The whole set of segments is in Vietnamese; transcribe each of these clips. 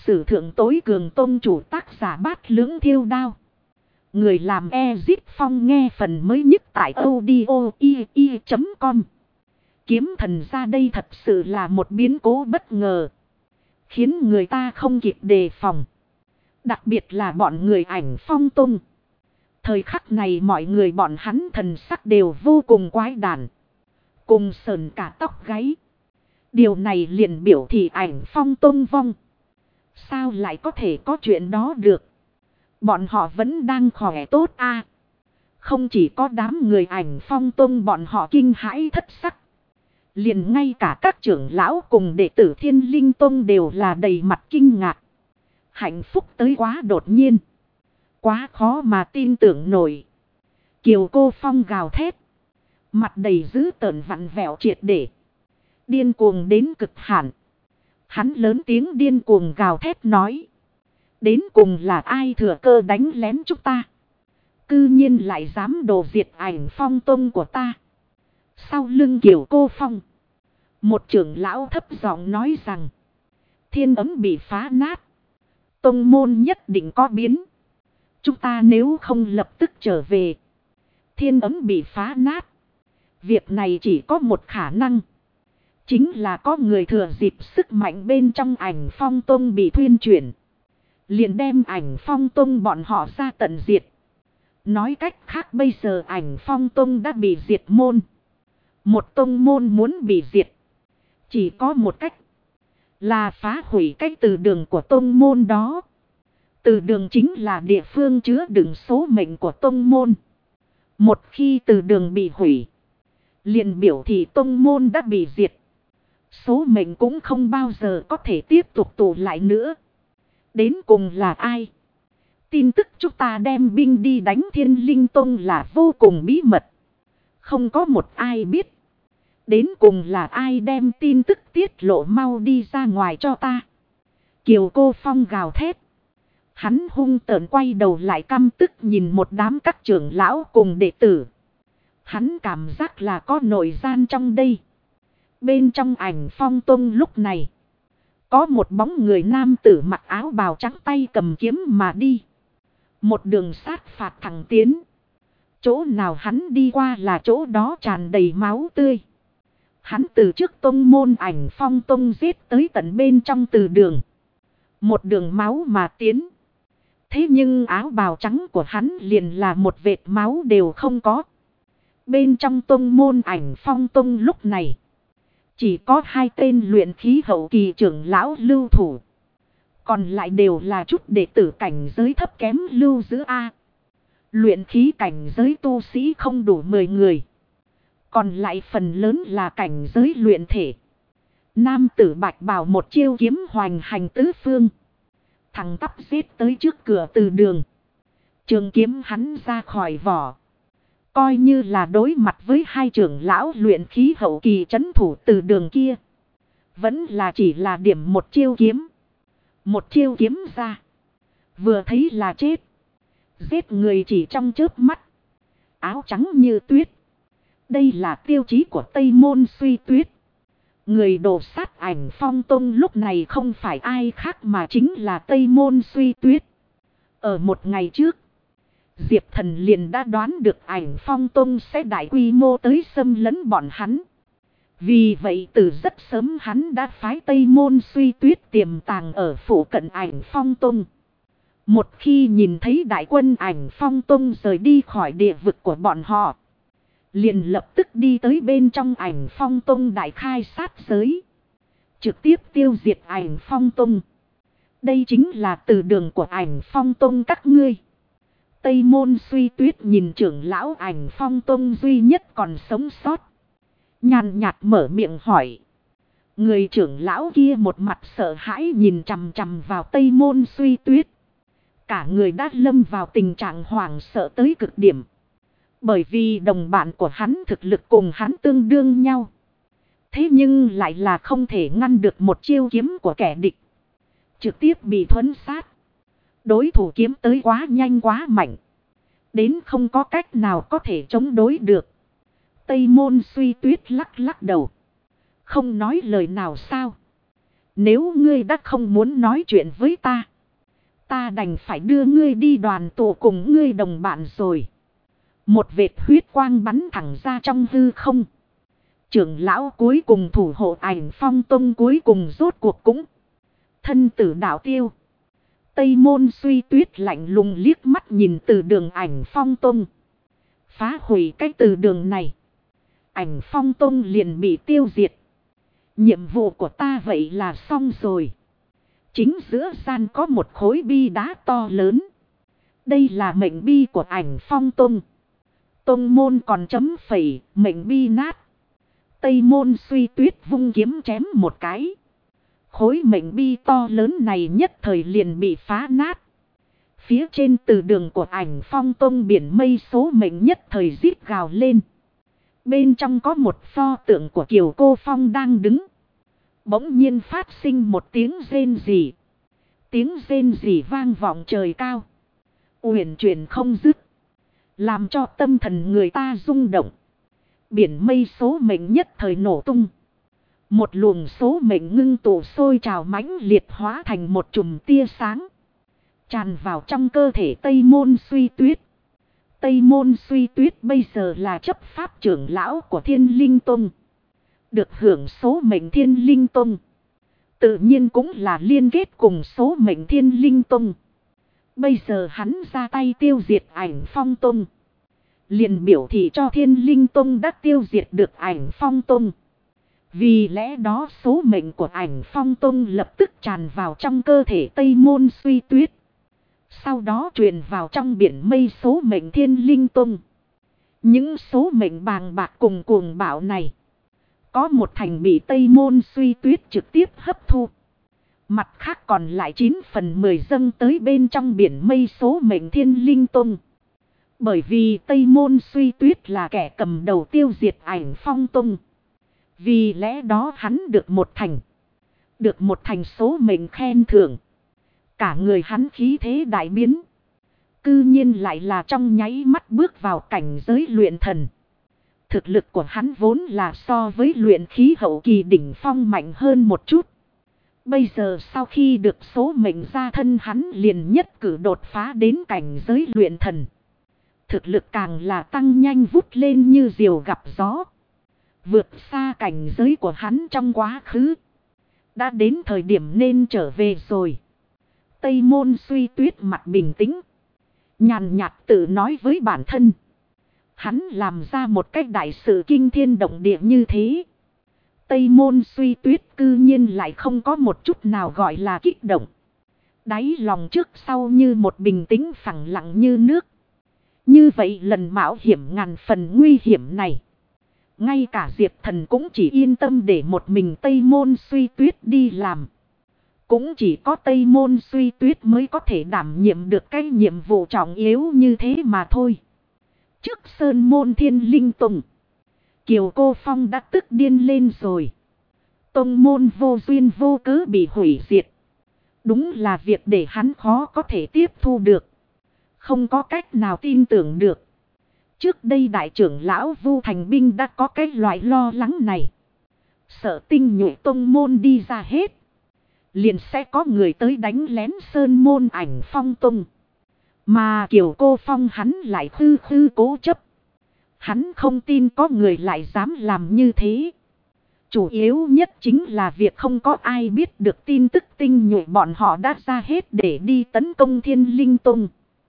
sử thượng tối cường tôn chủ, tác giả Bát Lưỡng Thiêu Đao. Người làm Ezip Phong, nghe phần mới nhất tại audio.com. Kiếm thần ra đây thật sự là một biến cố bất ngờ, khiến người ta không kịp đề phòng. Đặc biệt là bọn người Ảnh Phong Tông. Thời khắc này mọi người bọn hắn thần sắc đều vô cùng quái đản, cùng sờn cả tóc gáy. Điều này liền biểu thị Ảnh Phong Tông vong. Sao lại có thể có chuyện đó được? Bọn họ vẫn đang khỏe tốt a. Không chỉ có đám người Ảnh Phong Tông bọn họ kinh hãi thất sắc, liền ngay cả các trưởng lão cùng đệ tử Thiên Linh Tông đều là đầy mặt kinh ngạc. Hạnh phúc tới quá đột nhiên, quá khó mà tin tưởng nổi. Kiều Cô Phong gào thét, mặt đầy dữ tợn vặn vẹo triệt để, điên cuồng đến cực hạn. Hắn lớn tiếng điên cuồng gào thét nói: đến cùng là ai thừa cơ đánh lén chúng ta? Cư nhiên lại dám đồ diệt Ảnh Phong Tông của ta. Sau lưng Kiều Cô Phong, một trưởng lão thấp giọng nói rằng: thiên ấm bị phá nát, tông môn nhất định có biến. Chúng ta nếu không lập tức trở về, thiên ấm bị phá nát. Việc này chỉ có một khả năng, chính là có người thừa dịp sức mạnh bên trong Ảnh Phong Tông bị thuyên chuyển, liền đem Ảnh Phong Tông bọn họ ra tận diệt. Nói cách khác, bây giờ Ảnh Phong Tông đã bị diệt môn. Một tông môn muốn bị diệt, chỉ có một cách, là phá hủy cái từ đường của tông môn đó. Từ đường chính là địa phương chứa đựng số mệnh của tông môn. Một khi từ đường bị hủy, liền biểu thị tông môn đã bị diệt. Số mệnh cũng không bao giờ có thể tiếp tục tụ lại nữa. Đến cùng là ai? Tin tức chúng ta đem binh đi đánh Thiên Linh Tông là vô cùng bí mật, không có một ai biết. Đến cùng là ai đem tin tức tiết lộ, mau đi ra ngoài cho ta. Kiều Cô Phong gào thét. Hắn hung tợn quay đầu lại căm tức nhìn một đám các trưởng lão cùng đệ tử. Hắn cảm giác là có nội gian trong đây. Bên trong Ảnh Phong Tông lúc này, có một bóng người nam tử mặc áo bào trắng, tay cầm kiếm mà đi. Một đường sát phạt thẳng tiến. Chỗ nào hắn đi qua là chỗ đó tràn đầy máu tươi. Hắn từ trước tông môn Ảnh Phong Tông giết tới tận bên trong từ đường, một đường máu mà tiến. Thế nhưng áo bào trắng của hắn liền là một vệt máu đều không có. Bên trong tông môn Ảnh Phong Tông lúc này, chỉ có 2 tên luyện khí hậu kỳ trưởng lão lưu thủ. Còn lại đều là chút đệ tử cảnh giới thấp kém lưu giữ A. Luyện khí cảnh giới tu sĩ không đủ 10 người. Còn lại phần lớn là cảnh giới luyện thể. Nam tử bạch bào một chiêu kiếm hoành hành tứ phương, thẳng tắp giết tới trước cửa từ đường. Trường kiếm hắn ra khỏi vỏ, coi như là đối mặt với 2 trưởng lão luyện khí hậu kỳ trấn thủ từ đường kia, vẫn là chỉ là điểm một chiêu kiếm. Một chiêu kiếm ra, vừa thấy là chết. Giết người chỉ trong chớp mắt, áo trắng như tuyết. Đây là tiêu chí của Tây Môn Suy Tuyết. Người đổ sát Ảnh Phong Tông lúc này không phải ai khác mà chính là Tây Môn Suy Tuyết. Ở một ngày trước, Diệp Thần liền đã đoán được Ảnh Phong Tông sẽ đại quy mô tới xâm lấn bọn hắn. Vì vậy từ rất sớm hắn đã phái Tây Môn Suy Tuyết tiềm tàng ở phủ cận Ảnh Phong Tông. Một khi nhìn thấy đại quân Ảnh Phong Tông rời đi khỏi địa vực của bọn họ, liền lập tức đi tới bên trong Ảnh Phong Tông đại khai sát giới, trực tiếp tiêu diệt Ảnh Phong Tông. Đây chính là từ đường của Ảnh Phong Tông các ngươi. Tây Môn Suy Tuyết nhìn trưởng lão Ảnh Phong Tông duy nhất còn sống sót, nhàn nhạt mở miệng hỏi. Người trưởng lão kia một mặt sợ hãi nhìn chằm chằm vào Tây Môn Suy Tuyết. Cả người đã lâm vào tình trạng hoảng sợ tới cực điểm. Bởi vì đồng bạn của hắn thực lực cùng hắn tương đương nhau. Thế nhưng lại là không thể ngăn được một chiêu kiếm của kẻ địch, trực tiếp bị thuẫn sát. Đối thủ kiếm tới quá nhanh quá mạnh, đến không có cách nào có thể chống đối được. Tây Môn Suy Tuyết lắc lắc đầu, không nói lời nào sao. Nếu ngươi đã không muốn nói chuyện với ta, ta đành phải đưa ngươi đi đoàn tụ cùng ngươi đồng bạn rồi. Một vệt huyết quang bắn thẳng ra trong hư không. Trưởng lão cuối cùng thủ hộ Ảnh Phong Tông cuối cùng rốt cuộc cũng thân tử đạo tiêu. Tây Môn Suy Tuyết lạnh lùng liếc mắt nhìn từ đường Ảnh Phong Tông. Phá hủy cái từ đường này, Ảnh Phong Tông liền bị tiêu diệt. Nhiệm vụ của ta vậy là xong rồi. Chính giữa gian có một khối bi đá to lớn. Đây là mệnh bi của Ảnh Phong Tông. Tông môn còn chấm phẩy, mệnh bi nát. Tây Môn Suy Tuyết vung kiếm chém một cái. Khối mệnh bi to lớn này nhất thời liền bị phá nát. Phía trên từ đường của Ảnh Phong Tông biển mây số mệnh nhất thời rít gào lên. Bên trong có một pho tượng của Kiều Cô Phong đang đứng. Bỗng nhiên phát sinh một tiếng rên rỉ. Tiếng rên rỉ vang vọng trời cao. Uyển chuyển không dứt. Làm cho tâm thần người ta rung động. Biển mây số mệnh nhất thời nổ tung. Một luồng số mệnh ngưng tụ sôi trào mãnh liệt hóa thành một chùm tia sáng. Tràn vào trong cơ thể Tây Môn Suy Tuyết. Tây Môn Suy Tuyết bây giờ là chấp pháp trưởng lão của Thiên Linh Tông. Được hưởng số mệnh Thiên Linh Tông. Tự nhiên cũng là liên kết cùng số mệnh Thiên Linh Tông. Bây giờ hắn ra tay tiêu diệt Ảnh Phong Tông. Liền biểu thị cho Thiên Linh Tông đã tiêu diệt được Ảnh Phong Tông. Vì lẽ đó số mệnh của Ảnh Phong Tông lập tức tràn vào trong cơ thể Tây Môn Suy Tuyết. Sau đó truyền vào trong biển mây số mệnh Thiên Linh Tông. Những số mệnh bàng bạc cùng cuồng bạo này. Có một thành bị Tây Môn Suy Tuyết trực tiếp hấp thu. Mặt khác còn lại 9/10 dâng tới bên trong biển mây số mệnh Thiên Linh Tông. Bởi vì Tây Môn Suy Tuyết là kẻ cầm đầu tiêu diệt Ảnh Phong Tông. Vì lẽ đó hắn được một thành. Được một thành số mệnh khen thưởng. Cả người hắn khí thế đại biến. Cư nhiên lại là trong nháy mắt bước vào cảnh giới luyện thần. Thực lực của hắn vốn là so với luyện khí hậu kỳ đỉnh phong mạnh hơn một chút. Bây giờ sau khi được số mệnh ra thân hắn liền nhất cử đột phá đến cảnh giới luyện thần. Thực lực càng là tăng nhanh vút lên như diều gặp gió. Vượt xa cảnh giới của hắn trong quá khứ. Đã đến thời điểm nên trở về rồi. Tây Môn Suy Tuyết mặt bình tĩnh. Nhàn nhạt tự nói với bản thân. Hắn làm ra một cách đại sự kinh thiên động địa như thế. Tây Môn Suy Tuyết cư nhiên lại không có một chút nào gọi là kích động. Đáy lòng trước sau như một bình tĩnh phẳng lặng như nước. Như vậy lần mạo hiểm ngàn phần nguy hiểm này. Ngay cả Diệp Thần cũng chỉ yên tâm để một mình Tây Môn Suy Tuyết đi làm. Cũng chỉ có Tây Môn Suy Tuyết mới có thể đảm nhiệm được cái nhiệm vụ trọng yếu như thế mà thôi. Trước Sơn Môn Thiên Linh Tông, Kiều Cô Phong đã tức điên lên rồi. Tông môn vô duyên vô cớ bị hủy diệt. Đúng là việc để hắn khó có thể tiếp thu được. Không có cách nào tin tưởng được. Trước đây đại trưởng lão Vu Thành Binh đã có cái loại lo lắng này. Sợ tinh nhuệ tông môn đi ra hết. Liền sẽ có người tới đánh lén Sơn Môn Ảnh Phong Tông. Mà Kiều Cô Phong hắn lại khư khư cố chấp. Hắn không tin có người lại dám làm như thế. Chủ yếu nhất chính là việc không có ai biết được tin tức tinh nhuệ bọn họ đã ra hết để đi tấn công Thiên Linh Tông.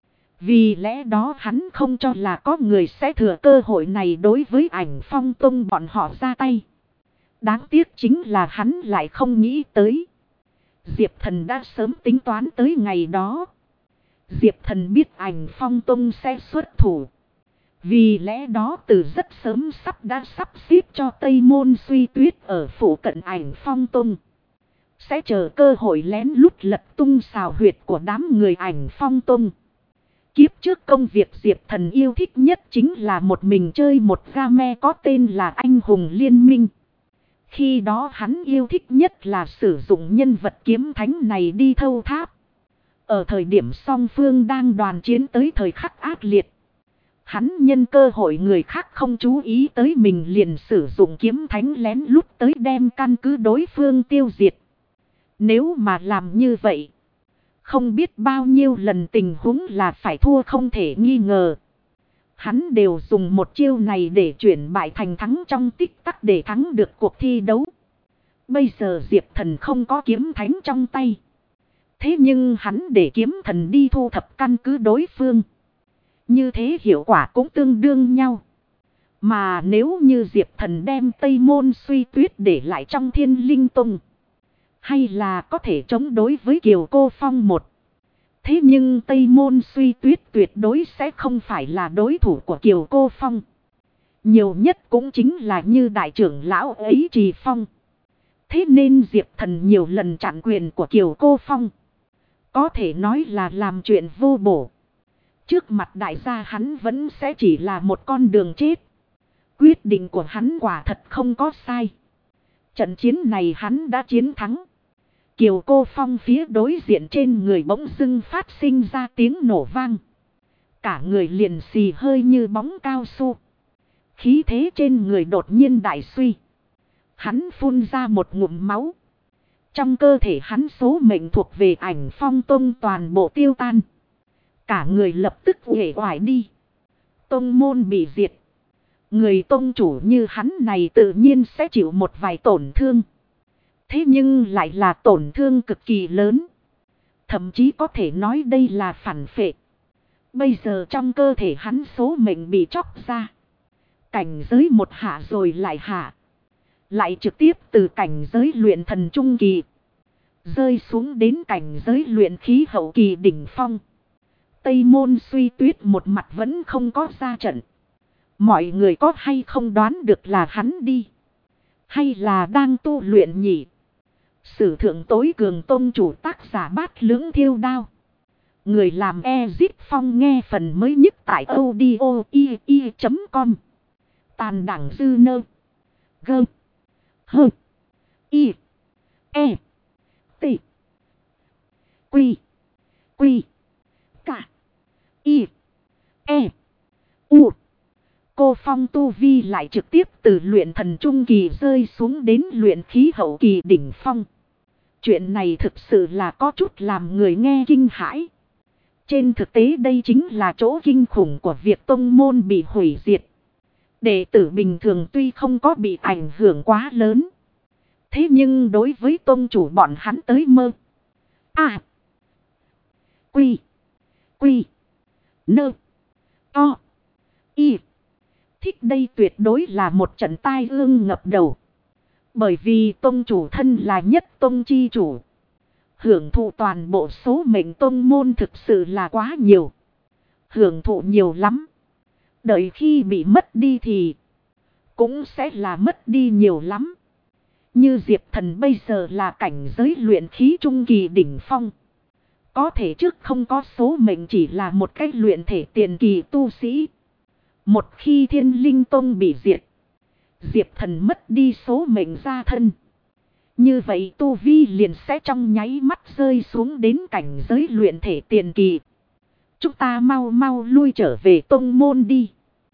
Vì lẽ đó hắn không cho là có người sẽ thừa cơ hội này đối với Ảnh Phong Tông bọn họ ra tay. Đáng tiếc chính là hắn lại không nghĩ tới. Diệp Thần đã sớm tính toán tới ngày đó. Diệp Thần biết Ảnh Phong Tông sẽ xuất thủ. Vì lẽ đó từ rất sớm đã sắp xếp cho Tây Môn Suy Tuyết ở phủ cận Ảnh Phong Tông. Sẽ chờ cơ hội lén lút lật tung xào huyệt của đám người Ảnh Phong Tông. Kiếp trước công việc Diệp Thần yêu thích nhất chính là một mình chơi một game có tên là Anh Hùng Liên Minh. Khi đó hắn yêu thích nhất là sử dụng nhân vật kiếm thánh này đi thâu tháp. Ở thời điểm song phương đang đoàn chiến tới thời khắc ác liệt. Hắn nhân cơ hội người khác không chú ý tới mình liền sử dụng kiếm thánh lén lút tới đem căn cứ đối phương tiêu diệt. Nếu mà làm như vậy, không biết bao nhiêu lần tình huống là phải thua không thể nghi ngờ. Hắn đều dùng một chiêu này để chuyển bại thành thắng trong tích tắc để thắng được cuộc thi đấu. Bây giờ Diệp Thần không có kiếm thánh trong tay. Thế nhưng hắn để kiếm thần đi thu thập căn cứ đối phương. Như thế hiệu quả cũng tương đương nhau. Mà nếu như Diệp Thần đem Tây Môn Suy Tuyết để lại trong Thiên Linh Tông, hay là có thể chống đối với Kiều Cô Phong một. Thế nhưng Tây Môn Suy Tuyết tuyệt đối sẽ không phải là đối thủ của Kiều Cô Phong. Nhiều nhất cũng chính là như đại trưởng lão ấy Trì Phong. Thế nên Diệp Thần nhiều lần chặn quyền của Kiều Cô Phong. Có thể nói là làm chuyện vô bổ. Trước mặt đại gia hắn vẫn sẽ chỉ là một con đường chết. Quyết định của hắn quả thật không có sai. Trận chiến này hắn đã chiến thắng. Kiều Cô Phong phía đối diện trên người bỗng dưng phát sinh ra tiếng nổ vang. Cả người liền xì hơi như bóng cao su. Khí thế trên người đột nhiên đại suy. Hắn phun ra một ngụm máu. Trong cơ thể hắn số mệnh thuộc về Ảnh Phong Tông toàn bộ tiêu tan. Cả người lập tức uể oải đi. Tông môn bị diệt. Người tông chủ như hắn này tự nhiên sẽ chịu một vài tổn thương. Thế nhưng lại là tổn thương cực kỳ lớn. Thậm chí có thể nói đây là phản phệ. Bây giờ trong cơ thể hắn số mệnh bị chóc ra. Cảnh giới một hạ rồi lại hạ. Lại trực tiếp từ cảnh giới luyện thần trung kỳ. Rơi xuống đến cảnh giới luyện khí hậu kỳ đỉnh phong. Tây Môn Suy Tuyết một mặt vẫn không có ra trận. Mọi người có hay không đoán được là hắn đi. Hay là đang tu luyện nhỉ? Sử thượng tối cường tông chủ tác giả Bát Lưỡng Thiêu Đao. Người làm Ezit Phong nghe phần mới nhất tại audio.com. Tàn đẳng dư nơ. Gơ. Hơ. Y. E. T. Quy. Quy. Cả. Y. E. U. Cô Phong tu vi lại trực tiếp từ luyện thần trung kỳ rơi xuống đến luyện khí hậu kỳ đỉnh phong. Chuyện này thực sự là có chút làm người nghe kinh hãi. Trên thực tế đây chính là chỗ kinh khủng của việc tông môn bị hủy diệt. Đệ tử bình thường tuy không có bị ảnh hưởng quá lớn. Thế nhưng đối với tông chủ bọn hắn tới mơ. À. Quy. Quy. Nơ. To. Y. Thích đây tuyệt đối là một trận tai ương ngập đầu. Bởi vì tông chủ thân là nhất tông chi chủ. Hưởng thụ toàn bộ số mệnh tông môn thực sự là quá nhiều. Hưởng thụ nhiều lắm. Đợi khi bị mất đi thì cũng sẽ là mất đi nhiều lắm. Như Diệp Thần bây giờ là cảnh giới luyện khí trung kỳ đỉnh phong. Có thể trước không có số mệnh chỉ là một cách luyện thể tiền kỳ tu sĩ. Một khi Thiên Linh Tông bị diệt, Diệp Thần mất đi số mệnh gia thân. Như vậy tu vi liền sẽ trong nháy mắt rơi xuống đến cảnh giới luyện thể tiền kỳ. Chúng ta mau mau lui trở về tông môn đi.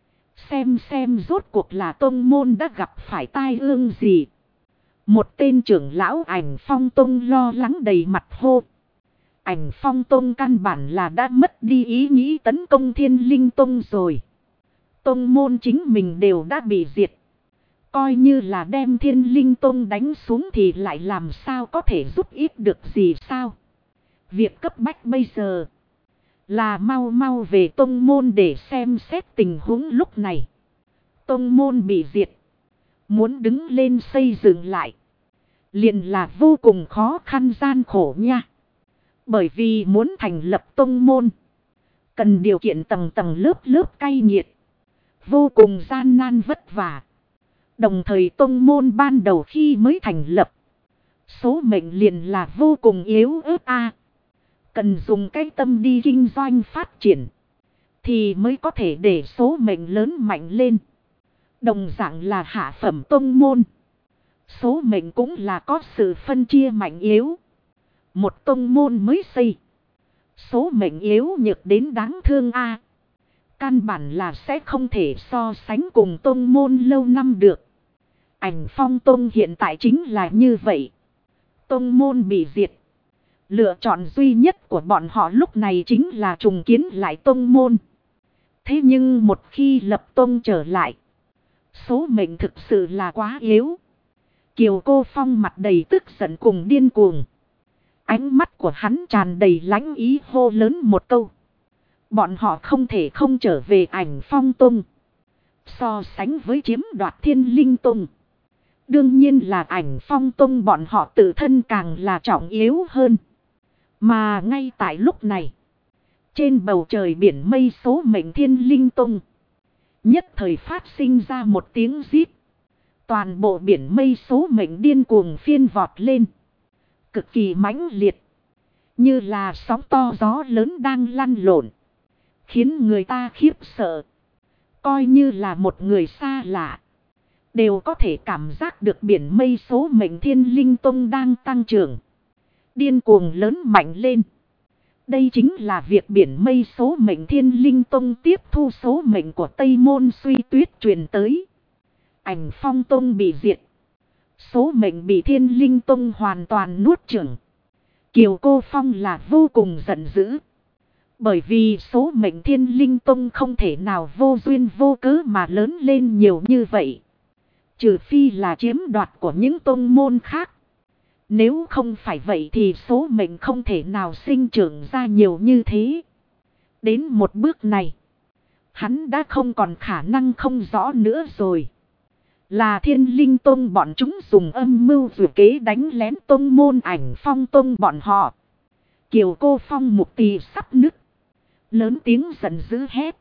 Xem rốt cuộc là tông môn đã gặp phải tai ương gì. Một tên trưởng lão Ảnh Phong Tông lo lắng đầy mặt hô. Ảnh Phong Tông căn bản là đã mất đi ý nghĩ tấn công Thiên Linh Tông rồi. Tông môn chính mình đều đã bị diệt. Coi như là đem Thiên Linh Tông đánh xuống thì lại làm sao có thể giúp ích được gì sao. Việc cấp bách bây giờ là mau mau về tông môn để xem xét tình huống lúc này. Tông môn bị diệt. Muốn đứng lên xây dựng lại. Liền là vô cùng khó khăn gian khổ nha. Bởi vì muốn thành lập tông môn. Cần điều kiện tầng tầng lớp lớp cay nghiệt. Vô cùng gian nan vất vả. Đồng thời tông môn ban đầu khi mới thành lập. Số mệnh liền là vô cùng yếu ớt a. Cần dùng cái tâm đi kinh doanh phát triển. Thì mới có thể để số mệnh lớn mạnh lên. Đồng dạng là hạ phẩm tông môn. Số mệnh cũng là có sự phân chia mạnh yếu. Một tông môn mới xây. Số mệnh yếu nhược đến đáng thương a. Căn bản là sẽ không thể so sánh cùng tông môn lâu năm được. Ảnh Phong Tông hiện tại chính là như vậy. tông môn bị diệt. Lựa chọn duy nhất của bọn họ lúc này chính là trùng kiến lại tông môn. Thế nhưng một khi lập tông trở lại, số mệnh thực sự là quá yếu. Kiều Cô Phong mặt đầy tức giận cùng điên cuồng. Ánh mắt của hắn tràn đầy lãnh ý hô lớn một câu. Bọn họ không thể không trở về Ảnh Phong Tông. So sánh với chiếm đoạt Thiên Linh Tông, đương nhiên là Ảnh Phong Tông bọn họ tự thân càng là trọng yếu hơn. Mà ngay tại lúc này, trên bầu trời biển mây số mệnh Thiên Linh Tông nhất thời phát sinh ra một tiếng rít. Toàn bộ biển mây số mệnh điên cuồng phiên vọt lên, cực kỳ mãnh liệt, như là sóng to gió lớn đang lăn lộn, khiến người ta khiếp sợ. Coi như là một người xa lạ, đều có thể cảm giác được biển mây số mệnh Thiên Linh Tông đang tăng trưởng, điên cuồng lớn mạnh lên. Đây chính là việc biển mây số mệnh Thiên Linh Tông tiếp thu số mệnh của Tây Môn Suy Tuyết truyền tới. Ảnh Phong Tông bị diệt, số mệnh bị Thiên Linh Tông hoàn toàn nuốt chửng. Kiều Cô Phong là vô cùng giận dữ. Bởi vì số mệnh Thiên Linh Tông không thể nào vô duyên vô cớ mà lớn lên nhiều như vậy. Trừ phi là chiếm đoạt của những tông môn khác. Nếu không phải vậy thì số mệnh không thể nào sinh trưởng ra nhiều như thế. Đến một bước này, hắn đã không còn khả năng không rõ nữa rồi. Là Thiên Linh Tông bọn chúng dùng âm mưu vừa kế đánh lén tông môn Ảnh Phong Tông bọn họ. Kiều Cô Phong mục tì sắp nứt, lớn tiếng giận dữ hét.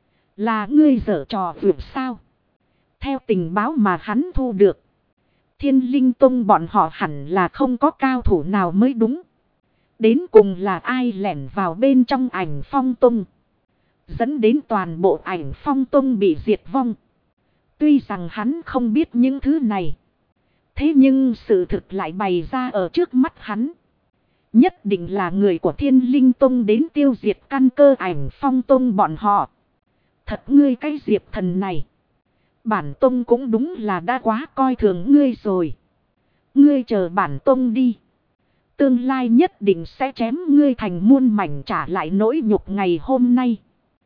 Là ngươi giở trò vượt sao? Theo tình báo mà hắn thu được, Thiên Linh Tông bọn họ hẳn là không có cao thủ nào mới đúng. Đến cùng là ai lẻn vào bên trong Ảnh Phong Tông, dẫn đến toàn bộ Ảnh Phong Tông bị diệt vong. Tuy rằng hắn không biết những thứ này, thế nhưng sự thực lại bày ra ở trước mắt hắn. Nhất định là người của Thiên Linh Tông đến tiêu diệt căn cơ Ảnh Phong Tông bọn họ. Thật ngươi cái Diệp Thần này, bản tông cũng đúng là đã quá coi thường ngươi rồi. Ngươi chờ bản tông đi, tương lai nhất định sẽ chém ngươi thành muôn mảnh trả lại nỗi nhục ngày hôm nay.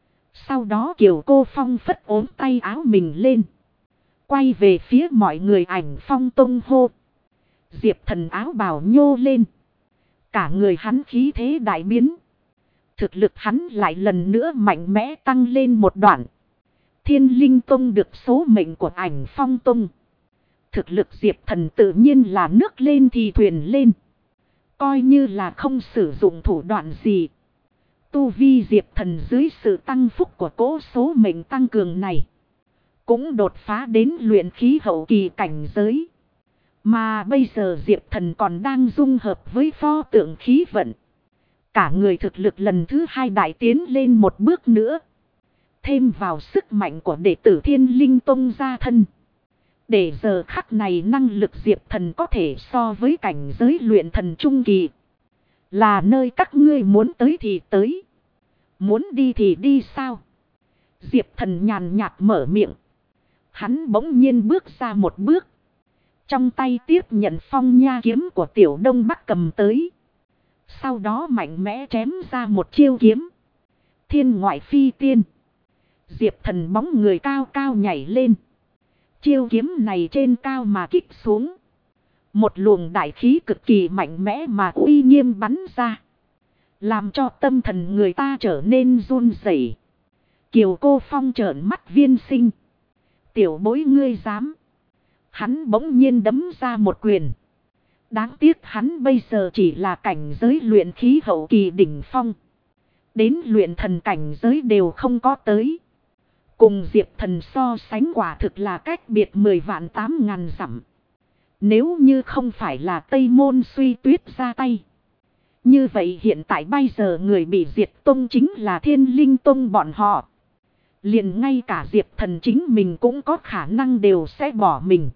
Sau đó Kiều Cô Phong phất ốm tay áo mình lên, quay về phía mọi người Ảnh Phong Tông hô. Diệp Thần áo bào nhô lên, cả người hắn khí thế đại biến. Thực lực hắn lại lần nữa mạnh mẽ tăng lên một đoạn. Thiên Linh Tông được số mệnh của Ảnh Phong Tông, thực lực Diệp Thần tự nhiên là nước lên thì thuyền lên. Coi như là không sử dụng thủ đoạn gì, tu vi Diệp Thần dưới sự tăng phúc của cỗ số mệnh tăng cường này, cũng đột phá đến luyện khí hậu kỳ cảnh giới. Mà bây giờ Diệp Thần còn đang dung hợp với pho tượng khí vận. Cả người thực lực lần thứ hai đại tiến lên một bước nữa. Thêm vào sức mạnh của đệ tử Thiên Linh Tông gia thân, để giờ khắc này năng lực Diệp Thần có thể so với cảnh giới luyện thần trung kỳ. Là nơi các ngươi muốn tới thì tới, muốn đi thì đi sao? Diệp Thần nhàn nhạt mở miệng. Hắn bỗng nhiên bước ra một bước, trong tay tiếp nhận phong nha kiếm của Tiểu Đông Bắc cầm tới. Sau đó mạnh mẽ chém ra một chiêu kiếm Thiên Ngoại Phi Tiên. Diệp Thần bóng người cao cao nhảy lên, chiêu kiếm này trên cao mà kích xuống. Một luồng đại khí cực kỳ mạnh mẽ mà uy nghiêm bắn ra, làm cho tâm thần người ta trở nên run rẩy. Kiều Cô Phong trợn mắt viên sinh. Tiểu bối ngươi dám? Hắn bỗng nhiên đấm ra một quyền. Đáng tiếc hắn bây giờ chỉ là cảnh giới luyện khí hậu kỳ đỉnh phong, đến luyện thần cảnh giới đều không có tới. Cùng Diệp Thần so sánh quả thực là cách biệt 10 vạn 8.000 dặm. Nếu như không phải là Tây Môn Suy Tuyết ra tay, như vậy hiện tại bây giờ người bị diệt tông chính là Thiên Linh Tông bọn họ. Liền ngay cả Diệp Thần chính mình cũng có khả năng đều sẽ bỏ mình.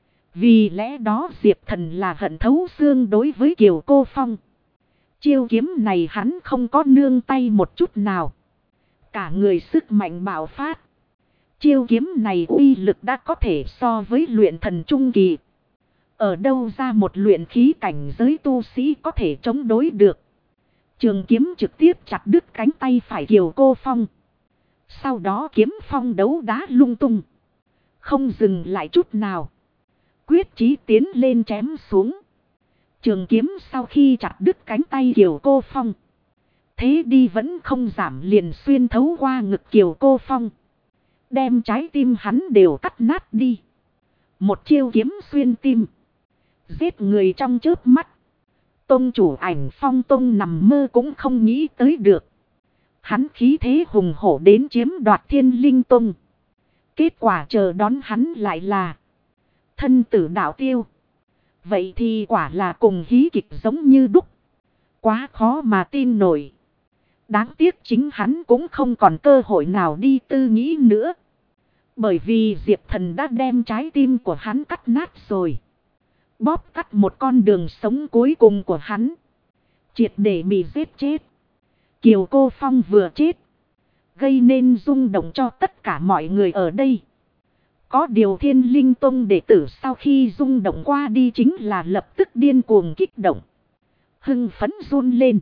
Vì lẽ đó Diệp Thần là hận thấu xương đối với Kiều Cô Phong. Chiêu kiếm này hắn không có nương tay một chút nào, cả người sức mạnh bạo phát. Chiêu kiếm này uy lực đã có thể so với luyện thần trung kỳ. Ở đâu ra một luyện khí cảnh giới tu sĩ có thể chống đối được. Trường kiếm trực tiếp chặt đứt cánh tay phải Kiều Cô Phong. Sau đó kiếm phong đấu đá lung tung. Không dừng lại chút nào. Quyết chí tiến lên chém xuống. Trường kiếm sau khi chặt đứt cánh tay Kiều Cô Phong. Thế đi vẫn không giảm, liền xuyên thấu qua ngực Kiều Cô Phong. Đem trái tim hắn đều cắt nát đi. Một chiêu kiếm xuyên tim. Giết người trong chớp mắt. Tông chủ Ảnh Phong Tông nằm mơ cũng không nghĩ tới được. Hắn khí thế hùng hổ đến chiếm đoạt Thiên Linh Tông. Kết quả chờ đón hắn lại là thân tử đạo tiêu. Vậy thì quả là cùng hí kịch giống như đúc. Quá khó mà tin nổi. Đáng tiếc chính hắn cũng không còn cơ hội nào đi tư nghĩ nữa. Bởi vì Diệp Thần đã đem trái tim của hắn cắt nát rồi. Bóp cắt một con đường sống cuối cùng của hắn. Triệt để bị giết chết. Kiều Cô Phong vừa chết. Gây nên rung động cho tất cả mọi người ở đây. Có điều Thiên Linh Tông đệ tử sau khi rung động qua đi chính là lập tức điên cuồng kích động. Hưng phấn run lên.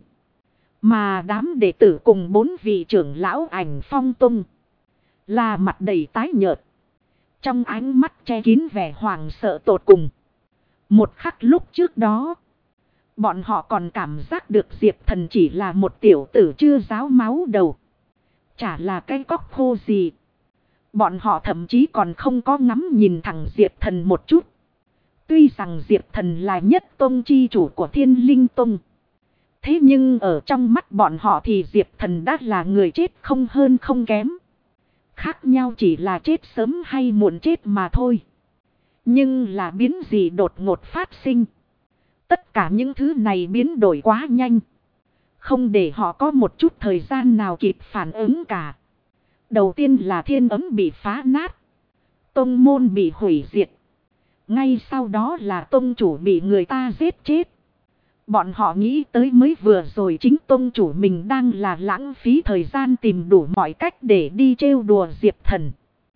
Mà đám đệ tử cùng 4 vị trưởng lão Ảnh Phong Tông là mặt đầy tái nhợt. Trong ánh mắt che kín vẻ hoàng sợ tột cùng. Một khắc lúc trước đó, bọn họ còn cảm giác được Diệp Thần chỉ là một tiểu tử chưa ráo máu đầu. Chả là cái cóc khô gì. Bọn họ thậm chí còn không có ngắm nhìn thẳng Diệp Thần một chút. Tuy rằng Diệp Thần là nhất tông chi chủ của Thiên Linh Tông. Thế nhưng ở trong mắt bọn họ thì Diệp Thần đã là người chết không hơn không kém. Khác nhau chỉ là chết sớm hay muộn chết mà thôi. Nhưng là biến gì đột ngột phát sinh. Tất cả những thứ này biến đổi quá nhanh. Không để họ có một chút thời gian nào kịp phản ứng cả. Đầu tiên là thiên ấm bị phá nát. Tông môn bị hủy diệt. Ngay sau đó là tông chủ bị người ta giết chết. Bọn họ nghĩ tới mới vừa rồi chính tông chủ mình đang là lãng phí thời gian tìm đủ mọi cách để đi trêu đùa Diệp Thần.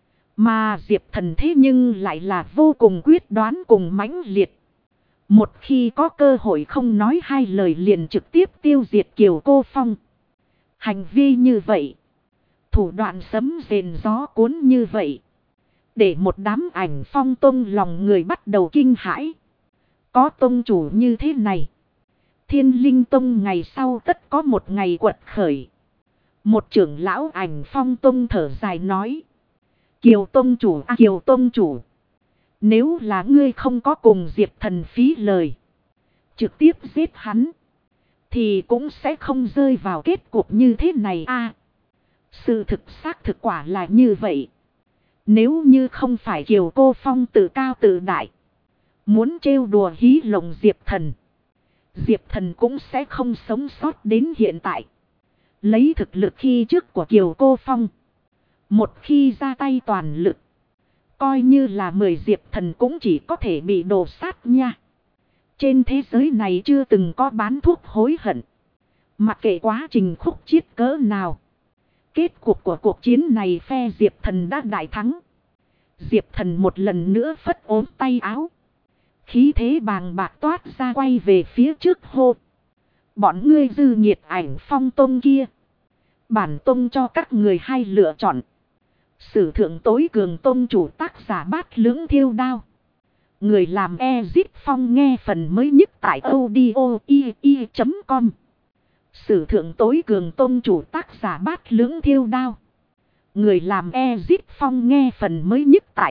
Mà Diệp Thần thế nhưng lại là vô cùng quyết đoán cùng mãnh liệt. Một khi có cơ hội không nói hai lời liền trực tiếp tiêu diệt Kiều Cô Phong. Hành vi như vậy, thủ đoạn sấm rền gió cuốn như vậy, để một đám Ảnh Phong Tông lòng người bắt đầu kinh hãi. Có tông chủ như thế này, Thiên Linh Tông ngày sau tất có một ngày quật khởi. Một trưởng lão Ảnh Phong Tông thở dài nói. Kiều Tông chủ, Kiều Tông chủ. Nếu là ngươi không có cùng Diệp Thần phí lời, trực tiếp giết hắn, thì cũng sẽ không rơi vào kết cục như thế này a. Sự thực xác thực quả là như vậy. Nếu như không phải Kiều Cô Phong tự cao tự đại, muốn trêu đùa hí lộng Diệp Thần, Diệp Thần cũng sẽ không sống sót đến hiện tại. Lấy thực lực khi trước của Kiều Cô Phong, một khi ra tay toàn lực, coi như là 10 Diệp Thần cũng chỉ có thể bị đổ sát nha. Trên thế giới này chưa từng có bán thuốc hối hận. Mặc kệ quá trình khúc chiết cỡ nào, kết cục của cuộc chiến này phe Diệp Thần đã đại thắng. Diệp Thần một lần nữa phất ốm tay áo. Khí thế bàng bạc toát ra quay về phía trước hô. Bọn ngươi dư nghiệt Ảnh Phong Tông kia. Bản tông cho các người hai lựa chọn. Sử thượng tối cường tông chủ tác giả Bát Lưỡng Thiêu Đao. Người làm Ezit Phong nghe phần mới nhất tại audio.com. Sử thượng tối cường tông chủ tác giả Bát Lưỡng Thiêu Đao. Người làm Ezit Phong nghe phần mới nhất tại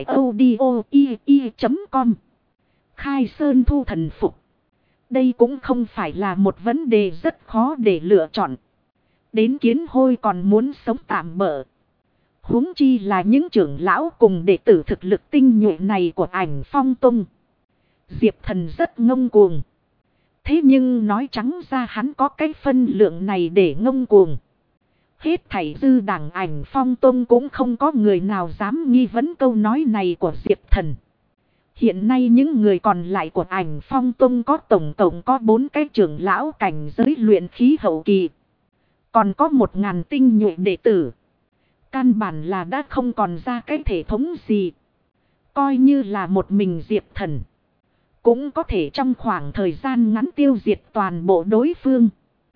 audio.com. Khai Sơn thu thần phục. Đây cũng không phải là một vấn đề rất khó để lựa chọn. Đến Kiến Hôi còn muốn sống tạm bỡ. Huống chi là những trưởng lão cùng đệ tử thực lực tinh nhuệ này của Ảnh Phong Tông. Diệp Thần rất ngông cuồng. Thế nhưng nói trắng ra hắn có cái phân lượng này để ngông cuồng. Hết thảy dư đảng Ảnh Phong Tông cũng không có người nào dám nghi vấn câu nói này của Diệp Thần. Hiện nay những người còn lại của Ảnh Phong Tông có tổng cộng có 4 cái trưởng lão cảnh giới luyện khí hậu kỳ. Còn có 1000 tinh nhuệ đệ tử. Căn bản là đã không còn ra cái thể thống gì. Coi như là một mình Diệp Thần cũng có thể trong khoảng thời gian ngắn tiêu diệt toàn bộ đối phương.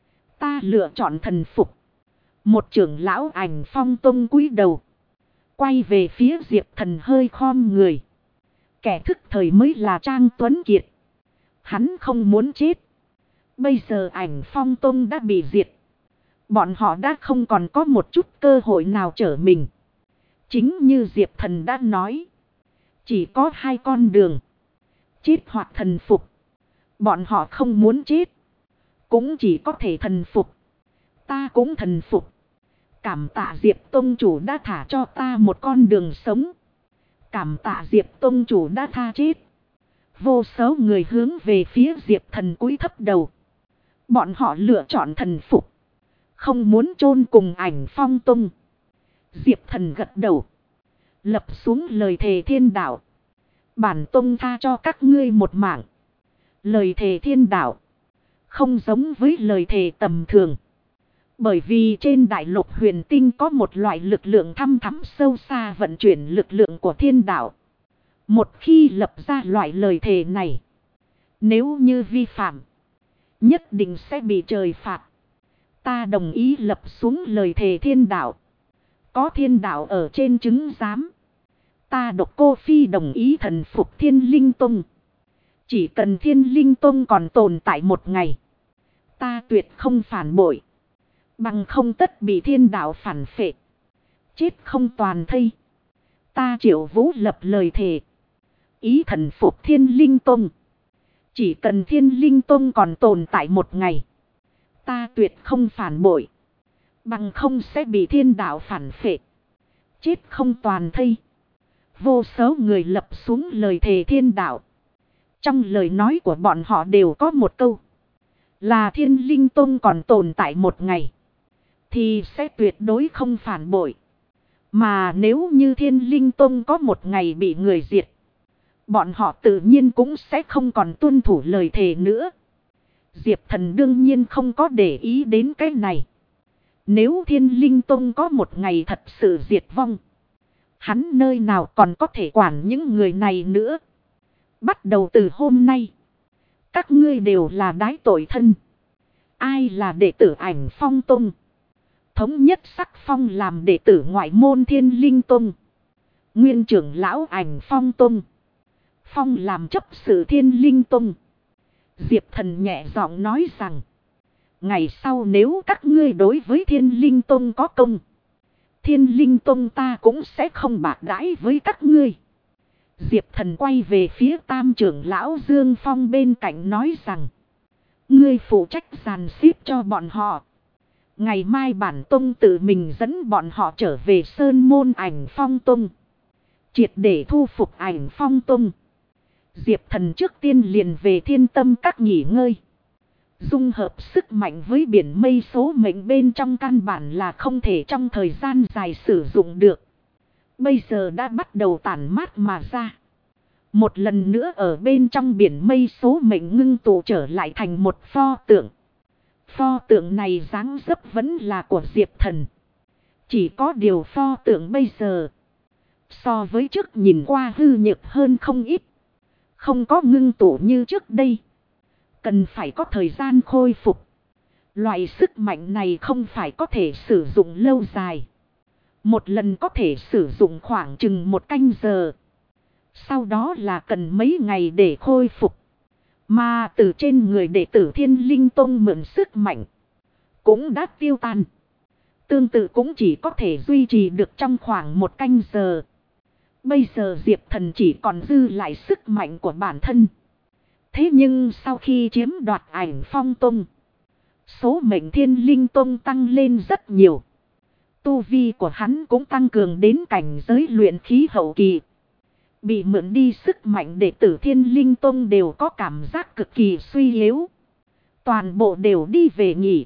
Ta lựa chọn thần phục. Một trưởng lão Ảnh Phong Tông cúi đầu, quay về phía Diệp Thần hơi khom người. Kẻ thức thời mới là Trang Tuấn Kiệt. Hắn không muốn chết. Bây giờ Ảnh Phong Tông đã bị diệt. Bọn họ đã không còn có một chút cơ hội nào trở mình. Chính như Diệp Thần đã nói. Chỉ có hai con đường. Chết hoặc thần phục. Bọn họ không muốn chết. Cũng chỉ có thể thần phục. Ta cũng thần phục. Cảm tạ Diệp Tông Chủ đã thả cho ta một con đường sống. Cảm tạ Diệp Tông Chủ đã tha chết. Vô số người hướng về phía Diệp Thần cúi thấp đầu. Bọn họ lựa chọn thần phục. Không muốn chôn cùng Ảnh Phong Tông. Diệp Thần gật đầu. Lập xuống lời thề thiên đạo. Bản tông tha cho các ngươi một mạng. Lời thề thiên đạo không giống với lời thề tầm thường. Bởi vì trên đại lục huyền tinh có một loại lực lượng thăm thẳm sâu xa vận chuyển lực lượng của thiên đạo. Một khi lập ra loại lời thề này, nếu như vi phạm, nhất định sẽ bị trời phạt. Ta đồng ý lập xuống lời thề thiên đạo. Có thiên đạo ở trên chứng giám. Ta Độc Cô Phi đồng ý thần phục Thiên Linh Tông. Chỉ cần Thiên Linh Tông còn tồn tại một ngày, ta tuyệt không phản bội. Bằng không tất bị thiên đạo phản phệ. Chết không toàn thây. Ta Triệu Vũ lập lời thề. Ý thần phục Thiên Linh Tông. Chỉ cần Thiên Linh Tông còn tồn tại một ngày, ta tuyệt không phản bội. Bằng không sẽ bị thiên đạo phản phệ. Chết không toàn thây. Vô số người lập xuống lời thề thiên đạo. Trong lời nói của bọn họ đều có một câu. Là Thiên Linh Tông còn tồn tại một ngày, thì sẽ tuyệt đối không phản bội. Mà nếu như Thiên Linh Tông có một ngày bị người diệt, bọn họ tự nhiên cũng sẽ không còn tuân thủ lời thề nữa. Diệp Thần đương nhiên không có để ý đến cái này. Nếu Thiên Linh Tông có một ngày thật sự diệt vong, hắn nơi nào còn có thể quản những người này nữa. Bắt đầu từ hôm nay, các ngươi đều là đái tội thân. Ai là đệ tử Ảnh Phong Tông, thống nhất sắc phong làm đệ tử ngoại môn Thiên Linh Tông. Nguyên trưởng lão Ảnh Phong Tông, phong làm chấp sự Thiên Linh Tông. Diệp Thần nhẹ giọng nói rằng, ngày sau nếu các ngươi đối với Thiên Linh Tông có công, Thiên Linh Tông ta cũng sẽ không bạc đãi với các ngươi. Diệp Thần quay về phía tam trưởng lão Dương Phong bên cạnh nói rằng, ngươi phụ trách dàn xếp cho bọn họ. Ngày mai bản tông tự mình dẫn bọn họ trở về Sơn Môn Ảnh Phong Tông, triệt để thu phục Ảnh Phong Tông. Diệp Thần trước tiên liền về Thiên Tâm Các nghỉ ngơi. Dung hợp sức mạnh với biển mây số mệnh bên trong căn bản là không thể trong thời gian dài sử dụng được. Bây giờ đã bắt đầu tản mát mà ra. Một lần nữa ở bên trong biển mây số mệnh ngưng tụ trở lại thành một pho tượng. Pho tượng này dáng dấp vẫn là của Diệp Thần. Chỉ có điều pho tượng bây giờ, so với trước nhìn qua hư nhược hơn không ít. Không có ngưng tụ như trước đây. Cần phải có thời gian khôi phục. Loại sức mạnh này không phải có thể sử dụng lâu dài. Một lần có thể sử dụng khoảng chừng 1 canh giờ. Sau đó là cần mấy ngày để khôi phục. Mà từ trên người đệ tử Thiên Linh Tông mượn sức mạnh cũng đã tiêu tan. Tương tự cũng chỉ có thể duy trì được trong khoảng 1 canh giờ. Bây giờ Diệp Thần chỉ còn dư lại sức mạnh của bản thân. Thế nhưng sau khi chiếm đoạt Ảnh Phong Tông, số mệnh Thiên Linh Tông tăng lên rất nhiều. Tu vi của hắn cũng tăng cường đến cảnh giới luyện khí hậu kỳ. Bị mượn đi sức mạnh đệ tử Thiên Linh Tông đều có cảm giác cực kỳ suy yếu. Toàn bộ đều đi về nghỉ.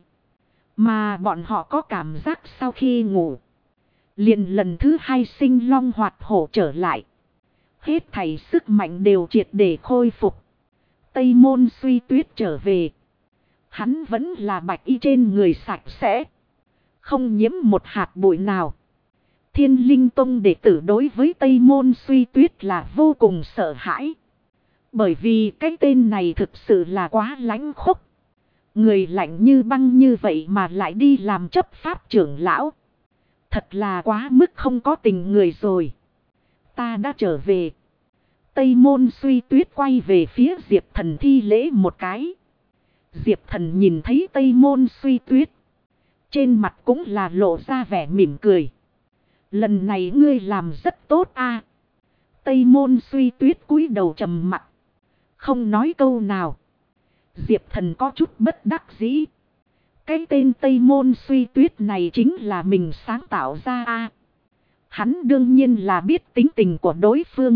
Mà bọn họ có cảm giác sau khi ngủ, liền lần thứ 2 sinh long hoạt hổ trở lại. Hết thảy sức mạnh đều triệt để khôi phục. Tây Môn Suy Tuyết trở về. Hắn vẫn là bạch y trên người sạch sẽ, không nhiễm một hạt bụi nào. Thiên Linh Tông đệ tử đối với Tây Môn Suy Tuyết là vô cùng sợ hãi. Bởi vì cái tên này thực sự là quá lãnh khốc. Người lạnh như băng như vậy mà lại đi làm chấp pháp trưởng lão. Thật là quá mức không có tình người rồi. Ta đã trở về. Tây Môn Suy Tuyết quay về phía Diệp Thần thi lễ một cái. Diệp Thần nhìn thấy Tây Môn Suy Tuyết. Trên mặt cũng là lộ ra vẻ mỉm cười. Lần này ngươi làm rất tốt a. Tây Môn Suy Tuyết cúi đầu trầm mặt. Không nói câu nào. Diệp Thần có chút bất đắc dĩ. Cái tên Tây Môn Suy Tuyết này chính là mình sáng tạo ra a. Hắn đương nhiên là biết tính tình của đối phương.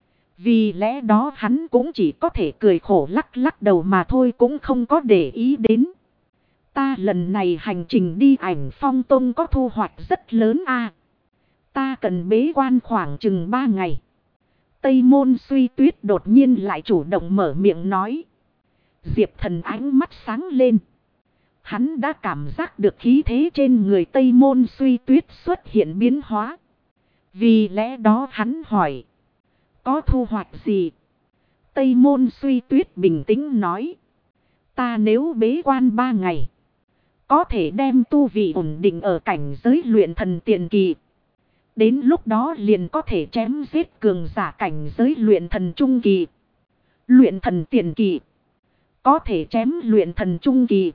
Vì lẽ đó hắn cũng chỉ có thể cười khổ lắc lắc đầu mà thôi, cũng không có để ý đến. Ta lần này hành trình đi Ảnh Phong Tông có thu hoạch rất lớn a. Ta cần bế quan khoảng chừng 3 ngày. Tây Môn Suy Tuyết đột nhiên lại chủ động mở miệng nói. Diệp Thần ánh mắt sáng lên. Hắn đã cảm giác được khí thế trên người Tây Môn Suy Tuyết xuất hiện biến hóa. Vì lẽ đó hắn hỏi. Có thu hoạch gì? Tây Môn Suy Tuyết bình tĩnh nói. Ta nếu bế quan 3 ngày. Có thể đem tu vị ổn định ở cảnh giới luyện thần tiền kỳ. Đến lúc đó liền có thể chém giết cường giả cảnh giới luyện thần trung kỳ. Luyện thần tiền kỳ. Có thể chém luyện thần trung kỳ.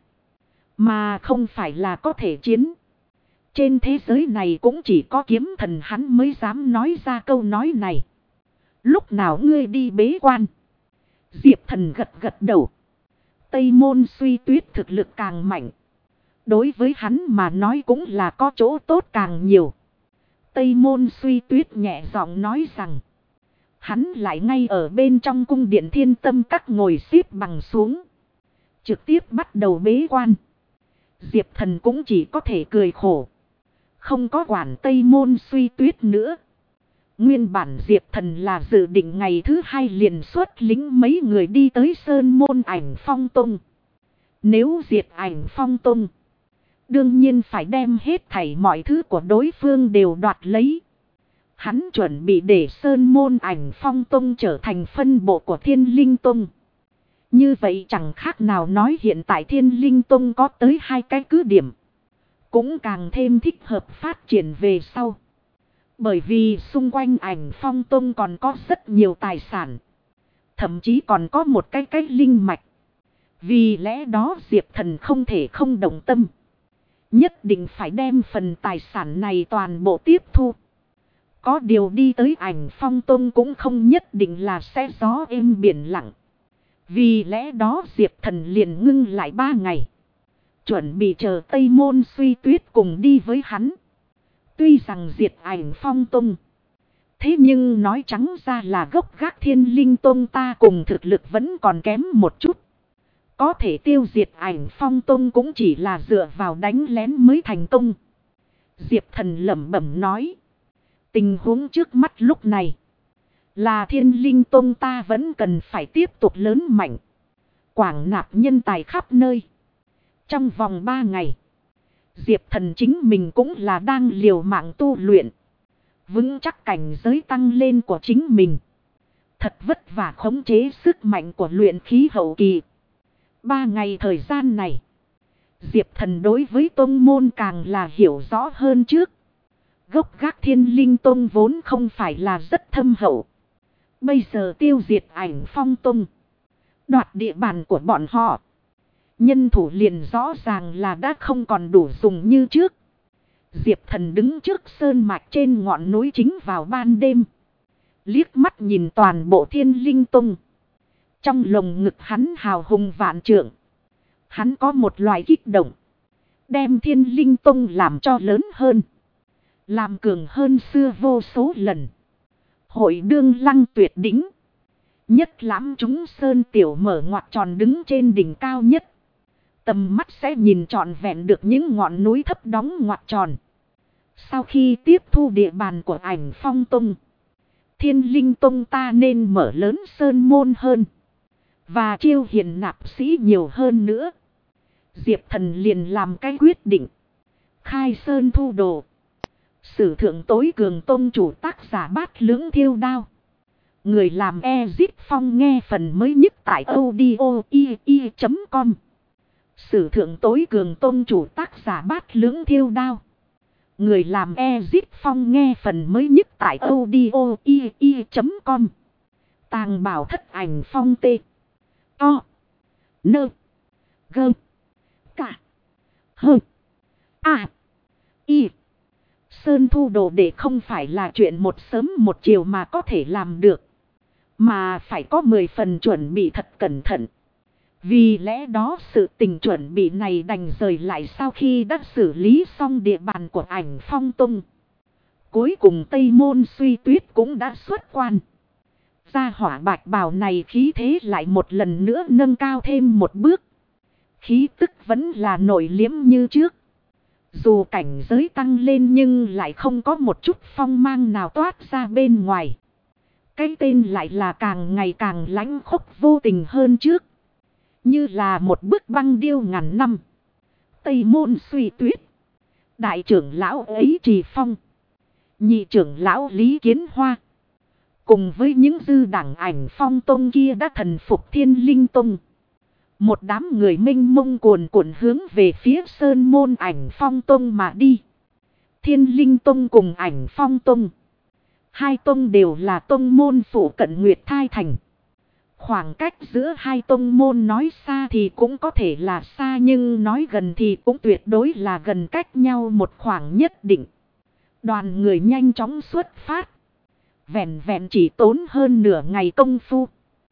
Mà không phải là có thể chiến. Trên thế giới này cũng chỉ có kiếm thần hắn mới dám nói ra câu nói này. Lúc nào ngươi đi bế quan? Diệp Thần gật gật đầu. Tây Môn Suy Tuyết thực lực càng mạnh. Đối với hắn mà nói cũng là có chỗ tốt càng nhiều. Tây Môn Suy Tuyết nhẹ giọng nói rằng. Hắn lại ngay ở bên trong cung điện Thiên Tâm Các ngồi xếp bằng xuống. Trực tiếp bắt đầu bế quan. Diệp Thần cũng chỉ có thể cười khổ. Không có quản Tây Môn Suy Tuyết nữa. Nguyên bản Diệp Thần là dự định ngày thứ 2 liền xuất lính mấy người đi tới Sơn Môn Ảnh Phong Tông. Nếu diệt Ảnh Phong Tông, đương nhiên phải đem hết thảy mọi thứ của đối phương đều đoạt lấy. Hắn chuẩn bị để Sơn Môn Ảnh Phong Tông trở thành phân bộ của Thiên Linh Tông. Như vậy chẳng khác nào nói hiện tại Thiên Linh Tông có tới 2 cái cứ điểm. Cũng càng thêm thích hợp phát triển về sau. Bởi vì xung quanh Ảnh Phong Tông còn có rất nhiều tài sản. Thậm chí còn có một cái linh mạch. Vì lẽ đó Diệp Thần không thể không động tâm. Nhất định phải đem phần tài sản này toàn bộ tiếp thu. Có điều đi tới Ảnh Phong Tông cũng không nhất định là sẽ gió êm biển lặng. Vì lẽ đó Diệp Thần liền ngưng lại 3 ngày. Chuẩn bị chờ Tây Môn Suy Tuyết cùng đi với hắn. Tuy rằng diệt Ảnh Phong Tông. Thế nhưng nói trắng ra là gốc gác Thiên Linh Tông ta cùng thực lực vẫn còn kém một chút. Có thể tiêu diệt Ảnh Phong Tông cũng chỉ là dựa vào đánh lén mới thành công. Diệp Thần lẩm bẩm nói. Tình huống trước mắt lúc này. Là Thiên Linh Tông ta vẫn cần phải tiếp tục lớn mạnh. Quảng nạp nhân tài khắp nơi. Trong vòng 3 ngày. Diệp Thần chính mình cũng là đang liều mạng tu luyện. Vững chắc cảnh giới tăng lên của chính mình. Thật vất vả khống chế sức mạnh của luyện khí hậu kỳ. 3 ngày thời gian này. Diệp Thần đối với tông môn càng là hiểu rõ hơn trước. Gốc gác Thiên Linh Tông vốn không phải là rất thâm hậu. Bây giờ tiêu diệt Ảnh Phong Tông. Đoạt địa bàn của bọn họ. Nhân thủ liền rõ ràng là đã không còn đủ dùng như trước. Diệp Thần đứng trước sơn mạch trên ngọn núi chính vào ban đêm. Liếc mắt nhìn toàn bộ Thiên Linh Tông. Trong lồng ngực hắn hào hùng vạn trượng. Hắn có một loại kích động. Đem Thiên Linh Tông làm cho lớn hơn. Làm cường hơn xưa vô số lần. Hội đương lăng tuyệt đỉnh. Nhất lãm chúng sơn tiểu mở ngoặt tròn đứng trên đỉnh cao nhất. Tầm mắt sẽ nhìn trọn vẹn được những ngọn núi thấp đóng ngoặt tròn. Sau khi tiếp thu địa bàn của Ảnh Phong Tông. Thiên Linh Tông ta nên mở lớn sơn môn hơn. Và chiêu hiền nạp sĩ nhiều hơn nữa. Diệp Thần liền làm cái quyết định. Khai sơn thu đồ. Sử thượng tối cường tông chủ tác giả Bát Lưỡng Thiêu Đao. Người làm Ezit Phong nghe phần mới nhất tại audio.com. Sử thượng tối cường tôn chủ tác giả Bát Lưỡng Thiêu Đao. Người làm Ezit Phong nghe phần mới nhất tại audio.com. Tàng bảo thất ảnh phong tê. To. Nơ. Gơ. Cả. Hơ. À. Y. Sơn thu đồ để không phải là chuyện một sớm một chiều mà có thể làm được. Mà phải có 10 phần chuẩn bị thật cẩn thận. Vì lẽ đó sự tình chuẩn bị này đành rời lại sau khi đã xử lý xong địa bàn của ảnh phong tung. Cuối cùng Tây Môn Suy Tuyết cũng đã xuất quan. Gia hỏa bạch bào này khí thế lại một lần nữa nâng cao thêm một bước. Khí tức vẫn là nổi liếm như trước. Dù cảnh giới tăng lên nhưng lại không có một chút phong mang nào toát ra bên ngoài. Cái tên lại là càng ngày càng lãnh khốc vô tình hơn trước. Như là một bức băng điêu ngàn năm. Tây Môn Suy Tuyết. Đại trưởng lão ấy Trì Phong. Nhị trưởng lão Lý Kiến Hoa. Cùng với những dư đảng ảnh phong tông kia đã thần phục Thiên Linh Tông. Một đám người mênh mông cuồn cuộn hướng về phía sơn môn ảnh phong tông mà đi. Thiên Linh Tông cùng ảnh phong tông. Hai tông đều là tông môn phụ cận Nguyệt Thai Thành. Khoảng cách giữa hai tông môn nói xa thì cũng có thể là xa nhưng nói gần thì cũng tuyệt đối là gần cách nhau một khoảng nhất định. Đoàn người nhanh chóng xuất phát. Vẹn vẹn chỉ tốn hơn nửa ngày công phu.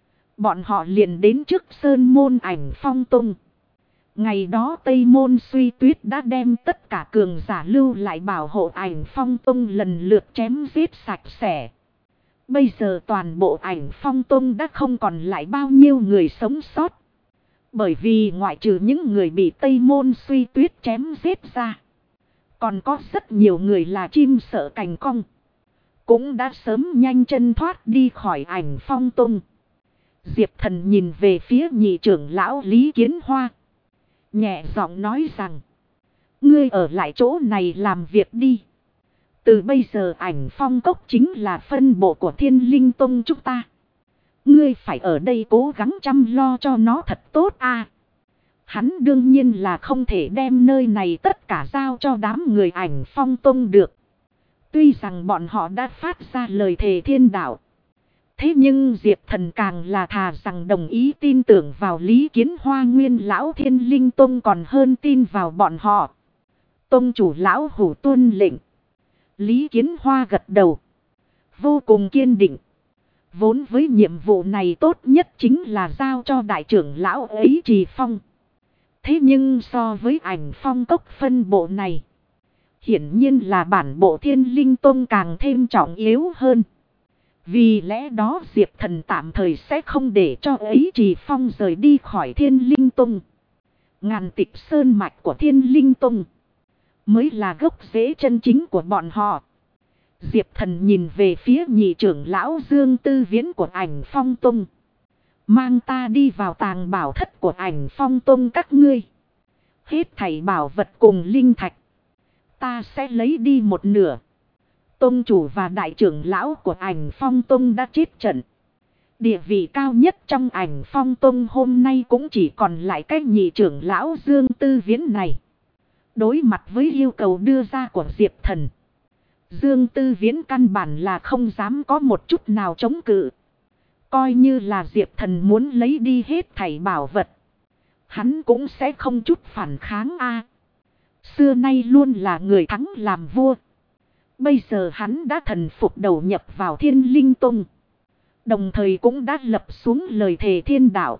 Bọn họ liền đến trước sơn môn ảnh phong tông. Ngày đó Tây Môn Suy Tuyết đã đem tất cả cường giả lưu lại bảo hộ ảnh phong tông lần lượt chém giết sạch sẽ. Bây giờ toàn bộ ảnh phong tông đã không còn lại bao nhiêu người sống sót. Bởi vì ngoại trừ những người bị Tây Môn Suy Tuyết chém giết ra. Còn có rất nhiều người là chim sợ cành cong. Cũng đã sớm nhanh chân thoát đi khỏi ảnh phong tông. Diệp Thần nhìn về phía nhị trưởng lão Lý Kiến Hoa. Nhẹ giọng nói rằng. Ngươi ở lại chỗ này làm việc đi. Từ bây giờ ảnh phong cốc chính là phân bộ của Thiên Linh Tông chúng ta. Ngươi phải ở đây cố gắng chăm lo cho nó thật tốt a. Hắn đương nhiên là không thể đem nơi này tất cả giao cho đám người ảnh phong tông được. Tuy rằng bọn họ đã phát ra lời thề thiên đạo. Thế nhưng Diệp Thần càng là thà rằng đồng ý tin tưởng vào Lý Kiến Hoa nguyên lão Thiên Linh Tông còn hơn tin vào bọn họ. Tông chủ lão hủ tuân lệnh. Lý Kiến Hoa gật đầu. Vô cùng kiên định. Vốn với nhiệm vụ này tốt nhất chính là giao cho đại trưởng lão ấy Trì Phong. Thế nhưng so với ảnh phong cốc phân bộ này. Hiển nhiên là bản bộ Thiên Linh Tông càng thêm trọng yếu hơn. Vì lẽ đó Diệp Thần tạm thời sẽ không để cho ấy Trì Phong rời đi khỏi Thiên Linh Tông. Ngàn Tịch sơn mạch của Thiên Linh Tông mới là gốc rễ chân chính của bọn họ. Diệp Thần nhìn về phía nhị trưởng lão Dương Tư Viễn của ảnh phong tông. Mang ta đi vào tàng bảo thất của ảnh phong tông các ngươi. Hết thảy bảo vật cùng linh thạch. Ta sẽ lấy đi một nửa. Tông chủ và đại trưởng lão của ảnh phong tông đã chết trận. Địa vị cao nhất trong ảnh phong tông hôm nay cũng chỉ còn lại cái nhị trưởng lão Dương Tư Viễn này. Đối mặt với yêu cầu đưa ra của Diệp Thần. Dương Tư Viễn căn bản là không dám có một chút nào chống cự. Coi như là Diệp Thần muốn lấy đi hết thảy bảo vật. Hắn cũng sẽ không chút phản kháng a. Xưa nay luôn là người thắng làm vua. Bây giờ hắn đã thần phục đầu nhập vào Thiên Linh Tông. Đồng thời cũng đã lập xuống lời thề thiên đạo.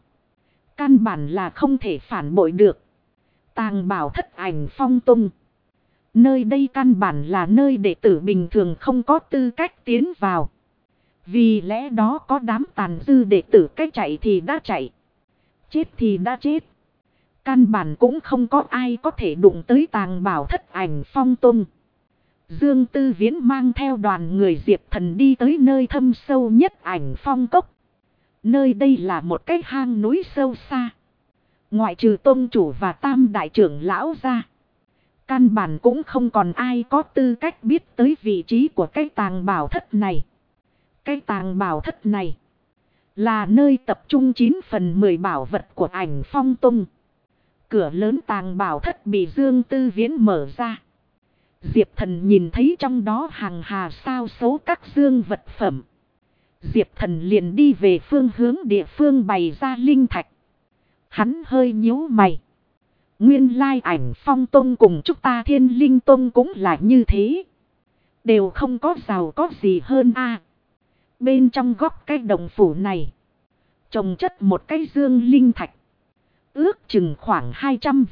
Căn bản là không thể phản bội được. Tàng bảo thất ảnh phong tông. Nơi đây căn bản là nơi đệ tử bình thường không có tư cách tiến vào. Vì lẽ đó có đám tàn dư đệ tử cách chạy thì đã chạy. Chết thì đã chết. Căn bản cũng không có ai có thể đụng tới tàng bảo thất ảnh phong tông. Dương Tư Viễn mang theo đoàn người Diệp Thần đi tới nơi thâm sâu nhất ảnh phong cốc. Nơi đây là một cái hang núi sâu xa. Ngoại trừ tông chủ và tam đại trưởng lão ra. Căn bản cũng không còn ai có tư cách biết tới vị trí của cái tàng bảo thất này. Cái tàng bảo thất này là nơi tập trung 9 phần 10 bảo vật của Ảnh Phong Tông. Cửa lớn tàng bảo thất bị Dương Tư Viễn mở ra. Diệp Thần nhìn thấy trong đó hàng hà sao số các dương vật phẩm. Diệp Thần liền đi về phương hướng địa phương bày ra linh thạch. Hắn hơi nhíu mày. Nguyên lai Ảnh Phong Tông cùng chúng ta Thiên Linh Tông cũng là như thế. Đều không có giàu có gì hơn a. Bên trong góc cái đồng phủ này, trồng chất một cái dương linh thạch. Ước chừng khoảng 200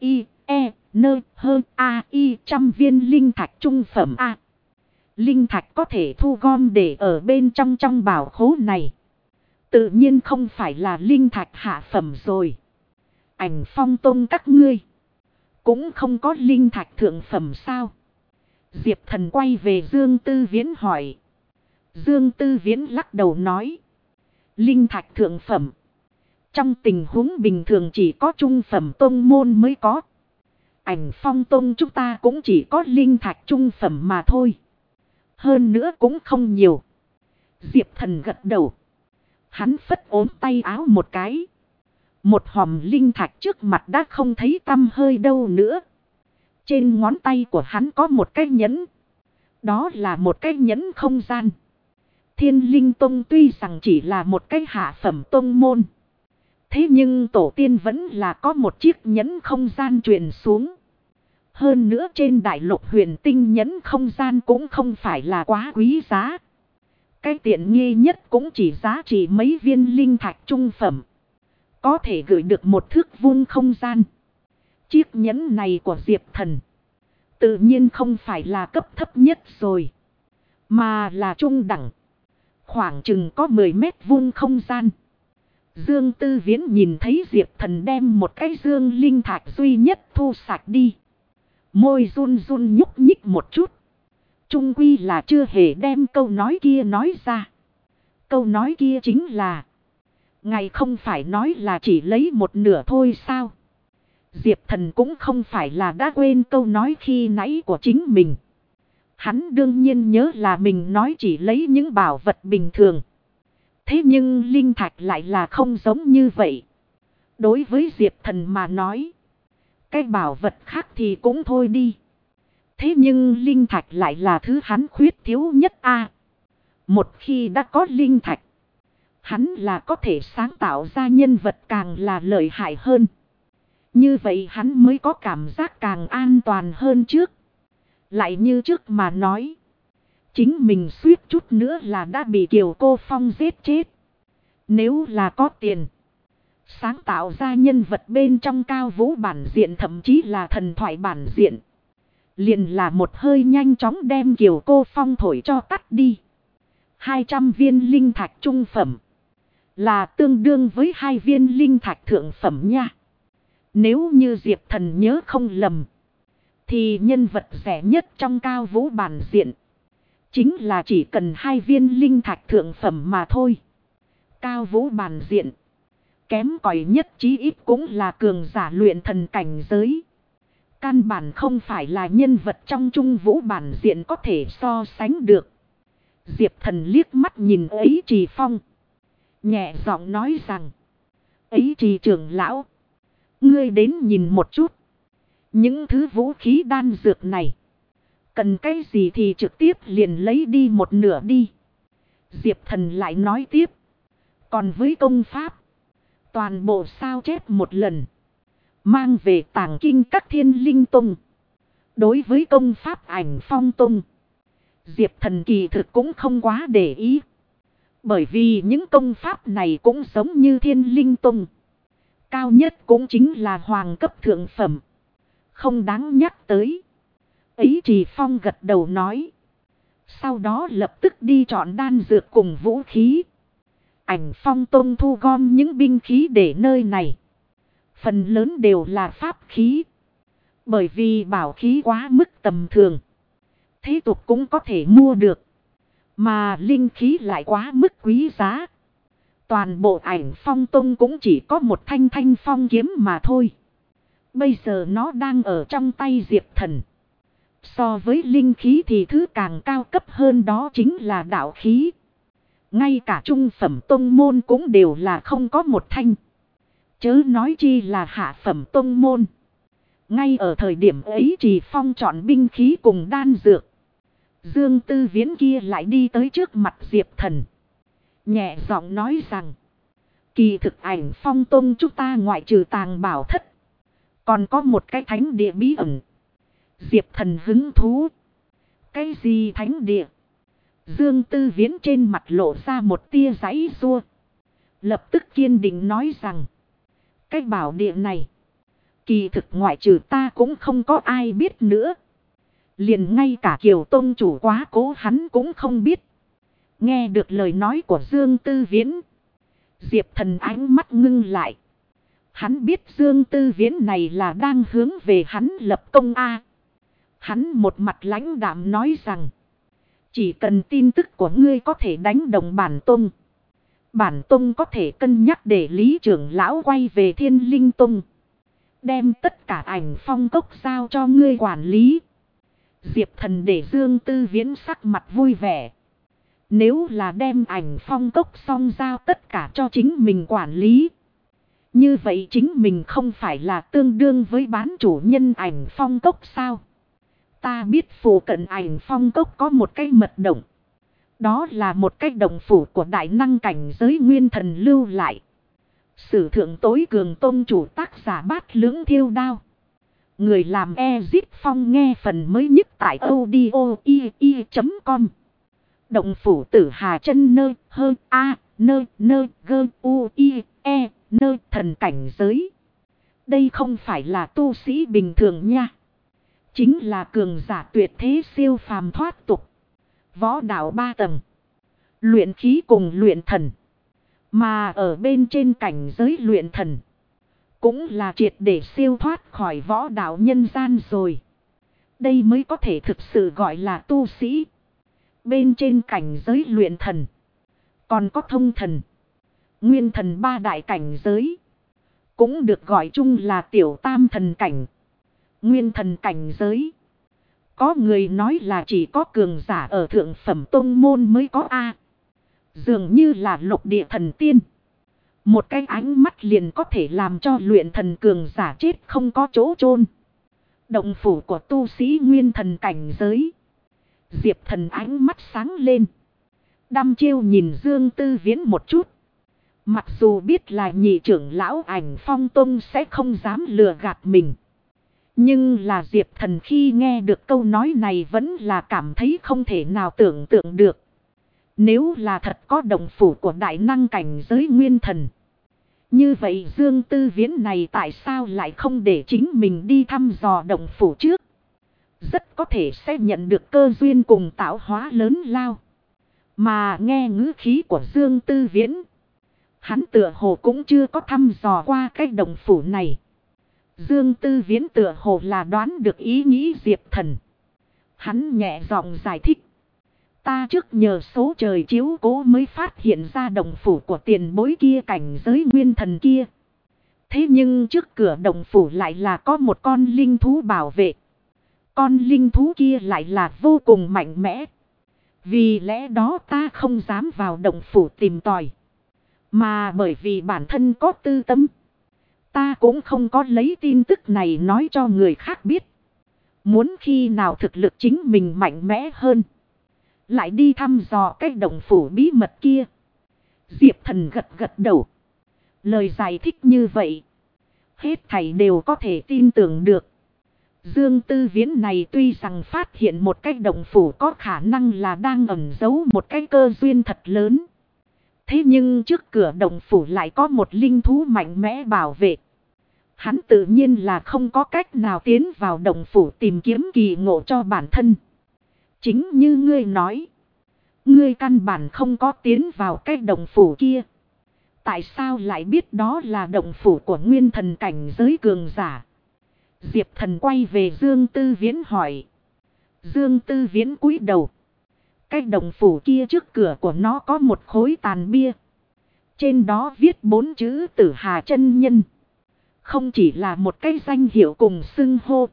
trăm viên linh thạch trung phẩm a. Linh thạch có thể thu gom để ở bên trong bảo khố này. Tự nhiên không phải là linh thạch hạ phẩm rồi. Ảnh Phong Tông các ngươi cũng không có linh thạch thượng phẩm sao? Diệp Thần quay về Dương Tư Viễn hỏi. Dương Tư Viễn lắc đầu nói. Linh thạch thượng phẩm trong tình huống bình thường chỉ có trung phẩm tông môn mới có. Ảnh Phong Tông chúng ta cũng chỉ có linh thạch trung phẩm mà thôi. Hơn nữa cũng không nhiều. Diệp Thần gật đầu. Hắn phất ốm tay áo một cái. Một hòm linh thạch trước mặt đã không thấy tăm hơi đâu nữa. Trên ngón tay của hắn có một cái nhẫn. Đó là một cái nhẫn không gian. Thiên Linh Tông tuy rằng chỉ là một cái hạ phẩm tông môn. Thế nhưng tổ tiên vẫn là có một chiếc nhẫn không gian truyền xuống. Hơn nữa trên đại lục huyền tinh nhẫn không gian cũng không phải là quá quý giá. Cái tiện nghi nhất cũng chỉ giá trị mấy viên linh thạch trung phẩm. Có thể gửi được một thước vuông không gian. Chiếc nhẫn này của Diệp Thần tự nhiên không phải là cấp thấp nhất rồi. Mà là trung đẳng. Khoảng chừng có 10 mét vuông không gian. Dương Tư Viễn nhìn thấy Diệp Thần đem một cái dương linh thạch duy nhất thu sạch đi. Môi run run nhúc nhích một chút. Trung quy là chưa hề đem câu nói kia nói ra. Câu nói kia chính là: ngài không phải nói là chỉ lấy một nửa thôi sao? Diệp Thần cũng không phải là đã quên câu nói khi nãy của chính mình. Hắn đương nhiên nhớ là mình nói chỉ lấy những bảo vật bình thường. Thế nhưng linh thạch lại là không giống như vậy. Đối với Diệp Thần mà nói, cái bảo vật khác thì cũng thôi đi. Thế nhưng linh thạch lại là thứ hắn khuyết thiếu nhất a. Một khi đã có linh thạch, hắn là có thể sáng tạo ra nhân vật càng là lợi hại hơn. Như vậy hắn mới có cảm giác càng an toàn hơn trước. Lại như trước mà nói, chính mình suýt chút nữa là đã bị Kiều Cô Phong giết chết. Nếu là có tiền, sáng tạo ra nhân vật bên trong cao vũ bản diện, thậm chí là thần thoại bản diện, liền là một hơi nhanh chóng đem Kiều Cô Phong thổi cho tắt đi. 200 viên linh thạch trung phẩm là tương đương với 2 viên linh thạch thượng phẩm nha. Nếu như Diệp Thần nhớ không lầm, thì nhân vật rẻ nhất trong cao vũ bản diện chính là chỉ cần 2 viên linh thạch thượng phẩm mà thôi. Cao vũ bản diện, kém cỏi nhất chí ít cũng là cường giả luyện thần cảnh giới. Căn bản không phải là nhân vật trong trung vũ bản diện có thể so sánh được. Diệp Thần liếc mắt nhìn ấy Trì Phong, nhẹ giọng nói rằng: ấy Trì trưởng lão, ngươi đến nhìn một chút. Những thứ vũ khí đan dược này, cần cái gì thì trực tiếp liền lấy đi một nửa đi. Diệp Thần lại nói tiếp: còn với công pháp, toàn bộ sao chép một lần, mang về tàng kinh các Thiên Linh Tông. Đối với công pháp Ảnh Phong Tông, Diệp Thần kỳ thực cũng không quá để ý. Bởi vì những công pháp này cũng giống như Thiên Linh Tông, cao nhất cũng chính là hoàng cấp thượng phẩm, không đáng nhắc tới. Ấy Trì Phong gật đầu nói. Sau đó lập tức đi chọn đan dược cùng vũ khí. Ảnh Phong Tông thu gom những binh khí để nơi này, phần lớn đều là pháp khí. Bởi vì bảo khí quá mức tầm thường, thế tục cũng có thể mua được. Mà linh khí lại quá mức quý giá. Toàn bộ Ảnh Phong Tông cũng chỉ có một thanh thanh phong kiếm mà thôi. Bây giờ nó đang ở trong tay Diệp Thần. So với linh khí thì thứ càng cao cấp hơn đó chính là đạo khí. Ngay cả trung phẩm tông môn cũng đều là không có một thanh. Chớ nói chi là hạ phẩm tông môn. Ngay ở thời điểm ấy Trì Phong chọn binh khí cùng đan dược. Dương Tư Viễn kia lại đi tới trước mặt Diệp Thần. Nhẹ giọng nói rằng. Kỳ thực Ảnh Phong tông chúng ta ngoại trừ tàng bảo thất. Còn có một cái thánh địa bí ẩn. Diệp Thần hứng thú. Cái gì thánh địa? Dương Tư Viễn trên mặt lộ ra một tia giãy giụa. Lập tức kiên định nói rằng. Cái bảo địa này. Kỳ thực ngoại trừ ta cũng không có ai biết nữa. Liền ngay cả Kiều Tông chủ quá cố hắn cũng không biết. Nghe được lời nói của Dương Tư Viễn. Diệp Thần ánh mắt ngưng lại. Hắn biết Dương Tư Viễn này là đang hướng về hắn lập công a. Hắn một mặt lãnh đạm nói rằng. Chỉ cần tin tức của ngươi có thể đánh đồng bản tông. Bản tông có thể cân nhắc để Lý trưởng lão quay về Thiên Linh Tông. Đem tất cả Ảnh Phong cốc giao cho ngươi quản lý. Diệp Thần để Dương Tư Viễn sắc mặt vui vẻ. Nếu là đem Ảnh Phong cốc xong giao tất cả cho chính mình quản lý. Như vậy chính mình không phải là tương đương với bán chủ nhân Ảnh Phong cốc sao? Ta biết phụ cận Ảnh Phong cốc có một cái mật động. Đó là một cái động phủ của đại năng cảnh giới nguyên thần lưu lại. Sử thượng tối cường tôn chủ tác giả Bát Lưỡng Thiêu Đao. Người làm Ezip Phong nghe phần mới nhất tại audio.com. Động phủ Tử Hà Chân nơi hơn a nơi nơi gơ u i e nơi thần cảnh giới. Đây không phải là tu sĩ bình thường nha. Chính là cường giả tuyệt thế siêu phàm thoát tục. Võ đạo 3 tầng. Luyện khí cùng luyện thần. Mà ở bên trên cảnh giới luyện thần. Cũng là triệt để siêu thoát khỏi võ đạo nhân gian rồi. Đây mới có thể thực sự gọi là tu sĩ. Bên trên cảnh giới luyện thần. Còn có thông thần. Nguyên thần 3 đại cảnh giới. Cũng được gọi chung là tiểu tam thần cảnh. Nguyên thần cảnh giới. Có người nói là chỉ có cường giả ở thượng phẩm tông môn mới có A. Dường như là lục địa thần tiên. Một cái ánh mắt liền có thể làm cho luyện thần cường giả chết không có chỗ chôn. Động phủ của tu sĩ nguyên thần cảnh giới. Diệp Thần ánh mắt sáng lên. Đăm chiêu nhìn Dương Tư Viễn một chút. Mặc dù biết là nhị trưởng lão Ảnh Phong tông sẽ không dám lừa gạt mình. Nhưng là Diệp Thần khi nghe được câu nói này vẫn là cảm thấy không thể nào tưởng tượng được. Nếu là thật có động phủ của đại năng cảnh giới nguyên thần. Như vậy Dương Tư Viễn này tại sao lại không để chính mình đi thăm dò động phủ trước? Rất có thể sẽ nhận được cơ duyên cùng tạo hóa lớn lao. Mà nghe ngữ khí của Dương Tư Viễn. Hắn tựa hồ cũng chưa có thăm dò qua cái động phủ này. Dương Tư Viễn tựa hồ là đoán được ý nghĩ Diệp Thần. Hắn nhẹ giọng giải thích. Ta trước nhờ số trời chiếu cố mới phát hiện ra động phủ của tiền bối kia cảnh giới nguyên thần kia. Thế nhưng trước cửa động phủ lại là có một con linh thú bảo vệ. Con linh thú kia lại là vô cùng mạnh mẽ. Vì lẽ đó ta không dám vào động phủ tìm tòi. Mà bởi vì bản thân có tư tâm. Ta cũng không có lấy tin tức này nói cho người khác biết. Muốn khi nào thực lực chính mình mạnh mẽ hơn. Lại đi thăm dò cái động phủ bí mật kia. Diệp Thần gật gật đầu. Lời giải thích như vậy. Hết thảy đều có thể tin tưởng được. Dương Tư Viễn này tuy rằng phát hiện một cái động phủ có khả năng là đang ẩn giấu một cái cơ duyên thật lớn. Thế nhưng trước cửa động phủ lại có một linh thú mạnh mẽ bảo vệ. Hắn tự nhiên là không có cách nào tiến vào động phủ tìm kiếm kỳ ngộ cho bản thân. Chính như ngươi nói. Ngươi căn bản không có tiến vào cái động phủ kia. Tại sao lại biết đó là động phủ của nguyên thần cảnh giới cường giả? Diệp Thần quay về Dương Tư Viễn hỏi. Dương Tư Viễn cúi đầu. Cái động phủ kia trước cửa của nó có một khối tàn bia. Trên đó viết 4 chữ Tử Hà Chân Nhân. Không chỉ là một cái danh hiệu cùng xưng hô.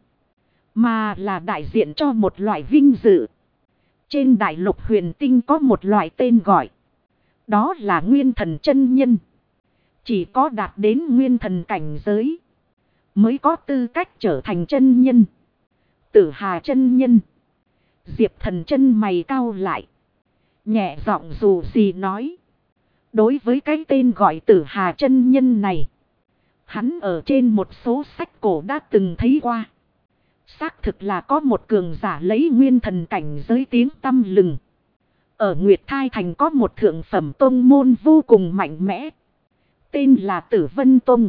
Mà là đại diện cho một loại vinh dự. Trên đại lục huyền tinh có một loại tên gọi. Đó là nguyên thần chân nhân. Chỉ có đạt đến nguyên thần cảnh giới mới có tư cách trở thành chân nhân. Tử Hà chân nhân. Diệp Thần chân mày cau lại. Nhẹ giọng dù gì nói. Đối với cái tên gọi Tử Hà chân nhân này, hắn ở trên một số sách cổ đã từng thấy qua. Xác thực là có một cường giả lấy nguyên thần cảnh giới tiếng tăm lừng. Ở Nguyệt Thai Thành có một thượng phẩm tông môn vô cùng mạnh mẽ. Tên là Tử Vân Tông.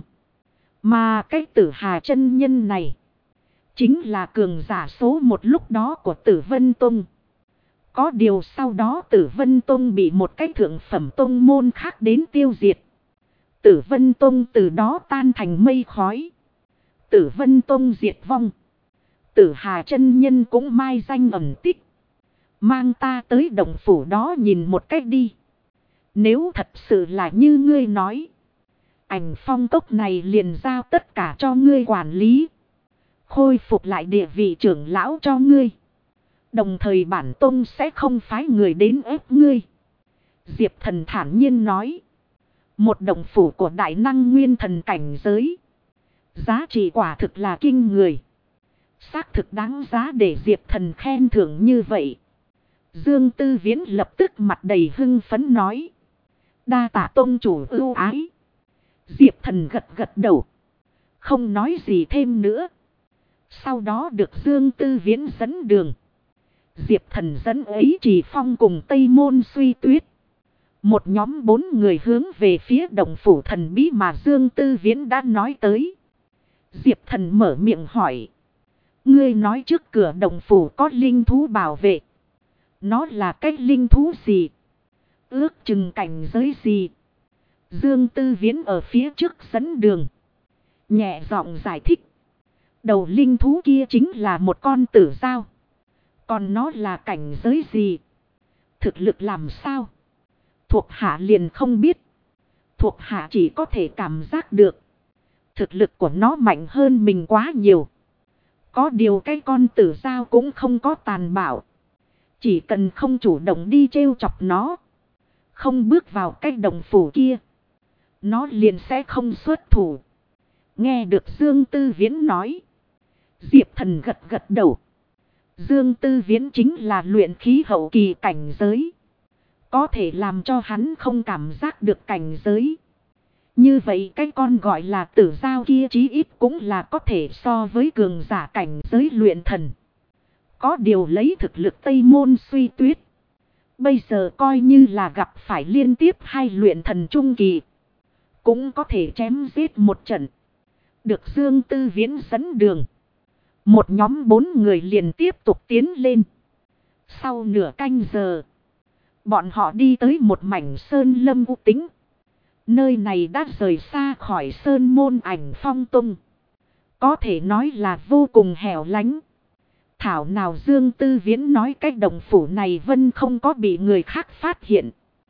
Mà cái Tử Hà chân nhân này chính là cường giả số một lúc đó của Tử Vân Tông. Có điều sau đó Tử Vân Tông bị một cái thượng phẩm tông môn khác đến tiêu diệt. Tử Vân Tông từ đó tan thành mây khói. Tử Vân Tông diệt vong. Tử Hà chân nhân cũng mai danh ẩn tích. Mang ta tới động phủ đó nhìn một cách đi. Nếu thật sự là như ngươi nói, Ảnh Phong cốc này liền giao tất cả cho ngươi quản lý. Khôi phục lại địa vị trưởng lão cho ngươi. Đồng thời bản tông sẽ không phái người đến ép ngươi. Diệp Thần thản nhiên nói. Một động phủ của đại năng nguyên thần cảnh giới. Giá trị quả thực là kinh người. Xác thực đáng giá để Diệp Thần khen thưởng như vậy. Dương Tư Viễn lập tức mặt đầy hưng phấn nói. Đa tạ tông chủ ưu ái. Diệp Thần gật gật đầu. Không nói gì thêm nữa. Sau đó được Dương Tư Viễn dẫn đường. Diệp Thần dẫn ấy Trì Phong cùng Tây Môn Suy Tuyết. Một nhóm 4 người hướng về phía động phủ thần bí mà Dương Tư Viễn đã nói tới. Diệp Thần mở miệng hỏi. Ngươi nói trước cửa động phủ có linh thú bảo vệ. Nó là cái linh thú gì? Ước chừng cảnh giới gì? Dương Tư Viễn ở phía trước dẫn đường. Nhẹ giọng giải thích. Đầu linh thú kia chính là một con tử dao. Còn nó là cảnh giới gì? Thực lực làm sao? Thuộc hạ liền không biết. Thuộc hạ chỉ có thể cảm giác được. Thực lực của nó mạnh hơn mình quá nhiều. Có điều cái con tử dao cũng không có tàn bạo. Chỉ cần không chủ động đi trêu chọc nó. Không bước vào cái động phủ kia. Nó liền sẽ không xuất thủ. Nghe được Dương Tư Viễn nói. Diệp Thần gật gật đầu. Dương Tư Viễn chính là luyện khí hậu kỳ cảnh giới. Có thể làm cho hắn không cảm giác được cảnh giới. Như vậy cái con gọi là tử dao kia chí ít cũng là có thể so với cường giả cảnh giới luyện thần. Có điều lấy thực lực Tây Môn Suy Tuyết. Bây giờ coi như là gặp phải liên tiếp 2 luyện thần trung kỳ. Cũng có thể chém giết một trận. Được Dương Tư Viễn dẫn đường. Một nhóm 4 người liền tiếp tục tiến lên. Sau nửa canh giờ. Bọn họ đi tới một mảnh sơn lâm u tĩnh. Nơi này đã rời xa khỏi sơn môn Ảnh Phong Tông. Có thể nói là vô cùng hẻo lánh. Thảo nào Dương Tư Viễn nói cái động phủ này Vân không có bị người khác phát hiện.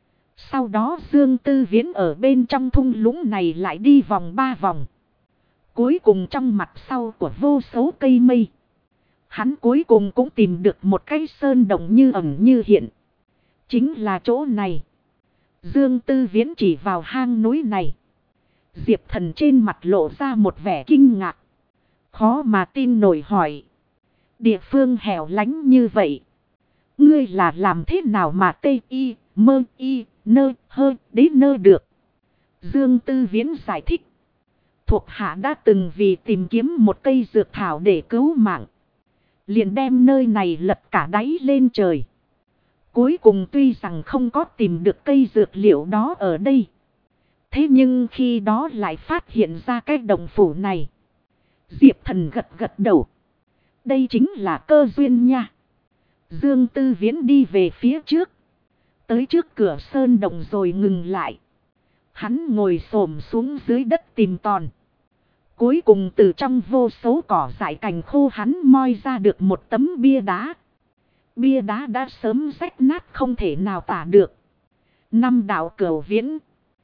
Sau đó Dương Tư Viễn ở bên trong thung lũng này lại đi vòng 3 vòng. Cuối cùng trong mặt sau của vô số cây mây. Hắn cuối cùng cũng tìm được một cái sơn động như ẩn như hiện. Chính là chỗ này. Dương Tư Viễn chỉ vào hang núi này. Diệp Thần trên mặt lộ ra một vẻ kinh ngạc. Khó mà tin nổi hỏi. Địa phương hẻo lánh như vậy. Ngươi là làm thế nào mà tê y, mơ y, nơ, hơ, đế nơ được. Dương Tư Viễn giải thích. Thuộc hạ đã từng vì tìm kiếm một cây dược thảo để cứu mạng. Liền đem nơi này lật cả đáy lên trời. Cuối cùng tuy rằng không có tìm được cây dược liệu đó ở đây. Thế nhưng khi đó lại phát hiện ra cái động phủ này. Diệp Thần gật gật đầu. Đây chính là cơ duyên nha. Dương Tư Viễn đi về phía trước. Tới trước cửa sơn động rồi ngừng lại. Hắn ngồi xổm xuống dưới đất tìm tòi. Cuối cùng từ trong vô số cỏ dại cành khô hắn moi ra được một tấm bia đá. Bia đá đã sớm rách nát không thể nào tả được. Năm đạo Cửu Viễn.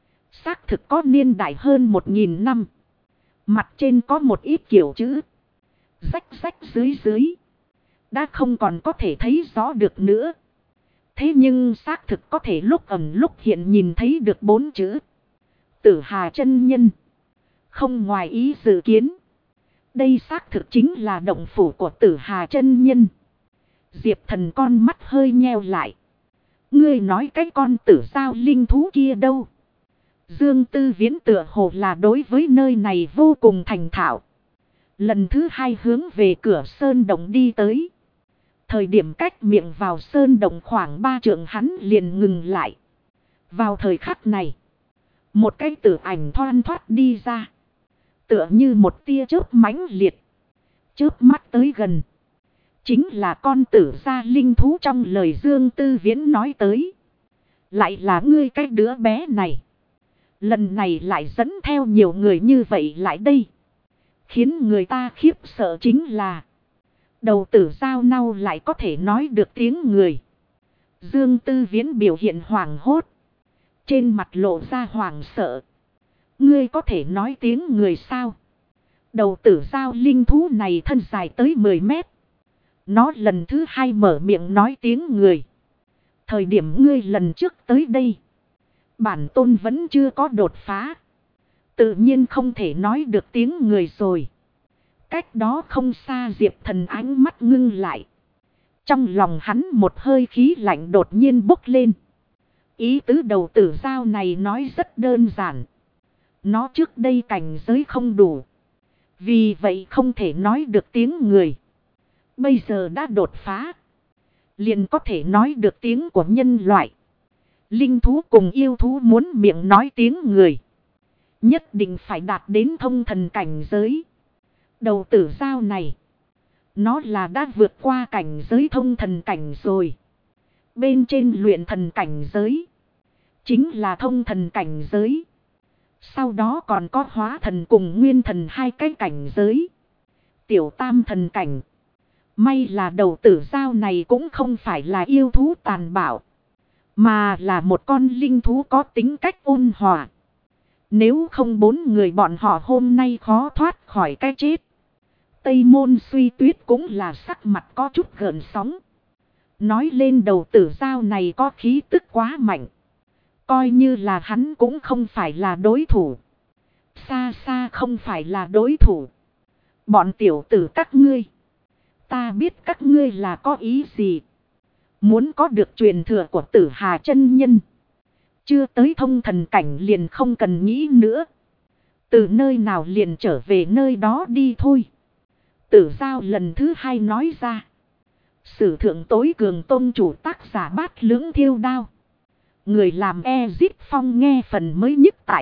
Xác thực có niên đại hơn 1000 năm. Mặt trên có một ít kiểu chữ. Rách rách dưới dưới. Đã không còn có thể thấy rõ được nữa. Thế nhưng xác thực có thể lúc ẩn lúc hiện nhìn thấy được 4 chữ. Tử Hà chân nhân. Không ngoài ý dự kiến. Đây xác thực chính là động phủ của Tử Hà chân nhân. Diệp Thần con mắt hơi nheo lại. Ngươi nói cái con tử sao linh thú kia đâu? Dương Tư Viễn tựa hồ là đối với nơi này vô cùng thành thạo. Lần thứ 2 hướng về cửa sơn động đi tới. Thời điểm cách miệng vào sơn động khoảng 3 trượng hắn liền ngừng lại. Vào thời khắc này, một cái tử ảnh thoăn thoắt đi ra. Tựa như một tia chớp mãnh liệt. Chớp mắt tới gần. Chính là con tử gia linh thú trong lời Dương Tư Viễn nói tới. Lại là ngươi cái đứa bé này. Lần này lại dẫn theo nhiều người như vậy lại đây. Khiến người ta khiếp sợ chính là. Đầu tử giao nau lại có thể nói được tiếng người. Dương Tư Viễn biểu hiện hoảng hốt. Trên mặt lộ ra hoảng sợ. Ngươi có thể nói tiếng người sao? Đầu tử giao linh thú này thân dài tới 10 mét. Nó lần thứ 2 mở miệng nói tiếng người. Thời điểm ngươi lần trước tới đây. Bản tôn vẫn chưa có đột phá. Tự nhiên không thể nói được tiếng người rồi. Cách đó không xa Diệp Thần ánh mắt ngưng lại. Trong lòng hắn một hơi khí lạnh đột nhiên bốc lên. Ý tứ đầu tử giao này nói rất đơn giản. Nó trước đây cảnh giới không đủ. Vì vậy không thể nói được tiếng người. Bây giờ đã đột phá. Liền có thể nói được tiếng của nhân loại. Linh thú cùng yêu thú muốn miệng nói tiếng người. Nhất định phải đạt đến thông thần cảnh giới. Đầu tử giao này. Nó là đã vượt qua cảnh giới thông thần cảnh rồi. Bên trên luyện thần cảnh giới. Chính là thông thần cảnh giới. Sau đó còn có hóa thần cùng nguyên thần 2 cái cảnh giới. Tiểu tam thần cảnh. May là đầu tử giao này cũng không phải là yêu thú tàn bạo. Mà là một con linh thú có tính cách ôn hòa. Nếu không 4 người bọn họ hôm nay khó thoát khỏi cái chết. Tây Môn Suy Tuyết cũng là sắc mặt có chút gợn sóng. Nói lên đầu tử giao này có khí tức quá mạnh. Coi như là hắn cũng không phải là đối thủ. Xa xa không phải là đối thủ. Bọn tiểu tử các ngươi. Ta biết các ngươi là có ý gì. Muốn có được truyền thừa của Tử Hà chân nhân. Chưa tới thông thần cảnh liền không cần nghĩ nữa. Từ nơi nào liền trở về nơi đó đi thôi. Tử giao lần thứ 2 nói ra. Sử thượng tối cường tôn chủ tác giả Bát Lưỡng Thiêu Đao. Người làm Ezip Phong nghe phần mới nhất tại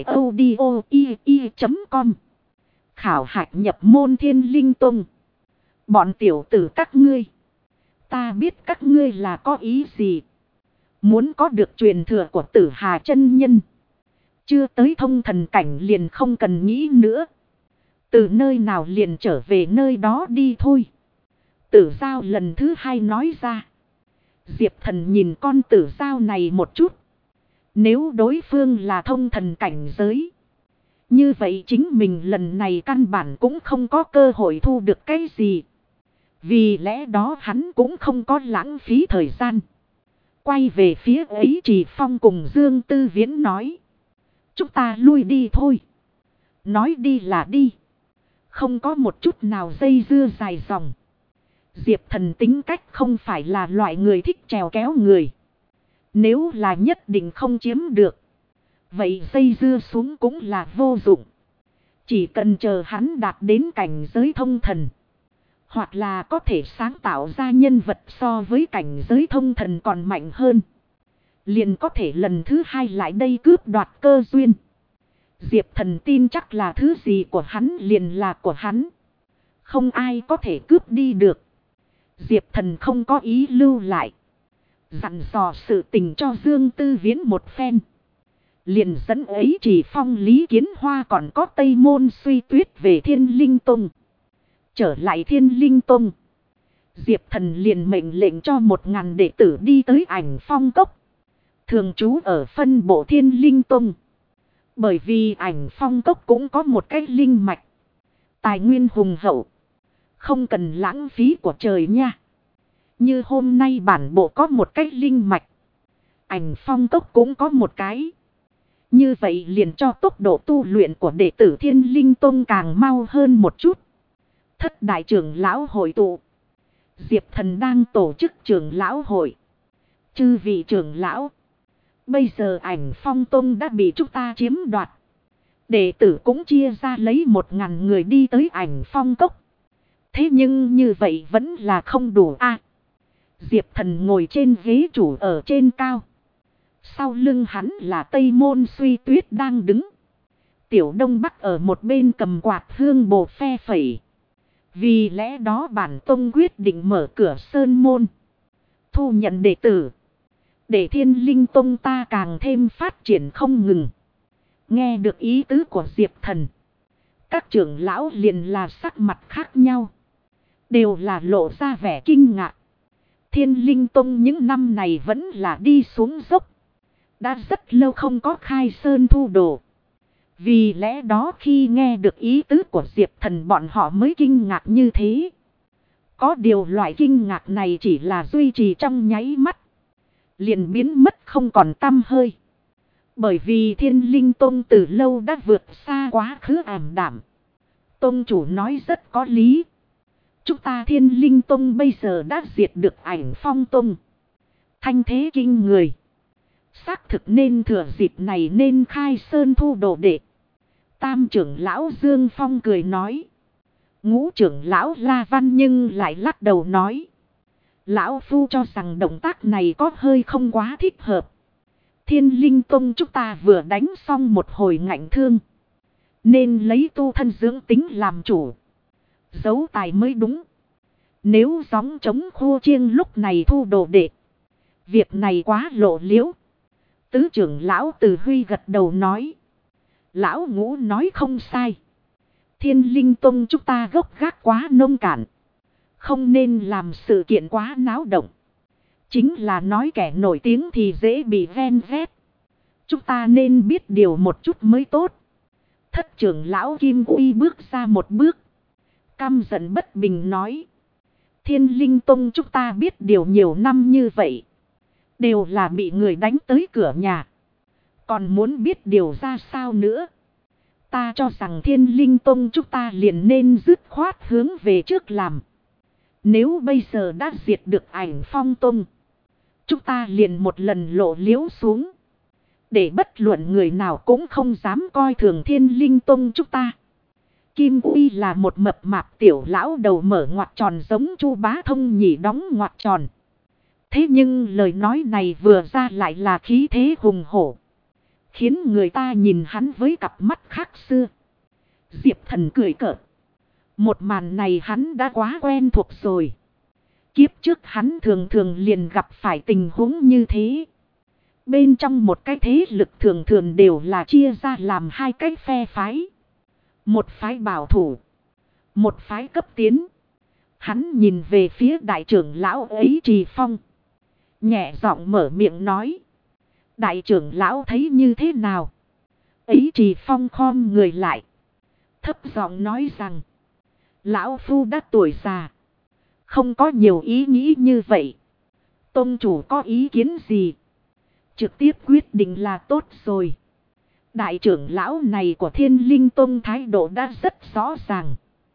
audio.com. Khảo hạch nhập môn Thiên Linh Tông. Bọn tiểu tử các ngươi. Ta biết các ngươi là có ý gì. Muốn có được truyền thừa của Tử Hà chân nhân. Chưa tới thông thần cảnh liền không cần nghĩ nữa. Từ nơi nào liền trở về nơi đó đi thôi. Tử giao lần thứ 2 nói ra. Diệp Thần nhìn con tử giao này một chút. Nếu đối phương là thông thần cảnh giới. Như vậy chính mình lần này căn bản cũng không có cơ hội thu được cái gì. Vì lẽ đó hắn cũng không có lãng phí thời gian. Quay về phía ấy Trì Phong cùng Dương Tư Viễn nói. Chúng ta lui đi thôi. Nói đi là đi. Không có một chút nào dây dưa dài dòng. Diệp Thần tính cách không phải là loại người thích trèo kéo người. Nếu là nhất định không chiếm được. Vậy dây dưa xuống cũng là vô dụng. Chỉ cần chờ hắn đạt đến cảnh giới thông thần. Hoặc là có thể sáng tạo ra nhân vật so với cảnh giới thông thần còn mạnh hơn. Liền có thể lần thứ 2 lại đây cướp đoạt cơ duyên. Diệp Thần tin chắc là thứ gì của hắn liền là của hắn. Không ai có thể cướp đi được. Diệp Thần không có ý lưu lại. Dặn dò sự tình cho Dương Tư Viễn một phen. Liền dẫn ấy Chỉ Phong Lý Kiến Hoa còn có Tây Môn Suy Tuyết về Thiên Linh Tông. Trở lại Thiên Linh Tông. Diệp Thần liền mệnh lệnh cho 1000 đệ tử đi tới Ảnh Phong Cốc. Thường trú ở phân bộ Thiên Linh Tông. Bởi vì Ảnh Phong Cốc cũng có một cái linh mạch. Tài nguyên hùng hậu. Không cần lãng phí của trời nha. Như hôm nay bản bộ có một cái linh mạch. Ảnh phong cốc cũng có một cái. Như vậy liền cho tốc độ tu luyện của đệ tử Thiên Linh Tông càng mau hơn một chút. Thất đại trưởng lão hội tụ. Diệp Thần đang tổ chức trưởng lão hội. Chư vị trưởng lão. Bây giờ Ảnh Phong Tông đã bị chúng ta chiếm đoạt. Đệ tử cũng chia ra lấy 1000 người đi tới Ảnh Phong Cốc. Thế nhưng như vậy vẫn là không đủ a. Diệp Thần ngồi trên ghế chủ ở trên cao. Sau lưng hắn là Tây Môn Suy Tuyết đang đứng. Tiểu Đông Bắc ở một bên cầm quạt hương bồ phe phẩy. Vì lẽ đó bản tông quyết định mở cửa sơn môn. Thu nhận đệ tử. Để Thiên Linh Tông ta càng thêm phát triển không ngừng. Nghe được ý tứ của Diệp Thần. Các trưởng lão liền là sắc mặt khác nhau. Đều là lộ ra vẻ kinh ngạc. Thiên Linh Tông những năm này vẫn là đi xuống dốc. Đã rất lâu không có khai sơn thu đồ. Vì lẽ đó khi nghe được ý tứ của Diệp Thần bọn họ mới kinh ngạc như thế. Có điều loại kinh ngạc này chỉ là duy trì trong nháy mắt. Liền biến mất không còn tăm hơi. Bởi vì Thiên Linh Tông từ lâu đã vượt xa quá khứ ảm đạm. Tông chủ nói rất có lý. Chúng ta Thiên Linh Tông bây giờ đã diệt được Ảnh Phong Tông. Thanh thế kinh người. Xác thực nên thừa dịp này nên khai sơn thu đồ đệ. Tam trưởng lão Dương Phong cười nói. Ngũ trưởng lão La Văn nhưng lại lắc đầu nói. Lão Phu cho rằng động tác này có hơi không quá thích hợp. Thiên Linh Tông chúng ta vừa đánh xong một hồi ngạnh thương. Nên lấy tu thân dưỡng tính làm chủ. Giấu tài mới đúng. Nếu gióng chống khô chiêng lúc này thu đồ đệ. Việc này quá lộ liễu. Tứ trưởng lão Từ Huy gật đầu nói. Lão Ngũ nói không sai. Thiên Linh Tông chúng ta gốc gác quá nông cạn. Không nên làm sự kiện quá náo động. Chính là nói kẻ nổi tiếng thì dễ bị ven vét. Chúng ta nên biết điều một chút mới tốt. Thất trưởng lão Kim Uy bước ra một bước. Căm giận bất bình nói. Thiên Linh Tông chúng ta biết điều nhiều năm như vậy. Đều là bị người đánh tới cửa nhà. Còn muốn biết điều ra sao nữa. Ta cho rằng Thiên Linh Tông chúng ta liền nên dứt khoát hướng về trước làm. Nếu bây giờ đã diệt được Ảnh Phong Tông. Chúng ta liền một lần lộ liễu xuống. Để bất luận người nào cũng không dám coi thường Thiên Linh Tông chúng ta. Kim Uy là một mập mạp tiểu lão đầu mở ngoặc tròn giống Chu Bá Thông nhỉ đóng ngoặc tròn. Thế nhưng lời nói này vừa ra lại là khí thế hùng hổ. Khiến người ta nhìn hắn với cặp mắt khác xưa. Diệp Thần cười cợt. Một màn này hắn đã quá quen thuộc rồi. Kiếp trước hắn thường thường liền gặp phải tình huống như thế. Bên trong một cái thế lực thường thường đều là chia ra làm hai cái phe phái. Một phái bảo thủ. Một phái cấp tiến. Hắn nhìn về phía đại trưởng lão ấy Trì Phong. Nhẹ giọng mở miệng nói. Đại trưởng lão thấy như thế nào? Ấy Trì Phong khom người lại. Thấp giọng nói rằng. Lão Phu đã tuổi già. Không có nhiều ý nghĩ như vậy. Tông chủ có ý kiến gì? Trực tiếp quyết định là tốt rồi. Đại trưởng lão này của Thiên Linh Tông thái độ đã rất rõ ràng.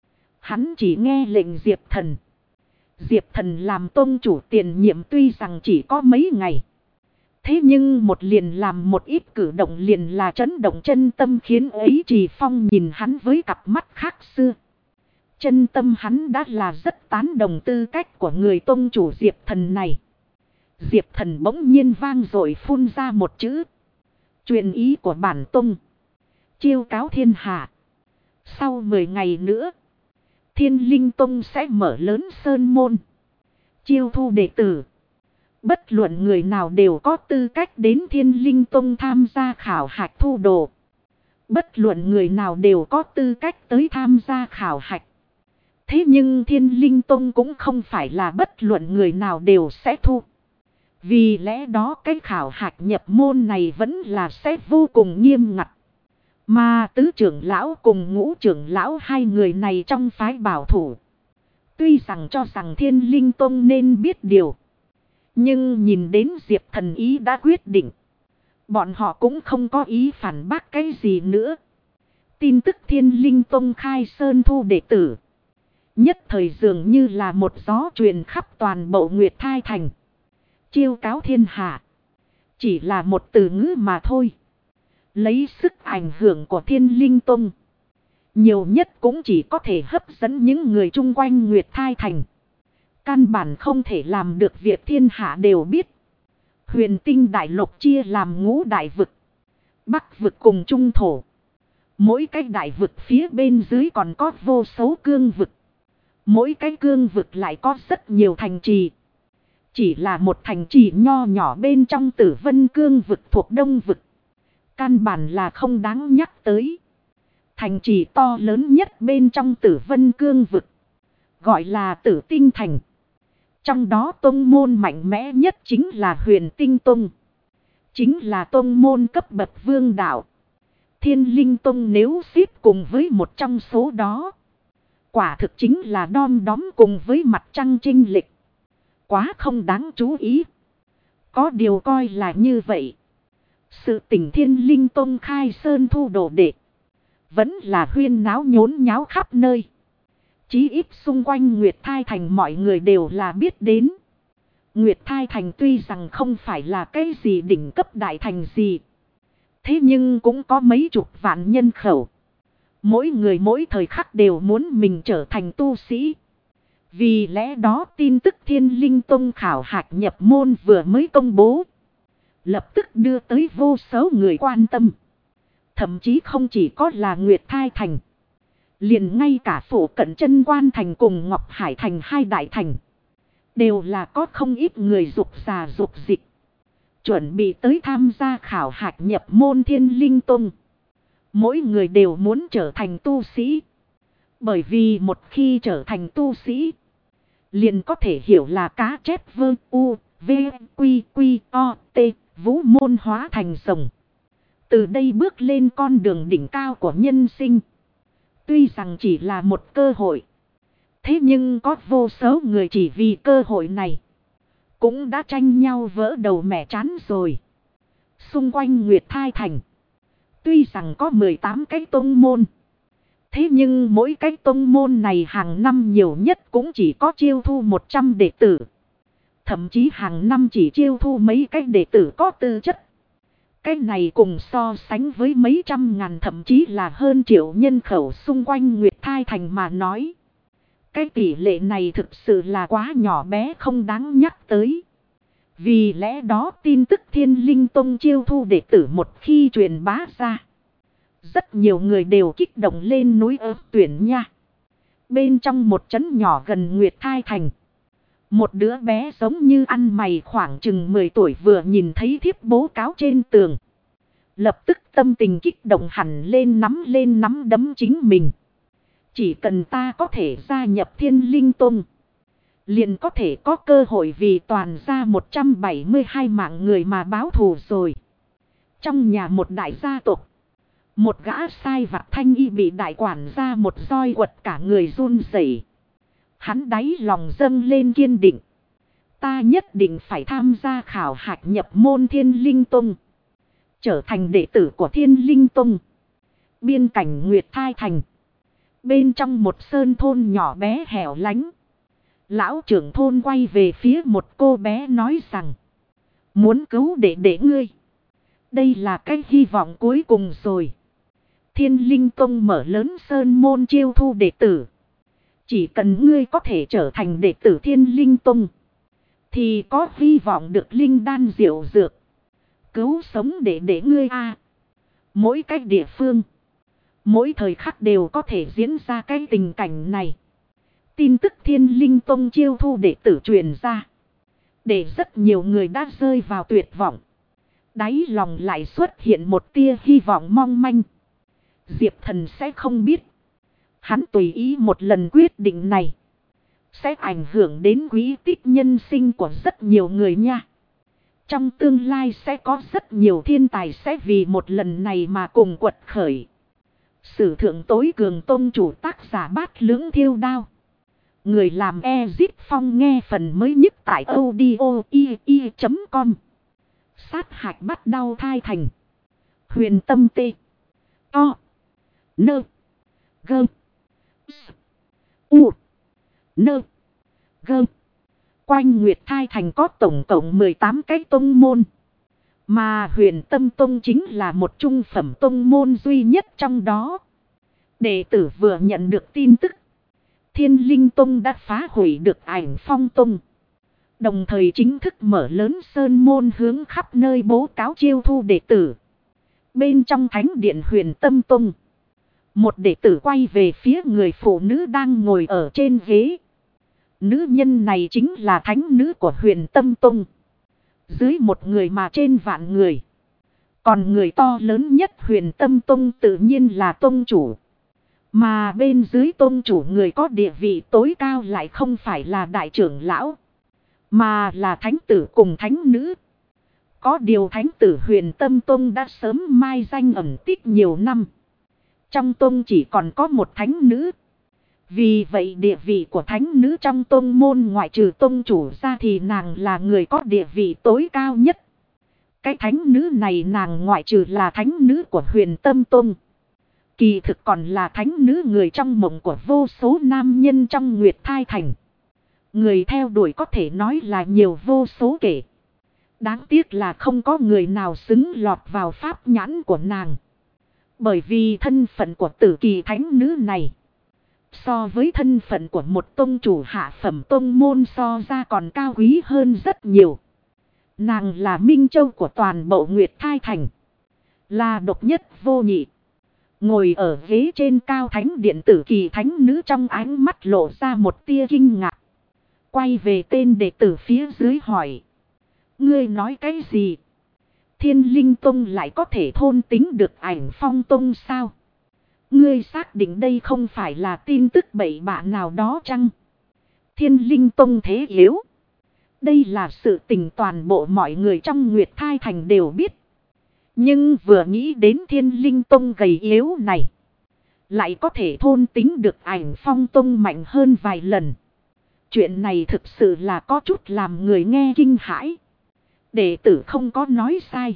Hắn chỉ nghe lệnh Diệp Thần. Diệp Thần làm tông chủ tiền nhiệm tuy rằng chỉ có mấy ngày. Thế nhưng một liền làm một ít cử động liền là chấn động chân tâm khiến ấy Trì Phong nhìn hắn với cặp mắt khác xưa. Chân tâm hắn đã là rất tán đồng tư cách của người tông chủ Diệp Thần này. Diệp Thần bỗng nhiên vang rồi phun ra một chữ. Truyền ý của bản tông. Chiêu cáo thiên hạ. Sau 10 ngày nữa. Thiên Linh Tông sẽ mở lớn sơn môn. Chiêu thu đệ tử. Bất luận người nào đều có tư cách đến Thiên Linh Tông tham gia khảo hạch thu đồ. Bất luận người nào đều có tư cách tới tham gia khảo hạch. Thế nhưng Thiên Linh Tông cũng không phải là bất luận người nào đều sẽ thu. Vì lẽ đó cái khảo hạch nhập môn này vẫn là sẽ vô cùng nghiêm ngặt. Mà tứ trưởng lão cùng ngũ trưởng lão hai người này trong phái bảo thủ. Tuy rằng cho rằng Thiên Linh Tông nên biết điều. Nhưng nhìn đến Diệp Thần ý đã quyết định. Bọn họ cũng không có ý phản bác cái gì nữa. Tin tức Thiên Linh Tông khai sơn thu đệ tử. Nhất thời dường như là một gió truyền khắp toàn bộ Nguyệt Thai Thành. Chiêu cáo thiên hạ. Chỉ là một từ ngữ mà thôi. Lấy sức ảnh hưởng của Thiên Linh Tông. Nhiều nhất cũng chỉ có thể hấp dẫn những người chung quanh Nguyệt Thai Thành. Căn bản không thể làm được việc thiên hạ đều biết. Huyền Tinh Đại Lục chia làm ngũ đại vực. Bắc vực cùng Trung Thổ. Mỗi cái đại vực phía bên dưới còn có vô số cương vực. Mỗi cái cương vực lại có rất nhiều thành trì. Chỉ là một thành trì nho nhỏ bên trong Tử Vân cương vực thuộc Đông vực. Căn bản là không đáng nhắc tới. Thành trì to lớn nhất bên trong Tử Vân cương vực. Gọi là Tử Tinh Thành. Trong đó tông môn mạnh mẽ nhất chính là Huyền Tinh Tông. Chính là tông môn cấp bậc vương đạo. Thiên Linh Tông nếu xếp cùng với một trong số đó. Quả thực chính là đom đóm cùng với mặt trăng chênh lệch. Quá không đáng chú ý. Có điều coi là như vậy. Sự tình Thiên Linh Tông khai sơn thu đồ đệ. Vẫn là huyên náo nhốn nháo khắp nơi. Chí ít xung quanh Nguyệt Thai Thành mọi người đều là biết đến. Nguyệt Thai Thành tuy rằng không phải là cái gì đỉnh cấp đại thành gì. Thế nhưng cũng có mấy chục vạn nhân khẩu. Mỗi người mỗi thời khắc đều muốn mình trở thành tu sĩ. Vì lẽ đó tin tức Thiên Linh Tông khảo hạch nhập môn vừa mới công bố. Lập tức đưa tới vô số người quan tâm. Thậm chí không chỉ có là Nguyệt Thai Thành. Liền ngay cả phủ cận Chân Quan Thành cùng Ngọc Hải Thành hai đại thành. Đều là có không ít người dục già dục dịch. Chuẩn bị tới tham gia khảo hạch nhập môn Thiên Linh Tông. Mỗi người đều muốn trở thành tu sĩ. Bởi vì một khi trở thành tu sĩ. Liền có thể hiểu là cá chép vơ u, v, quy, quy, o, t, vũ môn hóa thành rồng. Từ đây bước lên con đường đỉnh cao của nhân sinh. Tuy rằng chỉ là một cơ hội. Thế nhưng có vô số người chỉ vì cơ hội này. Cũng đã tranh nhau vỡ đầu mẻ chán rồi. Xung quanh Nguyệt Thai Thành. Tuy rằng có 18 cái tông môn. Thế nhưng mỗi cái tông môn này hàng năm nhiều nhất cũng chỉ có chiêu thu 100 đệ tử. Thậm chí hàng năm chỉ chiêu thu mấy cái đệ tử có tư chất. Cái này cùng so sánh với mấy trăm ngàn thậm chí là hơn triệu nhân khẩu xung quanh Nguyệt Thai Thành mà nói. Cái tỷ lệ này thực sự là quá nhỏ bé không đáng nhắc tới. Vì lẽ đó tin tức Thiên Linh Tông chiêu thu đệ tử một khi truyền bá ra. Rất nhiều người đều kích động lên núi ớt tuyển nha. Bên trong một trấn nhỏ gần Nguyệt Thai Thành. Một đứa bé giống như ăn mày khoảng chừng 10 tuổi vừa nhìn thấy thiếp bố cáo trên tường. Lập tức tâm tình kích động hẳn lên nắm đấm chính mình. Chỉ cần ta có thể gia nhập Thiên Linh Tông. Liền có thể có cơ hội vì toàn gia 172 mạng người mà báo thù rồi. Trong nhà một đại gia tộc. Một gã sai vặt thanh y bị đại quản gia một roi quật cả người run rẩy. Hắn đáy lòng dâng lên kiên định. Ta nhất định phải tham gia khảo hạch nhập môn Thiên Linh Tông. Trở thành đệ tử của Thiên Linh Tông. Biên cảnh Nguyệt Thai Thành. Bên trong một sơn thôn nhỏ bé hẻo lánh. Lão trưởng thôn quay về phía một cô bé nói rằng. Muốn cứu đệ ngươi. Đây là cái hy vọng cuối cùng rồi. Thiên Linh Tông mở lớn sơn môn chiêu thu đệ tử. Chỉ cần ngươi có thể trở thành đệ tử Thiên Linh Tông. Thì có hy vọng được linh đan diệu dược. Cứu sống đệ ngươi a. Mỗi cách địa phương. Mỗi thời khắc đều có thể diễn ra cái tình cảnh này. Tin tức Thiên Linh Tông chiêu thu đệ tử truyền ra. Để rất nhiều người đã rơi vào tuyệt vọng. Đáy lòng lại xuất hiện một tia hy vọng mong manh. Diệp Thần sẽ không biết. Hắn tùy ý một lần quyết định này. Sẽ ảnh hưởng đến quý tích nhân sinh của rất nhiều người nha. Trong tương lai sẽ có rất nhiều thiên tài sẽ vì một lần này mà cùng quật khởi. Sử thượng tối cường tông chủ tác giả Bát Lưỡng Thiêu Đao. Người làm Ezit Phong nghe phần mới nhất tại audio.com. Sát hạch bắt đau thai thành. Huyền tâm tê. To. Nơ. Gơ. U. Nơ. Gơ. Quanh Nguyệt Thai Thành có tổng cộng 18 cái tông môn. Mà Huyền Tâm Tông chính là một trung phẩm tông môn duy nhất trong đó. Đệ tử vừa nhận được tin tức. Thiên Linh Tông đã phá hủy được Ảnh Phong Tông. Đồng thời chính thức mở lớn sơn môn hướng khắp nơi bố cáo chiêu thu đệ tử. Bên trong thánh điện Huyền Tâm Tông. Một đệ tử quay về phía người phụ nữ đang ngồi ở trên ghế. Nữ nhân này chính là thánh nữ của Huyền Tâm Tông. Dưới một người mà trên vạn người. Còn người to lớn nhất Huyền Tâm Tông tự nhiên là tông chủ. Mà bên dưới tông chủ người có địa vị tối cao lại không phải là đại trưởng lão. Mà là thánh tử cùng thánh nữ. Có điều thánh tử Huyền Tâm Tông đã sớm mai danh ẩn tích nhiều năm. Trong tông chỉ còn có một thánh nữ. Vì vậy địa vị của thánh nữ trong tông môn ngoại trừ tông chủ ra thì nàng là người có địa vị tối cao nhất. Cái thánh nữ này nàng ngoại trừ là thánh nữ của Huyền Tâm Tông. Kỳ thực còn là thánh nữ người trong mộng của vô số nam nhân trong Nguyệt Thai Thành. Người theo đuổi có thể nói là nhiều vô số kể. Đáng tiếc là không có người nào xứng lọt vào pháp nhãn của nàng. Bởi vì thân phận của tử kỳ thánh nữ này. So với thân phận của một tông chủ hạ phẩm tông môn so ra còn cao quý hơn rất nhiều. Nàng là Minh Châu của toàn bộ Nguyệt Thai Thành. Là độc nhất vô nhị. Ngồi ở ghế trên cao thánh điện tử kỳ thánh nữ trong ánh mắt lộ ra một tia kinh ngạc. Quay về tên đệ tử phía dưới hỏi. Ngươi nói cái gì? Thiên Linh Tông lại có thể thôn tính được Ảnh Phong Tông sao? Ngươi xác định đây không phải là tin tức bậy bạ nào đó chăng? Thiên Linh Tông thế yếu. Đây là sự tình toàn bộ mọi người trong Nguyệt Thai Thành đều biết. Nhưng vừa nghĩ đến Thiên Linh Tông gầy yếu này. Lại có thể thôn tính được Ảnh Phong Tông mạnh hơn vài lần. Chuyện này thực sự là có chút làm người nghe kinh hãi. Đệ tử không có nói sai.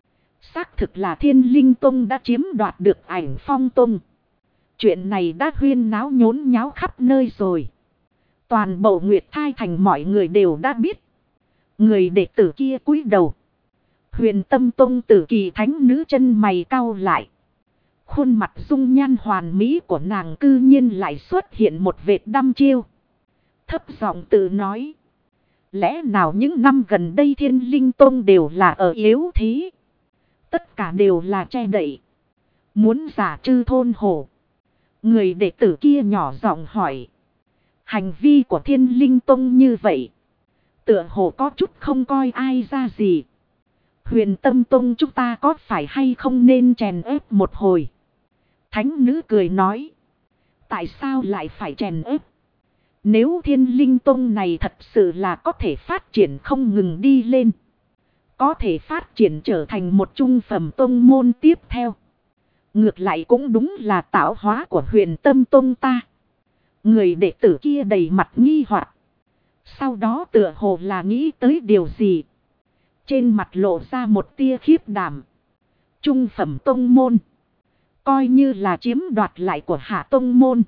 Xác thực là Thiên Linh Tông đã chiếm đoạt được Ảnh Phong Tông. Chuyện này đã huyên náo nhốn nháo khắp nơi rồi. Toàn bộ Nguyệt Thai Thành mọi người đều đã biết. Người đệ tử kia cúi đầu. Huyền Tâm Tông tử kỳ thánh nữ chân mày cau lại. Khuôn mặt dung nhan hoàn mỹ của nàng cư nhiên lại xuất hiện một vệt đăm chiêu. Thấp giọng tự nói. Lẽ nào những năm gần đây Thiên Linh Tông đều là ở yếu thế? Tất cả đều là che đậy. Muốn giả trư thôn hổ. Người đệ tử kia nhỏ giọng hỏi. Hành vi của Thiên Linh Tông như vậy. Tựa hồ có chút không coi ai ra gì. Huyền Tâm Tông chúng ta có phải hay không nên chèn ép một hồi? Thánh nữ cười nói. Tại sao lại phải chèn ép? Nếu Thiên Linh Tông này thật sự là có thể phát triển không ngừng đi lên. Có thể phát triển trở thành một trung phẩm tông môn tiếp theo. Ngược lại cũng đúng là tạo hóa của Huyền Tâm Tông ta. Người đệ tử kia đầy mặt nghi hoặc. Sau đó tựa hồ là nghĩ tới điều gì. Trên mặt lộ ra một tia khiếp đảm. Trung phẩm tông môn. Coi như là chiếm đoạt lại của hạ tông môn.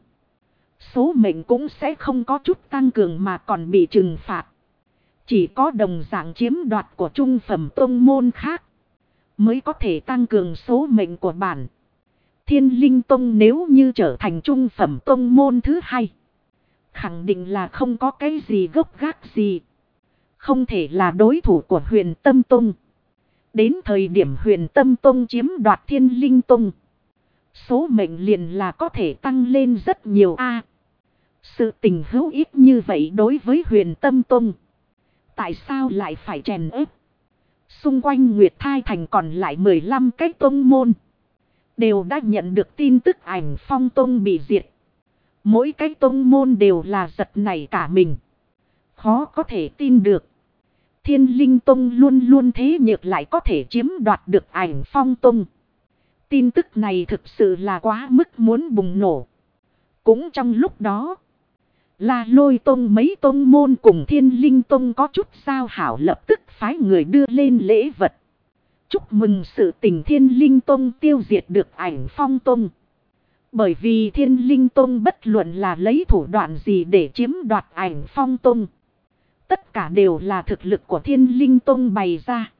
Số mệnh cũng sẽ không có chút tăng cường mà còn bị trừng phạt. Chỉ có đồng dạng chiếm đoạt của trung phẩm tông môn khác. Mới có thể tăng cường số mệnh của bản. Thiên Linh Tông nếu như trở thành trung phẩm tông môn thứ hai. Khẳng định là không có cái gì gốc gác gì. Không thể là đối thủ của Huyền Tâm Tông. Đến thời điểm Huyền Tâm Tông chiếm đoạt Thiên Linh Tông. Số mệnh liền là có thể tăng lên rất nhiều a. Sự tình hữu ích như vậy đối với Huyền Tâm Tông. Tại sao lại phải chèn ép? Xung quanh Nguyệt Thai Thành còn lại 15 cái tông môn. Đều đã nhận được tin tức Ảnh Phong Tông bị diệt. Mỗi cái tông môn đều là giật nảy cả mình. Khó có thể tin được. Thiên Linh Tông luôn luôn thế nhược lại có thể chiếm đoạt được Ảnh Phong Tông. Tin tức này thực sự là quá mức muốn bùng nổ. Cũng trong lúc đó, La Lôi Tông mấy tông môn cùng Thiên Linh Tông có chút giao hảo lập tức phái người đưa lên lễ vật. Chúc mừng sự tình Thiên Linh Tông tiêu diệt được Ảnh Phong Tông. Bởi vì Thiên Linh Tông bất luận là lấy thủ đoạn gì để chiếm đoạt Ảnh Phong Tông. Tất cả đều là thực lực của Thiên Linh Tông bày ra.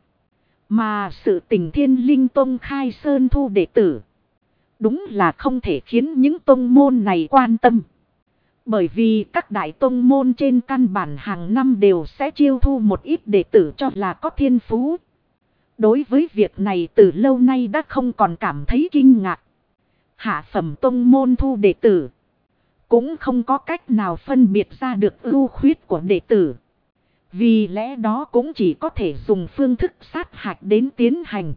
Mà sự tình Thiên Linh Tông khai sơn thu đệ tử. Đúng là không thể khiến những tông môn này quan tâm. Bởi vì các đại tông môn trên căn bản hàng năm đều sẽ chiêu thu một ít đệ tử cho là có thiên phú. Đối với việc này từ lâu nay đã không còn cảm thấy kinh ngạc. Hạ phẩm tông môn thu đệ tử. Cũng không có cách nào phân biệt ra được ưu khuyết của đệ tử. Vì lẽ đó cũng chỉ có thể dùng phương thức sát hạch đến tiến hành.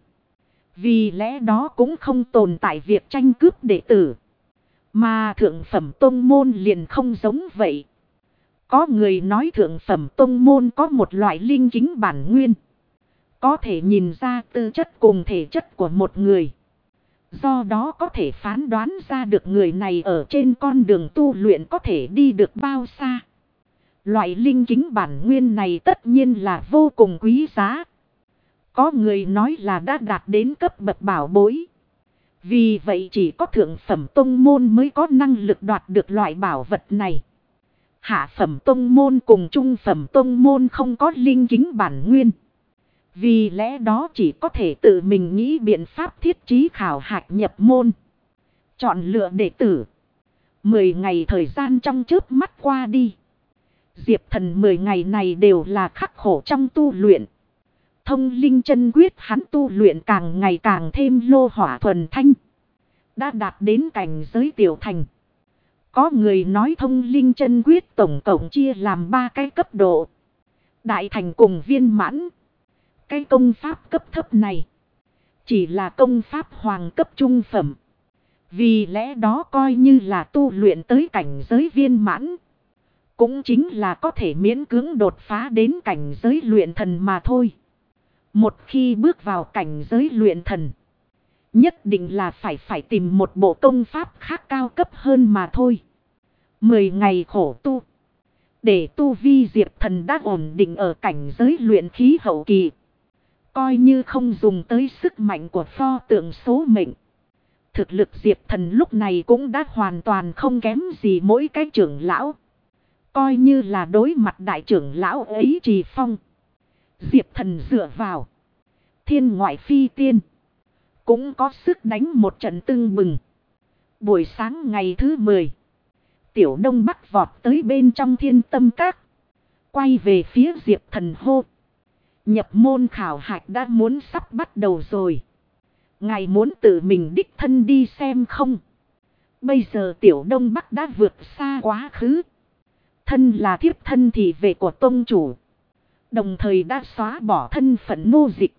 Vì lẽ đó cũng không tồn tại việc tranh cướp đệ tử. Mà thượng phẩm tông môn liền không giống vậy. Có người nói thượng phẩm tông môn có một loại linh kính bản nguyên. Có thể nhìn ra tư chất cùng thể chất của một người. Do đó có thể phán đoán ra được người này ở trên con đường tu luyện có thể đi được bao xa. Loại linh kính bản nguyên này tất nhiên là vô cùng quý giá. Có người nói là đã đạt đến cấp bậc bảo bối. Vì vậy chỉ có thượng phẩm tông môn mới có năng lực đoạt được loại bảo vật này. Hạ phẩm tông môn cùng trung phẩm tông môn không có linh kính bản nguyên. Vì lẽ đó chỉ có thể tự mình nghĩ biện pháp thiết trí khảo hạch nhập môn. Chọn lựa đệ tử. 10 ngày thời gian trong chớp mắt qua đi. Diệp Thần 10 ngày này đều là khắc khổ trong tu luyện. Thông linh chân quyết hắn tu luyện càng ngày càng thêm lô hỏa thuần thanh. Đã đạt đến cảnh giới tiểu thành. Có người nói thông linh chân quyết tổng cộng chia làm 3 cái cấp độ. Đại thành cùng viên mãn. Cái công pháp cấp thấp này. Chỉ là công pháp hoàng cấp trung phẩm. Vì lẽ đó coi như là tu luyện tới cảnh giới viên mãn. Cũng chính là có thể miễn cưỡng đột phá đến cảnh giới luyện thần mà thôi. Một khi bước vào cảnh giới luyện thần. Nhất định là phải tìm một bộ công pháp khác cao cấp hơn mà thôi. 10 ngày khổ tu. Để tu vi Diệp Thần đã ổn định ở cảnh giới luyện khí hậu kỳ. Coi như không dùng tới sức mạnh của pho tượng số mệnh. Thực lực Diệp Thần lúc này cũng đã hoàn toàn không kém gì mỗi cái trưởng lão. Coi như là đối mặt đại trưởng lão ấy Trì Phong. Diệp Thần dựa vào. Thiên ngoại phi tiên. Cũng có sức đánh một trận tưng bừng. Buổi sáng ngày thứ 10. Tiểu Đông Bắc vọt tới bên trong Thiên Tâm Các. Quay về phía Diệp Thần hô. Nhập môn khảo hạch đã muốn sắp bắt đầu rồi. Ngài muốn tự mình đích thân đi xem không? Bây giờ Tiểu Đông Bắc đã vượt xa quá khứ. Thân là thiếp thân thị vệ của tông chủ. Đồng thời đã xóa bỏ thân phận nô dịch.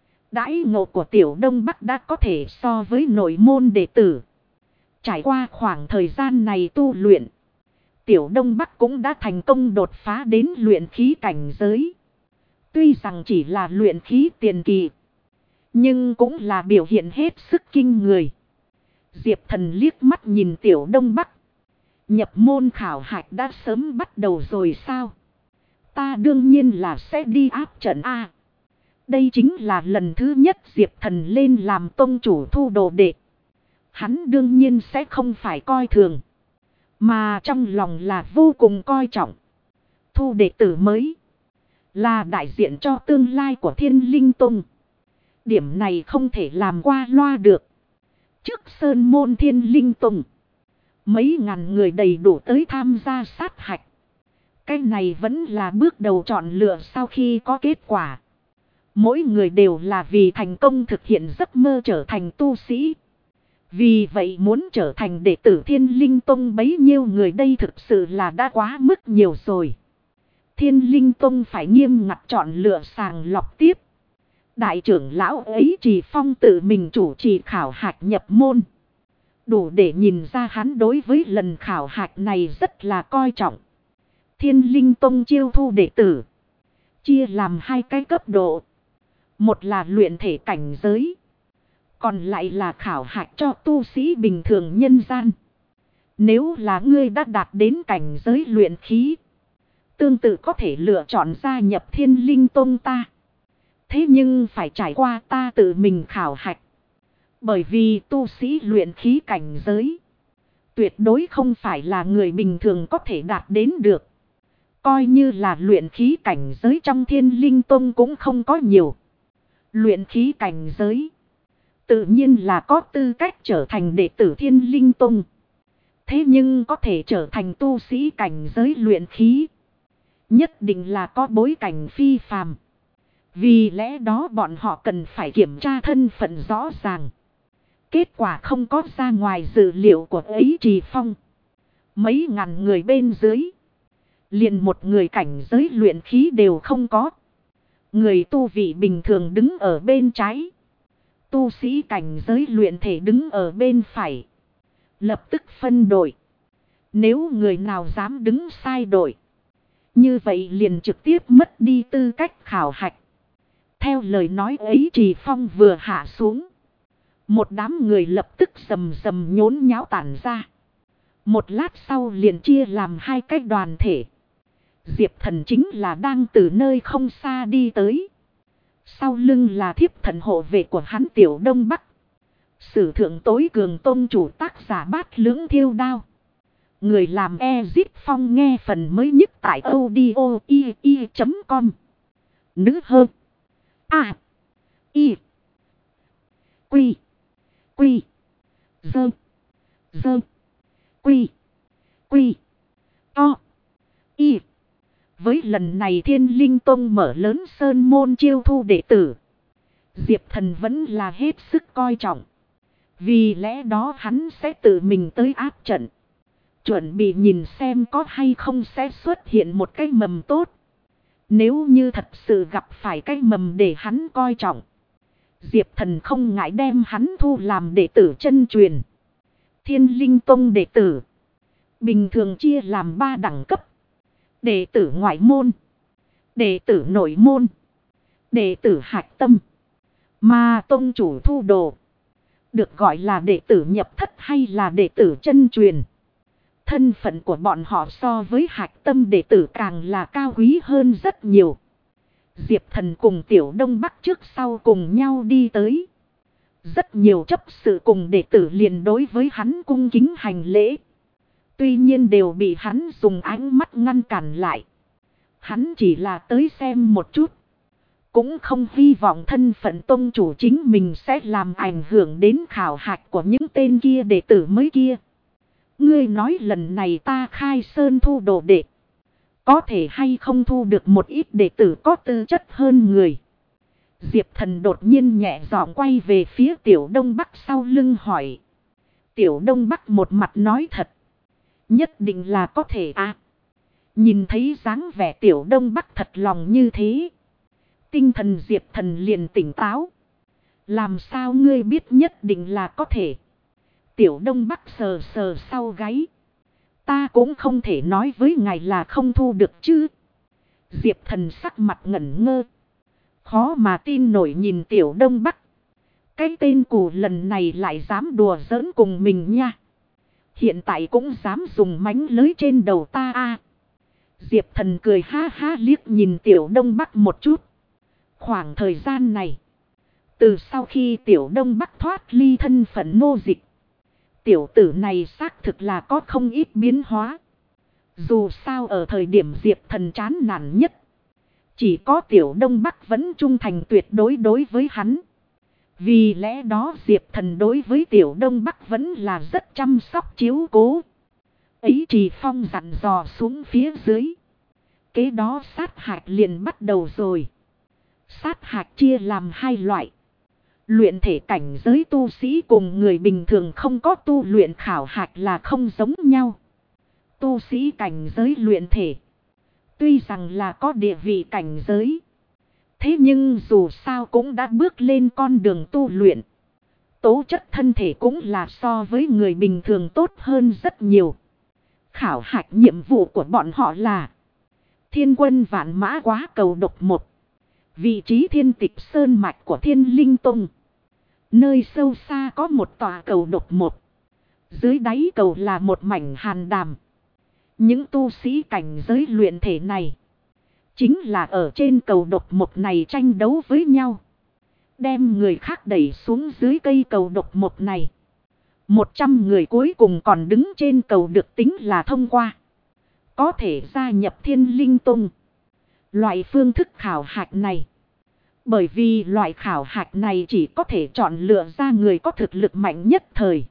Đãi ngộ của Tiểu Đông Bắc đã có thể so với nội môn đệ tử. Trải qua khoảng thời gian này tu luyện. Tiểu Đông Bắc cũng đã thành công đột phá đến luyện khí cảnh giới. Tuy rằng chỉ là luyện khí tiền kỳ. Nhưng cũng là biểu hiện hết sức kinh người. Diệp Thần liếc mắt nhìn Tiểu Đông Bắc. Nhập môn khảo hạch đã sớm bắt đầu rồi sao? Ta đương nhiên là sẽ đi áp trận A. Đây chính là lần thứ nhất Diệp Thần lên làm tông chủ thu đồ đệ. Hắn đương nhiên sẽ không phải coi thường. Mà trong lòng là vô cùng coi trọng. Thu đệ tử mới. Là đại diện cho tương lai của Thiên Linh Tông. Điểm này không thể làm qua loa được. Trước sơn môn Thiên Linh Tông. Mấy ngàn người đầy đủ tới tham gia sát hạch. Cái này vẫn là bước đầu chọn lựa sau khi có kết quả. Mỗi người đều là vì thành công thực hiện giấc mơ trở thành tu sĩ. Vì vậy muốn trở thành đệ tử Thiên Linh Tông bấy nhiêu người đây thực sự là đã quá mức nhiều rồi. Thiên Linh Tông phải nghiêm ngặt chọn lựa sàng lọc tiếp. Đại trưởng lão ấy Trì Phong tự mình chủ trì khảo hạch nhập môn. Đủ để nhìn ra hắn đối với lần khảo hạch này rất là coi trọng. Thiên Linh Tông chiêu thu đệ tử. Chia làm 2 cái cấp độ. Một là luyện thể cảnh giới. Còn lại là khảo hạch cho tu sĩ bình thường nhân gian. Nếu là ngươi đã đạt đến cảnh giới luyện khí, tương tự có thể lựa chọn gia nhập Thiên Linh Tông ta. Thế nhưng phải trải qua ta tự mình khảo hạch. Bởi vì tu sĩ luyện khí cảnh giới tuyệt đối không phải là người bình thường có thể đạt đến được. Coi như là luyện khí cảnh giới trong Thiên Linh Tông cũng không có nhiều. Luyện khí cảnh giới tự nhiên là có tư cách trở thành đệ tử Thiên Linh Tông. Thế nhưng có thể trở thành tu sĩ cảnh giới luyện khí, nhất định là có bối cảnh phi phàm. Vì lẽ đó bọn họ cần phải kiểm tra thân phận rõ ràng. Kết quả không có ra ngoài dự liệu của ấy Trì Phong. Mấy ngàn người bên dưới, liền một người cảnh giới luyện khí đều không có. Người tu vị bình thường đứng ở bên trái, tu sĩ cảnh giới luyện thể đứng ở bên phải. Lập tức phân đội. Nếu người nào dám đứng sai đội, như vậy liền trực tiếp mất đi tư cách khảo hạch. Theo lời nói ấy Trì Phong vừa hạ xuống, một đám người lập tức rầm rầm nhốn nháo tản ra. Một lát sau liền chia làm hai cái đoàn thể. Diệp Thần chính là đang từ nơi không xa đi tới. Sau lưng là thiếp thần hộ vệ của hắn Tiểu Đông Bắc. Sử thượng tối cường tông chủ tác giả Bát Lưỡng Thiêu Đao. Người làm Ezip Phong nghe phần mới nhất tại audio.com. Nữ hơn. A. I. Quy. Quy. Dơ. Dơ. Quy. Quy. To. Y. Với lần này Thiên Linh Tông mở lớn sơn môn chiêu thu đệ tử, Diệp Thần vẫn là hết sức coi trọng. Vì lẽ đó hắn sẽ tự mình tới áp trận. Chuẩn bị nhìn xem có hay không sẽ xuất hiện một cái mầm tốt. Nếu như thật sự gặp phải cái mầm để hắn coi trọng, Diệp Thần không ngại đem hắn thu làm đệ tử chân truyền. Thiên Linh Tông đệ tử bình thường chia làm 3 đẳng cấp. Đệ tử ngoại môn, đệ tử nội môn, đệ tử hạch tâm. Mà tông chủ thu đồ được gọi là đệ tử nhập thất hay là đệ tử chân truyền. Thân phận của bọn họ so với hạch tâm đệ tử càng là cao quý hơn rất nhiều. Diệp Thần cùng Tiểu Đông Bắc trước sau cùng nhau đi tới. Rất nhiều chấp sự cùng đệ tử liền đối với hắn cung kính hành lễ. Tuy nhiên đều bị hắn dùng ánh mắt ngăn cản lại. Hắn chỉ là tới xem một chút. Cũng không hy vọng thân phận tông chủ chính mình sẽ làm ảnh hưởng đến khảo hạch của những tên kia đệ tử mới kia. Ngươi nói lần này ta khai sơn thu đồ đệ, có thể hay không thu được một ít đệ tử có tư chất hơn người. Diệp Thần đột nhiên nhẹ giọng quay về phía Tiểu Đông Bắc sau lưng hỏi. Tiểu Đông Bắc một mặt nói thật. Nhất định là có thể à. Nhìn thấy dáng vẻ Tiểu Đông Bắc thật lòng như thế, tinh thần Diệp Thần liền tỉnh táo. Làm sao ngươi biết nhất định là có thể? Tiểu Đông Bắc sờ sờ sau gáy. Ta cũng không thể nói với ngài là không thu được chứ. Diệp Thần sắc mặt ngẩn ngơ, khó mà tin nổi nhìn Tiểu Đông Bắc. Cái tên cù lần này lại dám đùa giỡn cùng mình nha. Hiện tại cũng dám dùng mánh lưới trên đầu ta à. Diệp Thần cười ha ha liếc nhìn Tiểu Đông Bắc một chút. Khoảng thời gian này, từ sau khi Tiểu Đông Bắc thoát ly thân phận nô dịch, tiểu tử này xác thực là có không ít biến hóa. Dù sao ở thời điểm Diệp Thần chán nản nhất, chỉ có Tiểu Đông Bắc vẫn trung thành tuyệt đối đối với hắn. Vì lẽ đó Diệp Thần đối với Tiểu Đông Bắc vẫn là rất chăm sóc chiếu cố. Ấy Trì Phong dặn dò xuống phía dưới. Kế đó sát hạch liền bắt đầu rồi. Sát hạch chia làm 2 loại. Luyện thể cảnh giới tu sĩ cùng người bình thường không có tu luyện khảo hạch là không giống nhau. Tu sĩ cảnh giới luyện thể, tuy rằng là có địa vị cảnh giới, thế nhưng dù sao cũng đã bước lên con đường tu luyện. Tố chất thân thể cũng là so với người bình thường tốt hơn rất nhiều. Khảo hạch nhiệm vụ của bọn họ là Thiên Quân Vạn Mã Quá Cầu Độc 1. Vị trí Thiên Tịch Sơn Mạch của Thiên Linh Tông. Nơi sâu xa có một tòa cầu độc 1. Dưới đáy cầu là một mảnh hàn đàm. Những tu sĩ cảnh giới luyện thể này chính là ở trên cầu độc mộc này tranh đấu với nhau. Đem người khác đẩy xuống dưới cây cầu độc mộc này. 100 người cuối cùng còn đứng trên cầu được tính là thông qua. Có thể gia nhập Thiên Linh Tông. Loại phương thức khảo hạch này. Bởi vì loại khảo hạch này chỉ có thể chọn lựa ra người có thực lực mạnh nhất thời.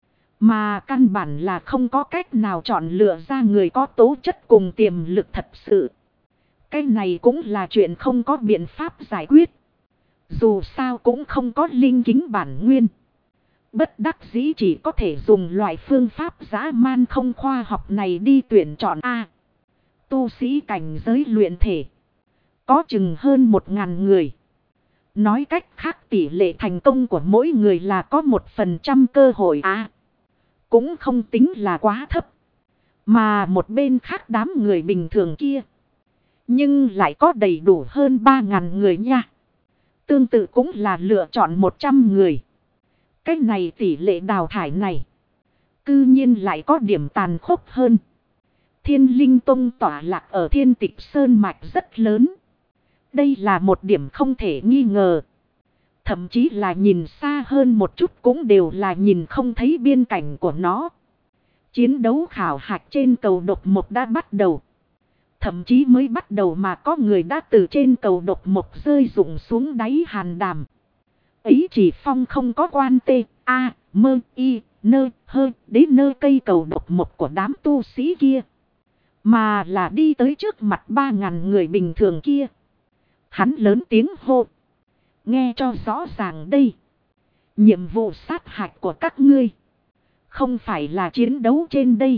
Mà căn bản là không có cách nào chọn lựa ra người có tố chất cùng tiềm lực thật sự. Cái này cũng là chuyện không có biện pháp giải quyết. Dù sao cũng không có linh kính bản nguyên. Bất đắc dĩ chỉ có thể dùng loại phương pháp dã man không khoa học này đi tuyển chọn A. Tu sĩ cảnh giới luyện thể. Có chừng hơn 1000 người. Nói cách khác tỷ lệ thành công của mỗi người là có 1% cơ hội A. Cũng không tính là quá thấp. Mà một bên khác đám người bình thường kia. Nhưng lại có đầy đủ hơn 3000 người nha. Tương tự cũng là lựa chọn 100 người. Cái này tỷ lệ đào thải này. Cư nhiên lại có điểm tàn khốc hơn. Thiên Linh Tông tỏa lạc ở Thiên Tịch Sơn Mạch rất lớn. Đây là một điểm không thể nghi ngờ. Thậm chí là nhìn xa hơn một chút cũng đều là nhìn không thấy biên cảnh của nó. Chiến đấu khảo hạch trên cầu độc mộc đã bắt đầu. Thậm chí mới bắt đầu mà có người đã từ trên cầu độc mộc rơi rụng xuống đáy hàn đàm. Ấy chỉ phong không có quan tê, a, mơ, y, nơ, hơ, đến nơi cây cầu độc mộc của đám tu sĩ kia. Mà là đi tới trước mặt 3000 người bình thường kia. Hắn lớn tiếng hô. Nghe cho rõ ràng đây. Nhiệm vụ sát hạch của các ngươi. Không phải là chiến đấu trên đây.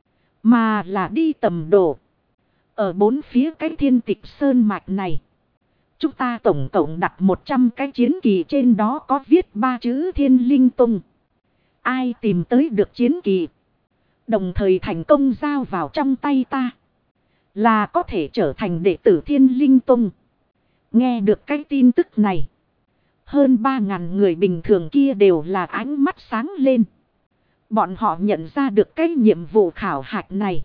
Mà là đi tầm độ. Ở bốn phía cái Thiên Tịch Sơn Mạch này. Chúng ta tổng cộng đặt 100 cái chiến kỳ trên đó có viết 3 chữ Thiên Linh Tông. Ai tìm tới được chiến kỳ. Đồng thời thành công giao vào trong tay ta. Là có thể trở thành đệ tử Thiên Linh Tông. Nghe được cái tin tức này. Hơn 3000 người bình thường kia đều là ánh mắt sáng lên. Bọn họ nhận ra được cái nhiệm vụ khảo hạch này.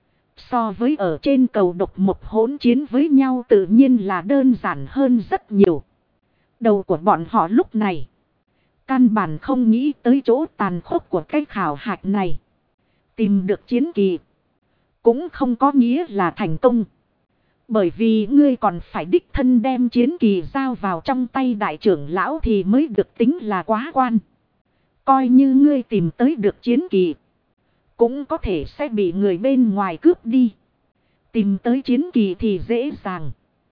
So với ở trên cầu độc mộc hỗn chiến với nhau tự nhiên là đơn giản hơn rất nhiều. Đầu của bọn họ lúc này. Căn bản không nghĩ tới chỗ tàn khốc của cái khảo hạch này. Tìm được chiến kỳ. Cũng không có nghĩa là thành công. Bởi vì ngươi còn phải đích thân đem chiến kỳ giao vào trong tay đại trưởng lão thì mới được tính là quá quan. Coi như ngươi tìm tới được chiến kỳ. Cũng có thể sẽ bị người bên ngoài cướp đi. Tìm tới chiến kỳ thì dễ dàng.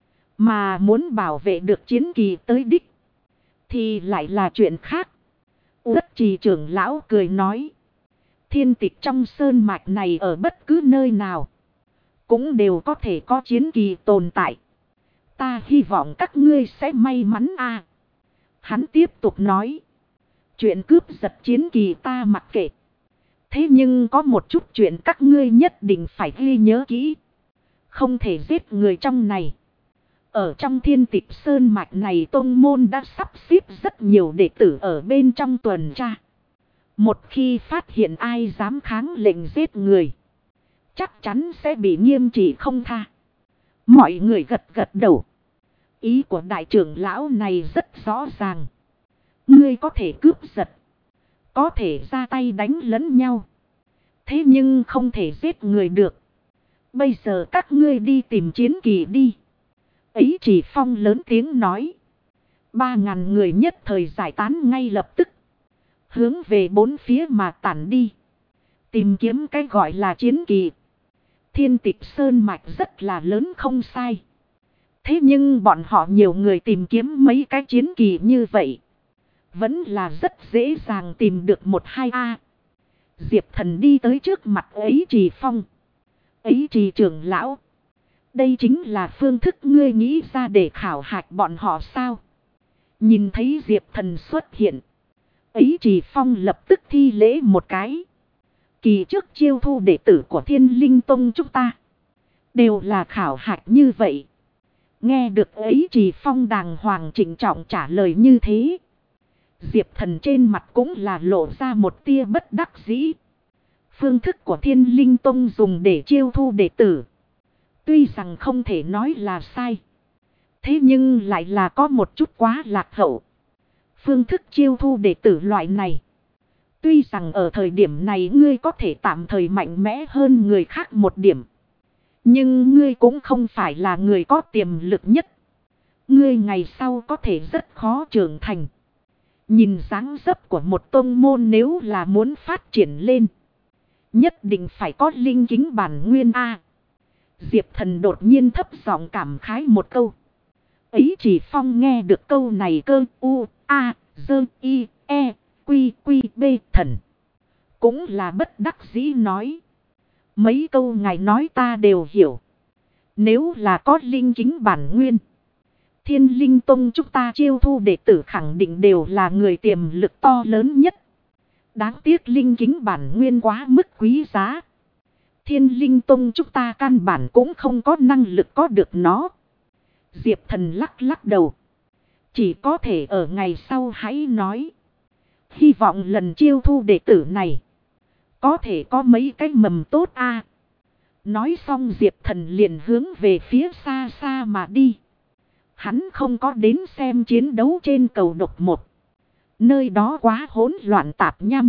Mà muốn bảo vệ được chiến kỳ tới đích. Thì lại là chuyện khác. Uất Trì trưởng lão cười nói. Thiên Tịch trong sơn mạch này ở bất cứ nơi nào. Cũng đều có thể có chiến kỳ tồn tại. Ta hy vọng các ngươi sẽ may mắn a. Hắn tiếp tục nói. Chuyện cướp giật chiến kỳ ta mặc kệ. Thế nhưng có một chút chuyện các ngươi nhất định phải ghi nhớ kỹ. Không thể giết người trong này. Ở trong Thiên Tịch Sơn Mạch này tông môn đã sắp xếp rất nhiều đệ tử ở bên trong tuần tra. Một khi phát hiện ai dám kháng lệnh giết người. Chắc chắn sẽ bị nghiêm trị không tha. Mọi người gật gật đầu. Ý của đại trưởng lão này rất rõ ràng. Ngươi có thể cướp giật. Có thể ra tay đánh lẫn nhau. Thế nhưng không thể giết người được. Bây giờ các ngươi đi tìm chiến kỳ đi. Ấy chỉ phong lớn tiếng nói. 3000 người nhất thời giải tán ngay lập tức. Hướng về bốn phía mà tản đi. Tìm kiếm cái gọi là chiến kỳ. Thiên Tịch Sơn Mạch rất là lớn không sai. Thế nhưng bọn họ nhiều người tìm kiếm mấy cái chiến kỳ như vậy. Vẫn là rất dễ dàng tìm được 1-2 Diệp Thần đi tới trước mặt ấy Trì Phong. Ấy Trì trưởng lão. Đây chính là phương thức ngươi nghĩ ra để khảo hạch bọn họ sao? Nhìn thấy Diệp Thần xuất hiện. Ấy Trì Phong lập tức thi lễ một cái. Kỳ trước chiêu thu đệ tử của Thiên Linh Tông chúng ta. Đều là khảo hạch như vậy. Nghe được ấy Trì Phong đàng hoàng trịnh trọng trả lời như thế. Diệp Thần trên mặt cũng là lộ ra một tia bất đắc dĩ. Phương thức của Thiên Linh Tông dùng để chiêu thu đệ tử, tuy rằng không thể nói là sai, thế nhưng lại là có một chút quá lạc hậu. Phương thức chiêu thu đệ tử loại này, tuy rằng ở thời điểm này ngươi có thể tạm thời mạnh mẽ hơn người khác một điểm, nhưng ngươi cũng không phải là người có tiềm lực nhất. Ngươi ngày sau có thể rất khó trưởng thành. Nhìn dáng dấp của một tông môn nếu là muốn phát triển lên, nhất định phải có linh kính bản nguyên A. Diệp Thần đột nhiên thấp giọng cảm khái một câu. Ấy chỉ Phong nghe được câu này cơ u a dơ i e quy quy b thần. Cũng là bất đắc dĩ nói. Mấy câu ngài nói ta đều hiểu. Nếu là có linh kính bản nguyên, Thiên Linh Tông chúng ta chiêu thu đệ tử khẳng định đều là người tiềm lực to lớn nhất. Đáng tiếc linh kính bản nguyên quá mức quý giá. Thiên Linh Tông chúng ta căn bản cũng không có năng lực có được nó. Diệp Thần lắc lắc đầu. Chỉ có thể ở ngày sau hãy nói. Hy vọng lần chiêu thu đệ tử này có thể có mấy cái mầm tốt a. Nói xong Diệp Thần liền hướng về phía xa xa mà đi. Hắn không có đến xem chiến đấu trên cầu độc một. Nơi đó quá hỗn loạn tạp nhăm.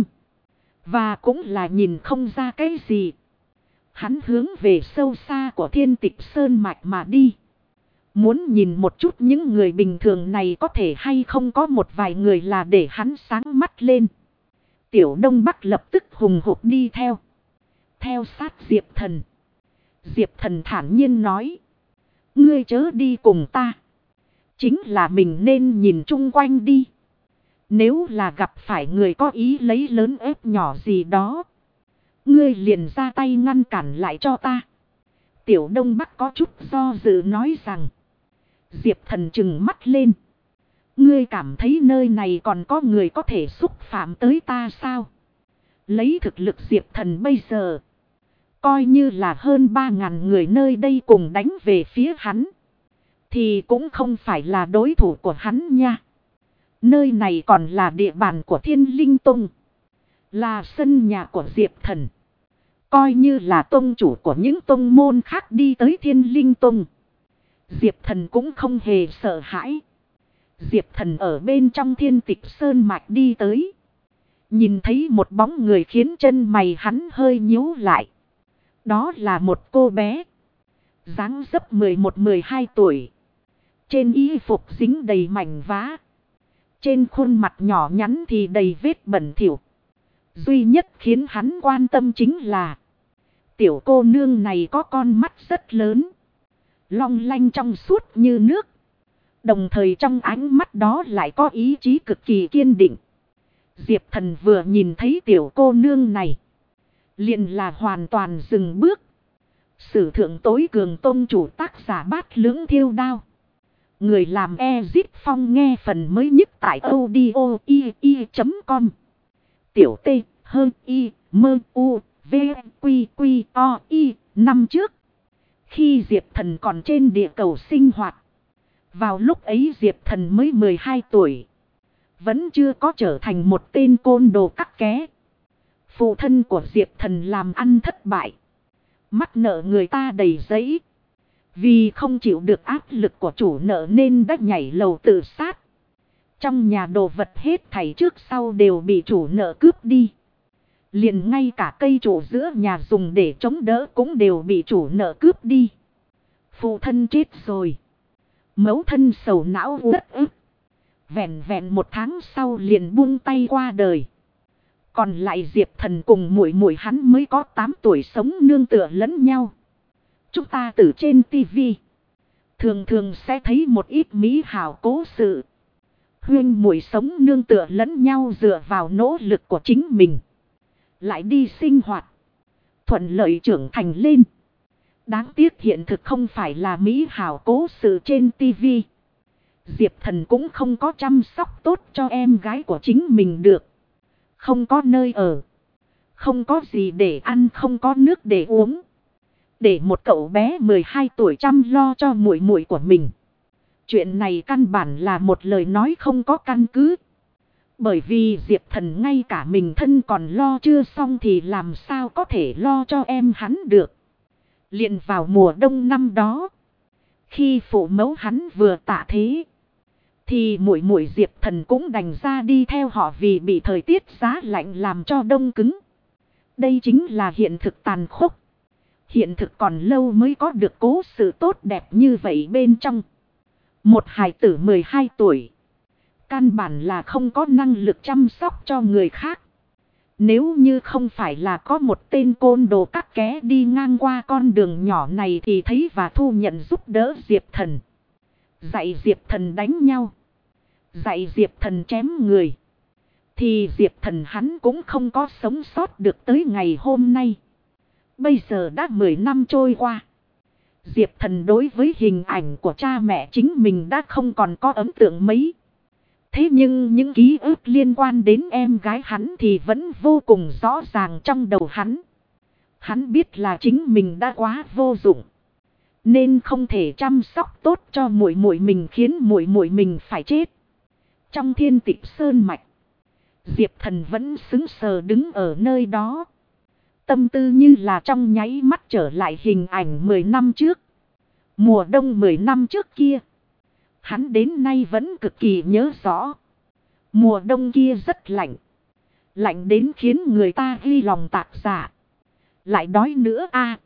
Và cũng là nhìn không ra cái gì. Hắn hướng về sâu xa của Thiên Tịch Sơn Mạch mà đi. Muốn nhìn một chút những người bình thường này có thể hay không có một vài người là để hắn sáng mắt lên. Tiểu Đông Bắc lập tức hùng hục đi theo. Theo sát Diệp Thần. Diệp Thần thản nhiên nói. Ngươi chớ đi cùng ta. Chính là mình nên nhìn chung quanh đi. Nếu là gặp phải người có ý lấy lớn ép nhỏ gì đó, ngươi liền ra tay ngăn cản lại cho ta. Tiểu Đông Bắc có chút do dự nói rằng. Diệp Thần trừng mắt lên. Ngươi cảm thấy nơi này còn có người có thể xúc phạm tới ta sao? Lấy thực lực Diệp Thần bây giờ, coi như là hơn 3.000 người nơi đây cùng đánh về phía hắn, thì cũng không phải là đối thủ của hắn nha. Nơi này còn là địa bàn của Thiên Linh Tông, là sân nhà của Diệp Thần. Coi như là tông chủ của những tông môn khác đi tới Thiên Linh Tông, Diệp Thần cũng không hề sợ hãi. Diệp Thần ở bên trong Thiên Tịch Sơn Mạch đi tới. Nhìn thấy một bóng người khiến chân mày hắn hơi nhíu lại. Đó là một cô bé. Dáng dấp 11-12 tuổi. Trên y phục dính đầy mảnh vá. Trên khuôn mặt nhỏ nhắn thì đầy vết bẩn thỉu. Duy nhất khiến hắn quan tâm chính là tiểu cô nương này có con mắt rất lớn, long lanh trong suốt như nước. Đồng thời trong ánh mắt đó lại có ý chí cực kỳ kiên định. Diệp Thần vừa nhìn thấy tiểu cô nương này, liền là hoàn toàn dừng bước. Sử thượng tối cường tông chủ tác giả Bát Lưỡng Thiêu Đao. Người làm Ezit Phong nghe phần mới nhất tại audio.com. Tiểu T hơn I mơ U V Quy Quy O I. Năm trước, khi Diệp Thần còn trên địa cầu sinh hoạt, vào lúc ấy Diệp Thần mới 12 tuổi. Vẫn chưa có trở thành một tên côn đồ cắt ké. Phụ thân của Diệp Thần làm ăn thất bại, mắc nợ người ta đầy giấy. Vì không chịu được áp lực của chủ nợ nên đã nhảy lầu tự sát. Trong nhà đồ vật hết thảy trước sau đều bị chủ nợ cướp đi. Liền ngay cả cây trụ giữa nhà dùng để chống đỡ cũng đều bị chủ nợ cướp đi. Phụ thân chết rồi. Mẫu thân sầu não uất ức. Vẹn vẹn 1 tháng sau liền buông tay qua đời. Còn lại Diệp Thần cùng muội muội hắn mới có 8 tuổi sống nương tựa lẫn nhau. Chúng ta từ trên tivi thường thường sẽ thấy một ít mỹ hảo cố sự. Huynh muội sống nương tựa lẫn nhau dựa vào nỗ lực của chính mình, lại đi sinh hoạt, thuận lợi trưởng thành lên. Đáng tiếc hiện thực không phải là mỹ hảo cố sự trên tivi. Diệp Thần cũng không có chăm sóc tốt cho em gái của chính mình được. Không có nơi ở, không có gì để ăn, không có nước để uống. Để một cậu bé 12 tuổi chăm lo cho muội muội của mình, chuyện này căn bản là một lời nói không có căn cứ. Bởi vì Diệp Thần ngay cả mình thân còn lo chưa xong thì làm sao có thể lo cho em hắn được. Liền vào mùa đông năm đó, khi phụ mẫu hắn vừa tạ thế, thì muội muội Diệp Thần cũng đành ra đi theo họ vì bị thời tiết giá lạnh làm cho đông cứng. Đây chính là hiện thực tàn khốc. Hiện thực còn lâu mới có được cố sự tốt đẹp như vậy bên trong. Một hài tử 12 tuổi. Căn bản là không có năng lực chăm sóc cho người khác. Nếu như không phải là có một tên côn đồ cắt ké đi ngang qua con đường nhỏ này thì thấy và thu nhận giúp đỡ Diệp Thần. Dạy Diệp Thần đánh nhau. Dạy Diệp Thần chém người. Thì Diệp Thần hắn cũng không có sống sót được tới ngày hôm nay. Bây giờ đã 10 năm trôi qua. Diệp Thần đối với hình ảnh của cha mẹ chính mình đã không còn có ấn tượng mấy. Thế nhưng những ký ức liên quan đến em gái hắn thì vẫn vô cùng rõ ràng trong đầu hắn. Hắn biết là chính mình đã quá vô dụng, nên không thể chăm sóc tốt cho muội muội mình, khiến muội muội mình phải chết. Trong Thiên Tịch Sơn Mạch, Diệp Thần vẫn sững sờ đứng ở nơi đó. Tâm tư như là trong nháy mắt trở lại hình ảnh 10 năm trước. Mùa đông 10 năm trước kia, hắn đến nay vẫn cực kỳ nhớ rõ. Mùa đông kia rất lạnh. Lạnh đến khiến người ta ghi lòng tạc dạ. Lại đói nữa a.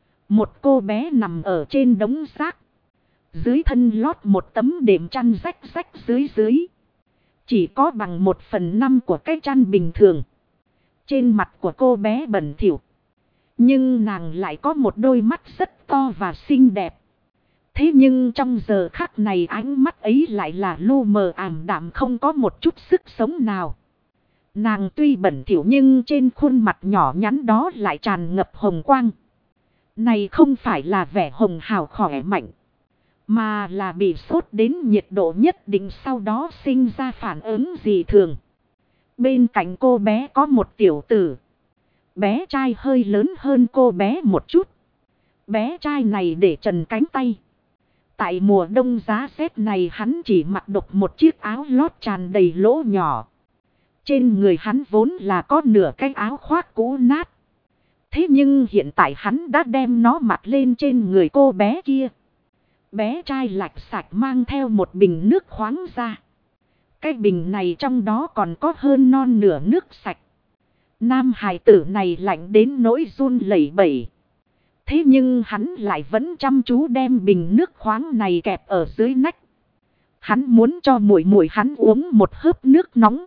Một cô bé nằm ở trên đống xác. Dưới thân lót một tấm đệm chăn rách rách dưới. Chỉ có bằng 1/5 của cái chăn bình thường. Trên mặt của cô bé bẩn thỉu. Nhưng nàng lại có một đôi mắt rất to và xinh đẹp. Thế nhưng trong giờ khắc này ánh mắt ấy lại là lu mờ ảm đạm, không có một chút sức sống nào. Nàng tuy bẩn thỉu nhưng trên khuôn mặt nhỏ nhắn đó lại tràn ngập hồng quang. Này không phải là vẻ hồng hào khỏe mạnh, mà là bị sốt đến nhiệt độ nhất định sau đó sinh ra phản ứng dị thường. Bên cạnh cô bé có một tiểu tử. Bé trai hơi lớn hơn cô bé một chút. Bé trai này để trần cánh tay. Tại mùa đông giá rét này hắn chỉ mặc độc một chiếc áo lót tràn đầy lỗ nhỏ. Trên người hắn vốn là có nửa cái áo khoác cũ nát. Thế nhưng hiện tại hắn đã đem nó mặc lên trên người cô bé kia. Bé trai lạch sạch mang theo một bình nước khoáng ra. Cái bình này trong đó còn có hơn non nửa nước sạch. Nam hài tử này lạnh đến nỗi run lẩy bẩy. Thế nhưng hắn lại vẫn chăm chú đem bình nước khoáng này kẹp ở dưới nách. Hắn muốn cho muội muội hắn uống một hớp nước nóng.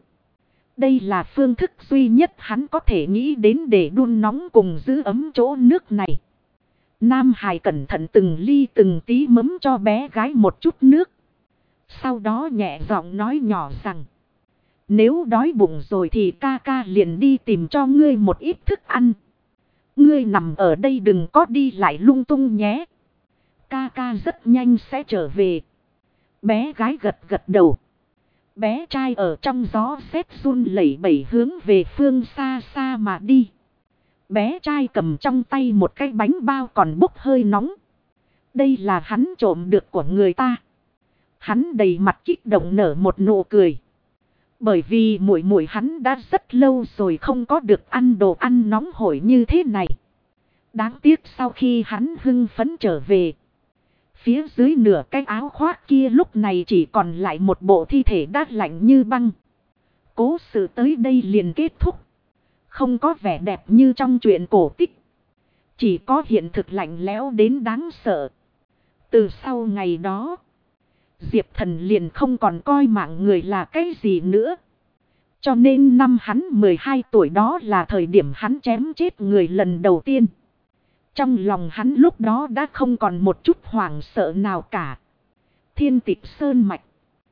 Đây là phương thức duy nhất hắn có thể nghĩ đến để đun nóng cùng giữ ấm chỗ nước này. Nam hài cẩn thận từng ly từng tí mấm cho bé gái một chút nước. Sau đó nhẹ giọng nói nhỏ rằng: nếu đói bụng rồi thì ca ca liền đi tìm cho ngươi một ít thức ăn. Ngươi nằm ở đây đừng có đi lại lung tung nhé. Ca ca rất nhanh sẽ trở về. Bé gái gật gật đầu. Bé trai ở trong gió rét run lẩy bẩy hướng về phương xa xa mà đi. Bé trai cầm trong tay một cái bánh bao còn bốc hơi nóng. Đây là hắn trộm được của người ta. Hắn đầy mặt kích động nở một nụ cười. Bởi vì muội muội hắn đã rất lâu rồi không có được ăn đồ ăn nóng hổi như thế này. Đáng tiếc sau khi hắn hưng phấn trở về, phía dưới nửa cái áo khoác kia lúc này chỉ còn lại một bộ thi thể đã lạnh như băng. Cố sự tới đây liền kết thúc. Không có vẻ đẹp như trong truyện cổ tích. Chỉ có hiện thực lạnh lẽo đến đáng sợ. Từ sau ngày đó, Diệp Thần liền không còn coi mạng người là cái gì nữa. Cho nên năm hắn 12 tuổi đó là thời điểm hắn chém chết người lần đầu tiên. Trong lòng hắn lúc đó đã không còn một chút hoảng sợ nào cả. Thiên Tịch Sơn Mạch.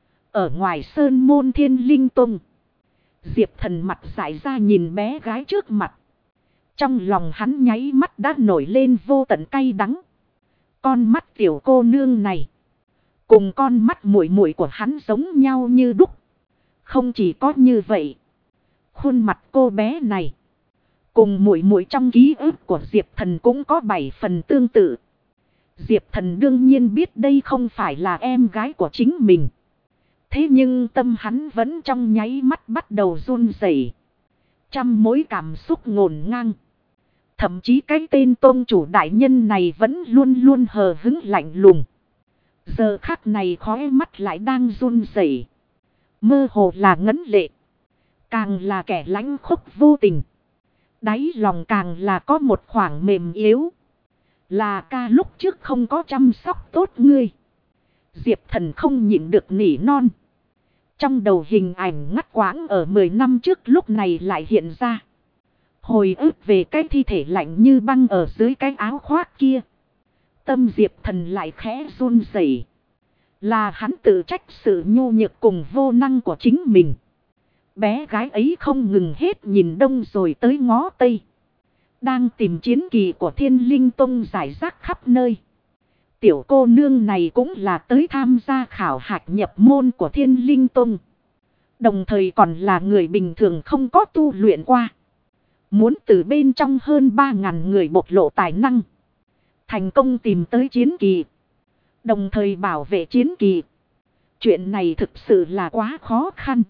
Ở ngoài Sơn Môn Thiên Linh Tông, Diệp Thần mặt dại ra nhìn bé gái trước mặt. Trong lòng hắn nháy mắt đã nổi lên vô tận cay đắng. Con mắt tiểu cô nương này cùng con mắt muội muội của hắn giống nhau như đúc. Không chỉ có như vậy, khuôn mặt cô bé này cùng muội muội trong ký ức của Diệp Thần cũng có 7 phần tương tự. Diệp Thần đương nhiên biết đây không phải là em gái của chính mình. Thế nhưng tâm hắn vẫn trong nháy mắt bắt đầu run rẩy, trăm mối cảm xúc ngổn ngang. Thậm chí cái tên tôn chủ đại nhân này vẫn luôn luôn hờ hững lạnh lùng. Giờ khắc này khóe mắt lại đang run rẩy, mơ hồ là ngấn lệ, càng là kẻ lãnh khốc vô tình. Đáy lòng càng là có một khoảng mềm yếu. Là ca lúc trước không có chăm sóc tốt ngươi. Diệp Thần không nhịn được nỉ non. Trong đầu hình ảnh ngắt quãng ở 10 năm trước lúc này lại hiện ra. Hồi ức về cái thi thể lạnh như băng ở dưới cái áo khoác kia. Tâm Diệp Thần lại khẽ run rẩy. Là hắn tự trách sự nhu nhược cùng vô năng của chính mình. Bé gái ấy không ngừng hết nhìn đông rồi tới ngó tây. Đang tìm chiến kỳ của Thiên Linh Tông rải rác khắp nơi. Tiểu cô nương này cũng là tới tham gia khảo hạch nhập môn của Thiên Linh Tông. Đồng thời còn là người bình thường không có tu luyện qua. Muốn từ bên trong hơn 3.000 người bộc lộ tài năng. Thành công tìm tới chiến kỳ. Đồng thời bảo vệ chiến kỳ. Chuyện này thực sự là quá khó khăn.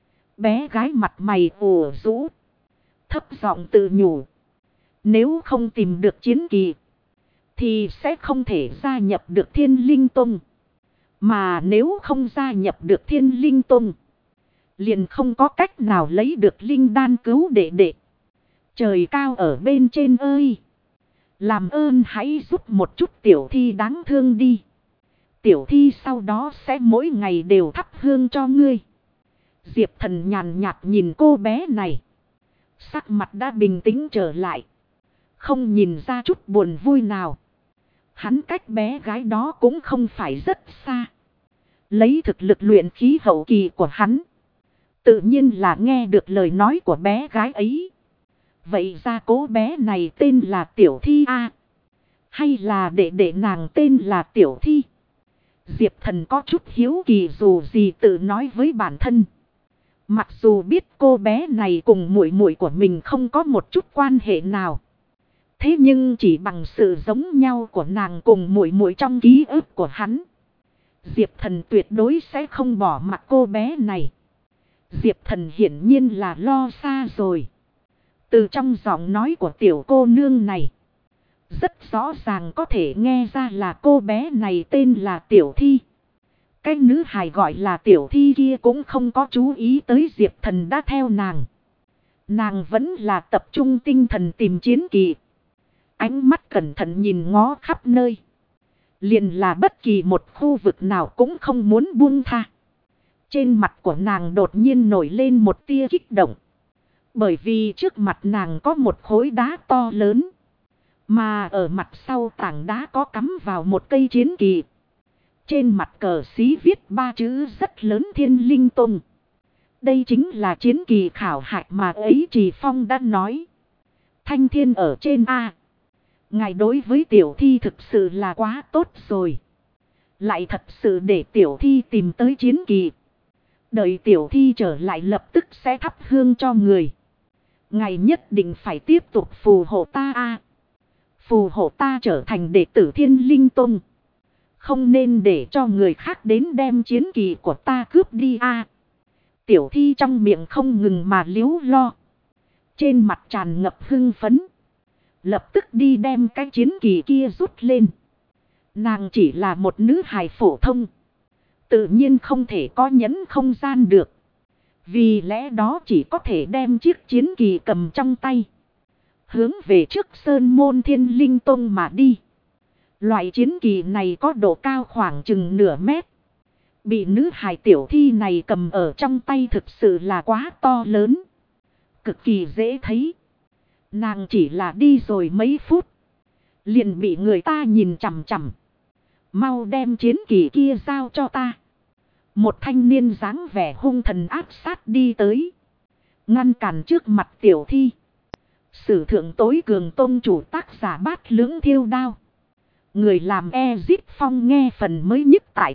Bé gái mặt mày ủ rũ, thấp giọng tự nhủ. Nếu không tìm được chiến kỳ, thì sẽ không thể gia nhập được Thiên Linh Tông. Mà nếu không gia nhập được Thiên Linh Tông, liền không có cách nào lấy được linh đan cứu đệ đệ. Trời cao ở bên trên ơi! Làm ơn hãy giúp một chút tiểu thi đáng thương đi. Tiểu thi sau đó sẽ mỗi ngày đều thắp hương cho ngươi. Diệp Thần nhàn nhạt nhìn cô bé này. Sắc mặt đã bình tĩnh trở lại. Không nhìn ra chút buồn vui nào. Hắn cách bé gái đó cũng không phải rất xa. Lấy thực lực luyện khí hậu kỳ của hắn, tự nhiên là nghe được lời nói của bé gái ấy. Vậy ra cô bé này tên là Tiểu Thi A? Hay là đệ đệ nàng tên là Tiểu Thi? Diệp Thần có chút hiếu kỳ dù gì tự nói với bản thân. Mặc dù biết cô bé này cùng muội muội của mình không có một chút quan hệ nào. Thế nhưng chỉ bằng sự giống nhau của nàng cùng muội muội trong ký ức của hắn, Diệp Thần tuyệt đối sẽ không bỏ mặc cô bé này. Diệp Thần hiển nhiên là lo xa rồi. Từ trong giọng nói của tiểu cô nương này, rất rõ ràng có thể nghe ra là cô bé này tên là Tiểu Thi. Cái nữ hài gọi là Tiểu Thi kia cũng không có chú ý tới Diệp Thần đã theo nàng. Nàng vẫn là tập trung tinh thần tìm chiến kỳ. Ánh mắt cẩn thận nhìn ngó khắp nơi. Liền là bất kỳ một khu vực nào cũng không muốn buông tha. Trên mặt của nàng đột nhiên nổi lên một tia kích động. Bởi vì trước mặt nàng có một khối đá to lớn. Mà ở mặt sau tảng đá có cắm vào một cây chiến kỳ. Trên mặt cờ xí viết 3 chữ rất lớn Thiên Linh Tông. Đây chính là chiến kỳ khảo hạch mà ấy Trì Phong đã nói. Thanh thiên ở trên A. Ngài đối với Tiểu Thi thực sự là quá tốt rồi. Lại thật sự để Tiểu Thi tìm tới chiến kỳ. Đợi Tiểu Thi trở lại lập tức sẽ thắp hương cho người. Ngài nhất định phải tiếp tục phù hộ ta A. Phù hộ ta trở thành đệ tử Thiên Linh Tông. Không nên để cho người khác đến đem chiến kỳ của ta cướp đi A. Tiểu Thi trong miệng không ngừng mà liếu lo. Trên mặt tràn ngập hưng phấn. Lập tức đi đem cái chiến kỳ kia rút lên. Nàng chỉ là một nữ hài phổ thông. Tự nhiên không thể có nhẫn không gian được. Vì lẽ đó chỉ có thể đem chiếc chiến kỳ cầm trong tay. Hướng về trước sơn môn Thiên Linh Tông mà đi. Loại chiến kỳ này có độ cao khoảng chừng nửa mét. Bị nữ hài Tiểu Thi này cầm ở trong tay thực sự là quá to lớn. Cực kỳ dễ thấy. Nàng chỉ là đi rồi mấy phút. Liền bị người ta nhìn chằm chằm. Mau đem chiến kỳ kia giao cho ta. Một thanh niên dáng vẻ hung thần áp sát đi tới. Ngăn cản trước mặt Tiểu Thi. Sử thượng tối cường tôn chủ tác giả Bát Lưỡng Thiêu Đao. Người làm Ezip Phong nghe phần mới nhất tại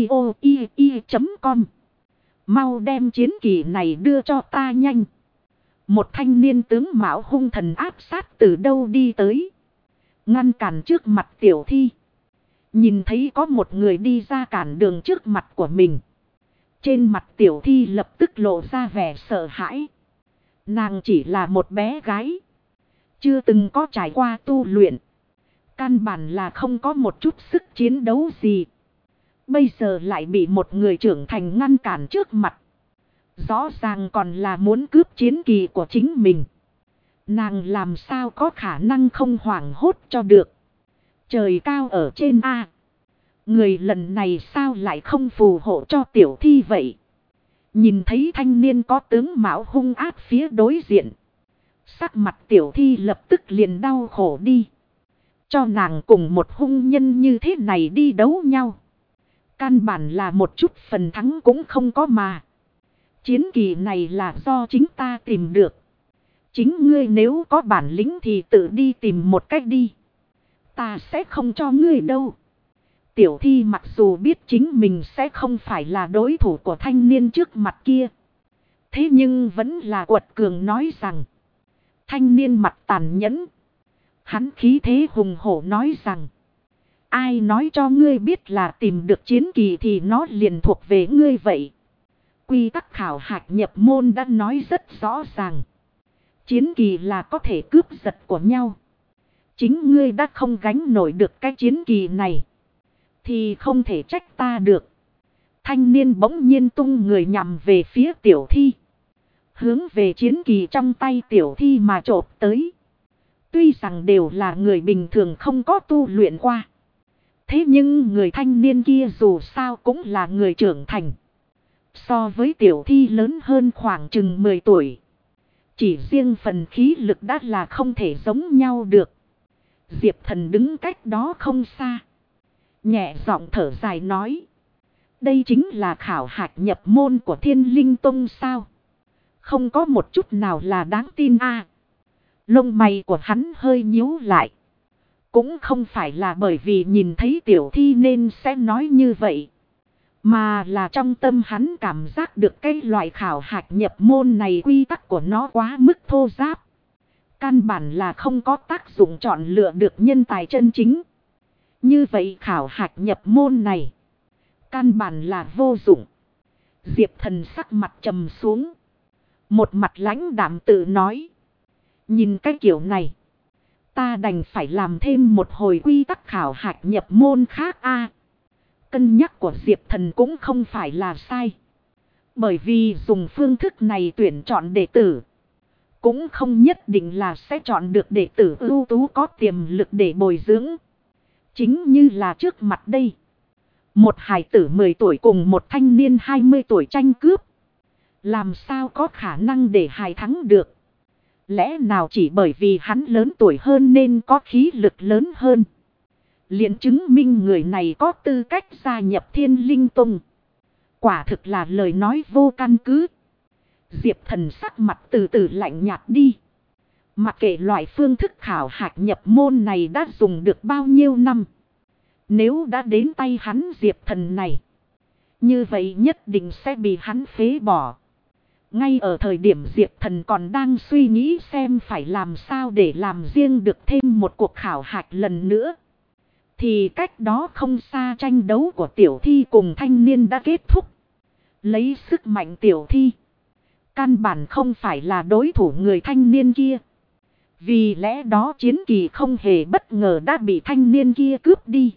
audio.com. Mau đem chiến kỳ này đưa cho ta nhanh. Một thanh niên tướng mạo hung thần áp sát từ đâu đi tới. Ngăn cản trước mặt Tiểu Thi. Nhìn thấy có một người đi ra cản đường trước mặt của mình. Trên mặt Tiểu Thi lập tức lộ ra vẻ sợ hãi. Nàng chỉ là một bé gái, chưa từng có trải qua tu luyện, căn bản là không có một chút sức chiến đấu gì. Bây giờ lại bị một người trưởng thành ngăn cản trước mặt. Rõ ràng còn là muốn cướp chiến kỳ của chính mình. Nàng làm sao có khả năng không hoảng hốt cho được. Trời cao ở trên A. Người lần này sao lại không phù hộ cho Tiểu Thi vậy? Nhìn thấy thanh niên có tướng mạo hung ác phía đối diện. Sắc mặt Tiểu Thi lập tức liền đau khổ đi. Cho nàng cùng một hung nhân như thế này đi đấu nhau. Căn bản là một chút phần thắng cũng không có mà. Chiến kỳ này là do chính ta tìm được. Chính ngươi nếu có bản lĩnh thì tự đi tìm một cách đi. Ta sẽ không cho ngươi đâu. Tiểu Thi mặc dù biết chính mình sẽ không phải là đối thủ của thanh niên trước mặt kia. Thế nhưng vẫn là quật cường nói rằng. Thanh niên mặt tàn nhẫn. Hắn khí thế hùng hổ nói rằng. Ai nói cho ngươi biết là tìm được chiến kỳ thì nó liền thuộc về ngươi vậy. Quy tắc khảo hạch nhập môn đã nói rất rõ ràng. Chiến kỳ là có thể cướp giật của nhau. Chính ngươi đã không gánh nổi được cái chiến kỳ này. Thì không thể trách ta được. Thanh niên bỗng nhiên tung người nhằm về phía Tiểu Thi. Hướng về chiến kỳ trong tay Tiểu Thi mà chộp tới. Tuy rằng đều là người bình thường không có tu luyện qua. Thế nhưng người thanh niên kia dù sao cũng là người trưởng thành. So với Tiểu Thi lớn hơn khoảng chừng 10 tuổi. Chỉ riêng phần khí lực đã là không thể giống nhau được. Diệp Thần đứng cách đó không xa. Nhẹ giọng thở dài nói. Đây chính là khảo hạch nhập môn của Thiên Linh Tông sao? Không có một chút nào là đáng tin a. Lông mày của hắn hơi nhíu lại. Cũng không phải là bởi vì nhìn thấy Tiểu Thi nên sẽ nói như vậy. Mà là trong tâm hắn cảm giác được cái loại khảo hạch nhập môn này quy tắc của nó quá mức thô ráp. Căn bản là không có tác dụng chọn lựa được nhân tài chân chính. Như vậy khảo hạch nhập môn này. Căn bản là vô dụng. Diệp Thần sắc mặt trầm xuống. Một mặt lãnh đạm tự nói. Nhìn cái kiểu này. Ta đành phải làm thêm một hồi quy tắc khảo hạch nhập môn khác a. Cân nhắc của Diệp Thần cũng không phải là sai. Bởi vì dùng phương thức này tuyển chọn đệ tử. Cũng không nhất định là sẽ chọn được đệ tử ưu tú có tiềm lực để bồi dưỡng. Chính như là trước mặt đây. Một hài tử 10 tuổi cùng một thanh niên 20 tuổi tranh cướp. Làm sao có khả năng để hài thắng được. Lẽ nào chỉ bởi vì hắn lớn tuổi hơn nên có khí lực lớn hơn. Liền chứng minh người này có tư cách gia nhập Thiên Linh Tông. Quả thực là lời nói vô căn cứ. Diệp Thần sắc mặt từ từ lạnh nhạt đi. Mặc kệ loại phương thức khảo hạch nhập môn này đã dùng được bao nhiêu năm. Nếu đã đến tay hắn Diệp Thần này. Như vậy nhất định sẽ bị hắn phế bỏ. Ngay ở thời điểm Diệp Thần còn đang suy nghĩ xem phải làm sao để làm riêng được thêm một cuộc khảo hạch lần nữa. Thì cách đó không xa tranh đấu của Tiểu Thi cùng thanh niên đã kết thúc. Lấy sức mạnh Tiểu Thi. Căn bản không phải là đối thủ người thanh niên kia. Vì lẽ đó chiến kỳ không hề bất ngờ đã bị thanh niên kia cướp đi.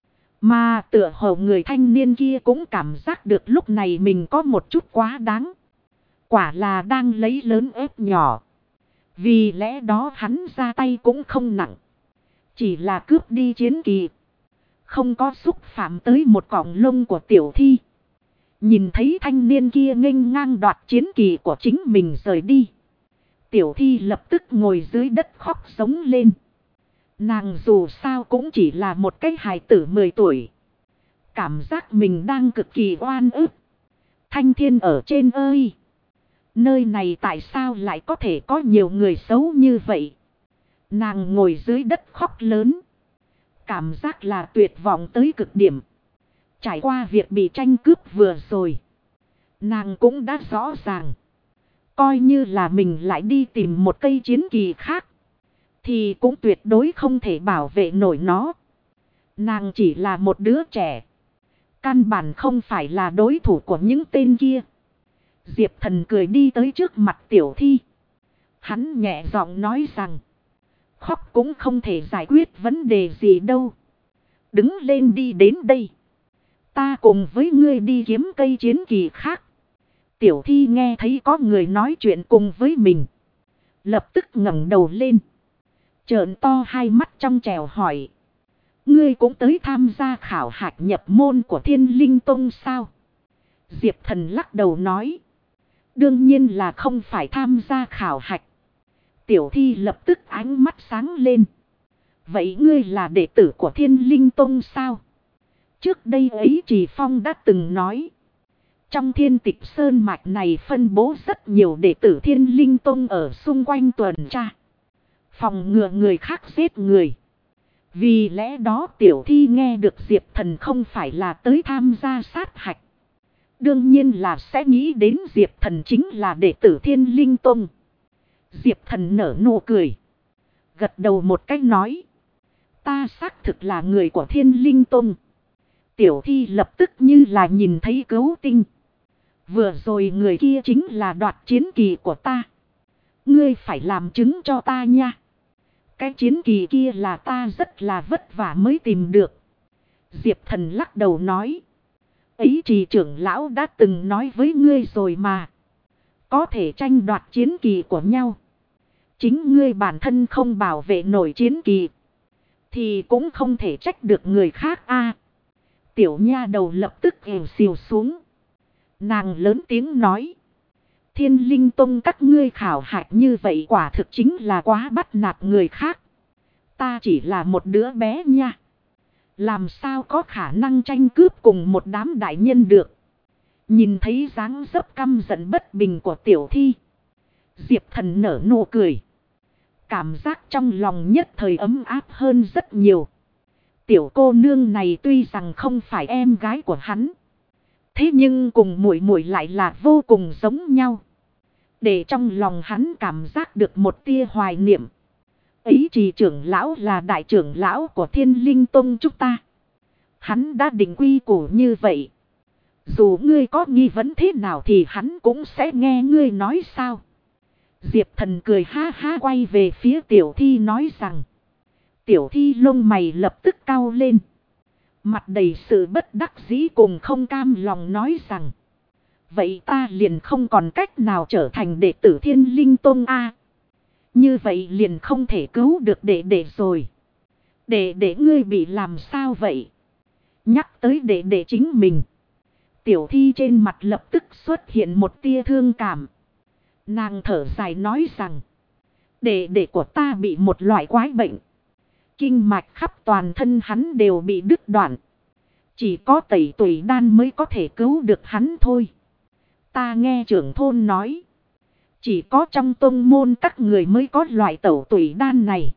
Mà tựa hồ người thanh niên kia cũng cảm giác được lúc này mình có một chút quá đáng. Quả là đang lấy lớn ép nhỏ. Vì lẽ đó hắn ra tay cũng không nặng. Chỉ là cướp đi chiến kỳ. Không có xúc phạm tới một cọng lông của Tiểu Thi. Nhìn thấy thanh niên kia nghênh ngang đoạt chiến kỳ của chính mình rời đi. Tiểu Thi lập tức ngồi dưới đất khóc sống lên. Nàng dù sao cũng chỉ là một cái hài tử 10 tuổi. Cảm giác mình đang cực kỳ oan ức. Thanh thiên ở trên ơi. Nơi này tại sao lại có thể có nhiều người xấu như vậy? Nàng ngồi dưới đất khóc lớn. Cảm giác là tuyệt vọng tới cực điểm. Trải qua việc bị tranh cướp vừa rồi. Nàng cũng đã rõ ràng. Coi như là mình lại đi tìm một cây chiến kỳ khác. Thì cũng tuyệt đối không thể bảo vệ nổi nó. Nàng chỉ là một đứa trẻ. Căn bản không phải là đối thủ của những tên kia. Diệp Thần cười đi tới trước mặt Tiểu Thi. Hắn nhẹ giọng nói rằng. Khóc cũng không thể giải quyết vấn đề gì đâu. Đứng lên đi đến đây. Ta cùng với ngươi đi kiếm cây chiến kỳ khác. Tiểu Thi nghe thấy có người nói chuyện cùng với mình. Lập tức ngẩng đầu lên. Trợn to hai mắt trong trẻo hỏi. Ngươi cũng tới tham gia khảo hạch nhập môn của Thiên Linh Tông sao? Diệp Thần lắc đầu nói. Đương nhiên là không phải tham gia khảo hạch. Tiểu Thi lập tức ánh mắt sáng lên. Vậy ngươi là đệ tử của Thiên Linh Tông sao? Trước đây ấy Trì Phong đã từng nói. Trong Thiên Tịch Sơn mạch này phân bố rất nhiều đệ tử Thiên Linh Tông ở xung quanh tuần tra. Phòng ngừa người khác giết người. Vì lẽ đó Tiểu Thi nghe được Diệp Thần không phải là tới tham gia sát hạch. Đương nhiên là sẽ nghĩ đến Diệp Thần chính là đệ tử Thiên Linh Tông. Diệp Thần nở nụ cười. Gật đầu một cách nói. Ta xác thực là người của Thiên Linh Tông. Tiểu Thi lập tức như là nhìn thấy cứu tinh. Vừa rồi người kia chính là đoạt chiến kỳ của ta. Ngươi phải làm chứng cho ta nha. Cái chiến kỳ kia là ta rất là vất vả mới tìm được. Diệp Thần lắc đầu nói. Ấy Trì trưởng lão đã từng nói với ngươi rồi mà. Có thể tranh đoạt chiến kỳ của nhau. Chính ngươi bản thân không bảo vệ nổi chiến kỳ. Thì cũng không thể trách được người khác a. Tiểu nha đầu lập tức ẻo xìu xuống. Nàng lớn tiếng nói. Thiên Linh Tông các ngươi khảo hạch như vậy quả thực chính là quá bắt nạt người khác. Ta chỉ là một đứa bé nha. Làm sao có khả năng tranh cướp cùng một đám đại nhân được. Nhìn thấy dáng dấp căm giận bất bình của Tiểu Thi. Diệp Thần nở nụ cười. Cảm giác trong lòng nhất thời ấm áp hơn rất nhiều. Tiểu cô nương này tuy rằng không phải em gái của hắn. Thế nhưng cùng muội muội lại là vô cùng giống nhau. Để trong lòng hắn cảm giác được một tia hoài niệm. Ấy Trì trưởng lão là đại trưởng lão của Thiên Linh Tông chúng ta. Hắn đã định quy củ như vậy. Dù ngươi có nghi vấn thế nào thì hắn cũng sẽ nghe ngươi nói sao. Diệp Thần cười ha ha quay về phía Tiểu Thi nói rằng. Tiểu Thi lông mày lập tức cau lên. Mặt đầy sự bất đắc dĩ cùng không cam lòng nói rằng. Vậy ta liền không còn cách nào trở thành đệ tử Thiên Linh Tông a. Như vậy liền không thể cứu được đệ đệ rồi. Đệ đệ ngươi bị làm sao vậy? Nhắc tới đệ đệ chính mình. Tiểu Thi trên mặt lập tức xuất hiện một tia thương cảm. Nàng thở dài nói rằng. Đệ đệ của ta bị một loại quái bệnh. Kinh mạch khắp toàn thân hắn đều bị đứt đoạn. Chỉ có tẩy tủy đan mới có thể cứu được hắn thôi. Ta nghe trưởng thôn nói. Chỉ có trong tông môn các người mới có loại tẩu tủy đan này.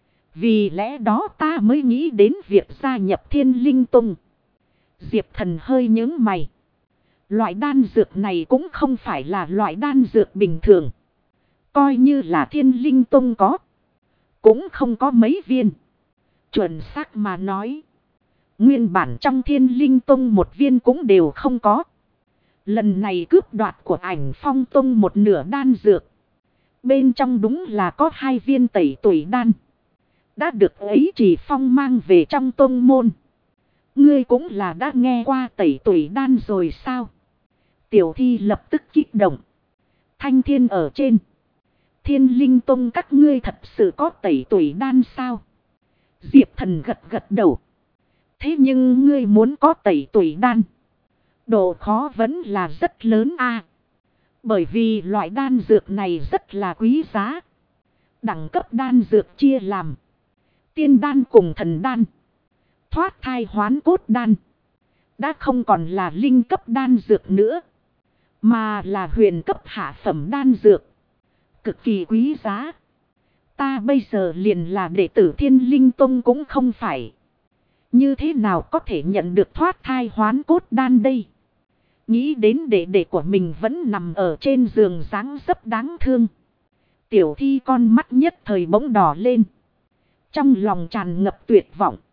Vì lẽ đó ta mới nghĩ đến việc gia nhập Thiên Linh Tông. Diệp Thần hơi nhướng mày. Loại đan dược này cũng không phải là loại đan dược bình thường. Coi như là Thiên Linh Tông có. Cũng không có mấy viên. Chuẩn xác mà nói. Nguyên bản trong Thiên Linh Tông một viên cũng đều không có. Lần này cướp đoạt của Ảnh Phong Tông một nửa đan dược. Bên trong đúng là có 2 viên tẩy tủy đan. Đã được ấy Trì Phong mang về trong tông môn. Ngươi cũng là đã nghe qua tẩy tủy đan rồi sao? Tiểu Thi lập tức kích động. Thanh thiên ở trên. Thiên Linh Tông các ngươi thật sự có tẩy tủy đan sao? Diệp Thần gật gật đầu. Thế nhưng ngươi muốn có tẩy tủy đan. Độ khó vẫn là rất lớn a. Bởi vì loại đan dược này rất là quý giá. Đẳng cấp đan dược chia làm. Tiên đan cùng thần đan. Thoát thai hoán cốt đan. Đã không còn là linh cấp đan dược nữa. Mà là huyền cấp hạ phẩm đan dược. Cực kỳ quý giá. Ta bây giờ liền là đệ tử Thiên Linh Tông cũng không phải. Như thế nào có thể nhận được thoát thai hoán cốt đan đây? Nghĩ đến đệ đệ của mình vẫn nằm ở trên giường dáng dấp đáng thương. Tiểu Thi con mắt nhất thời bỗng đỏ lên. Trong lòng tràn ngập tuyệt vọng.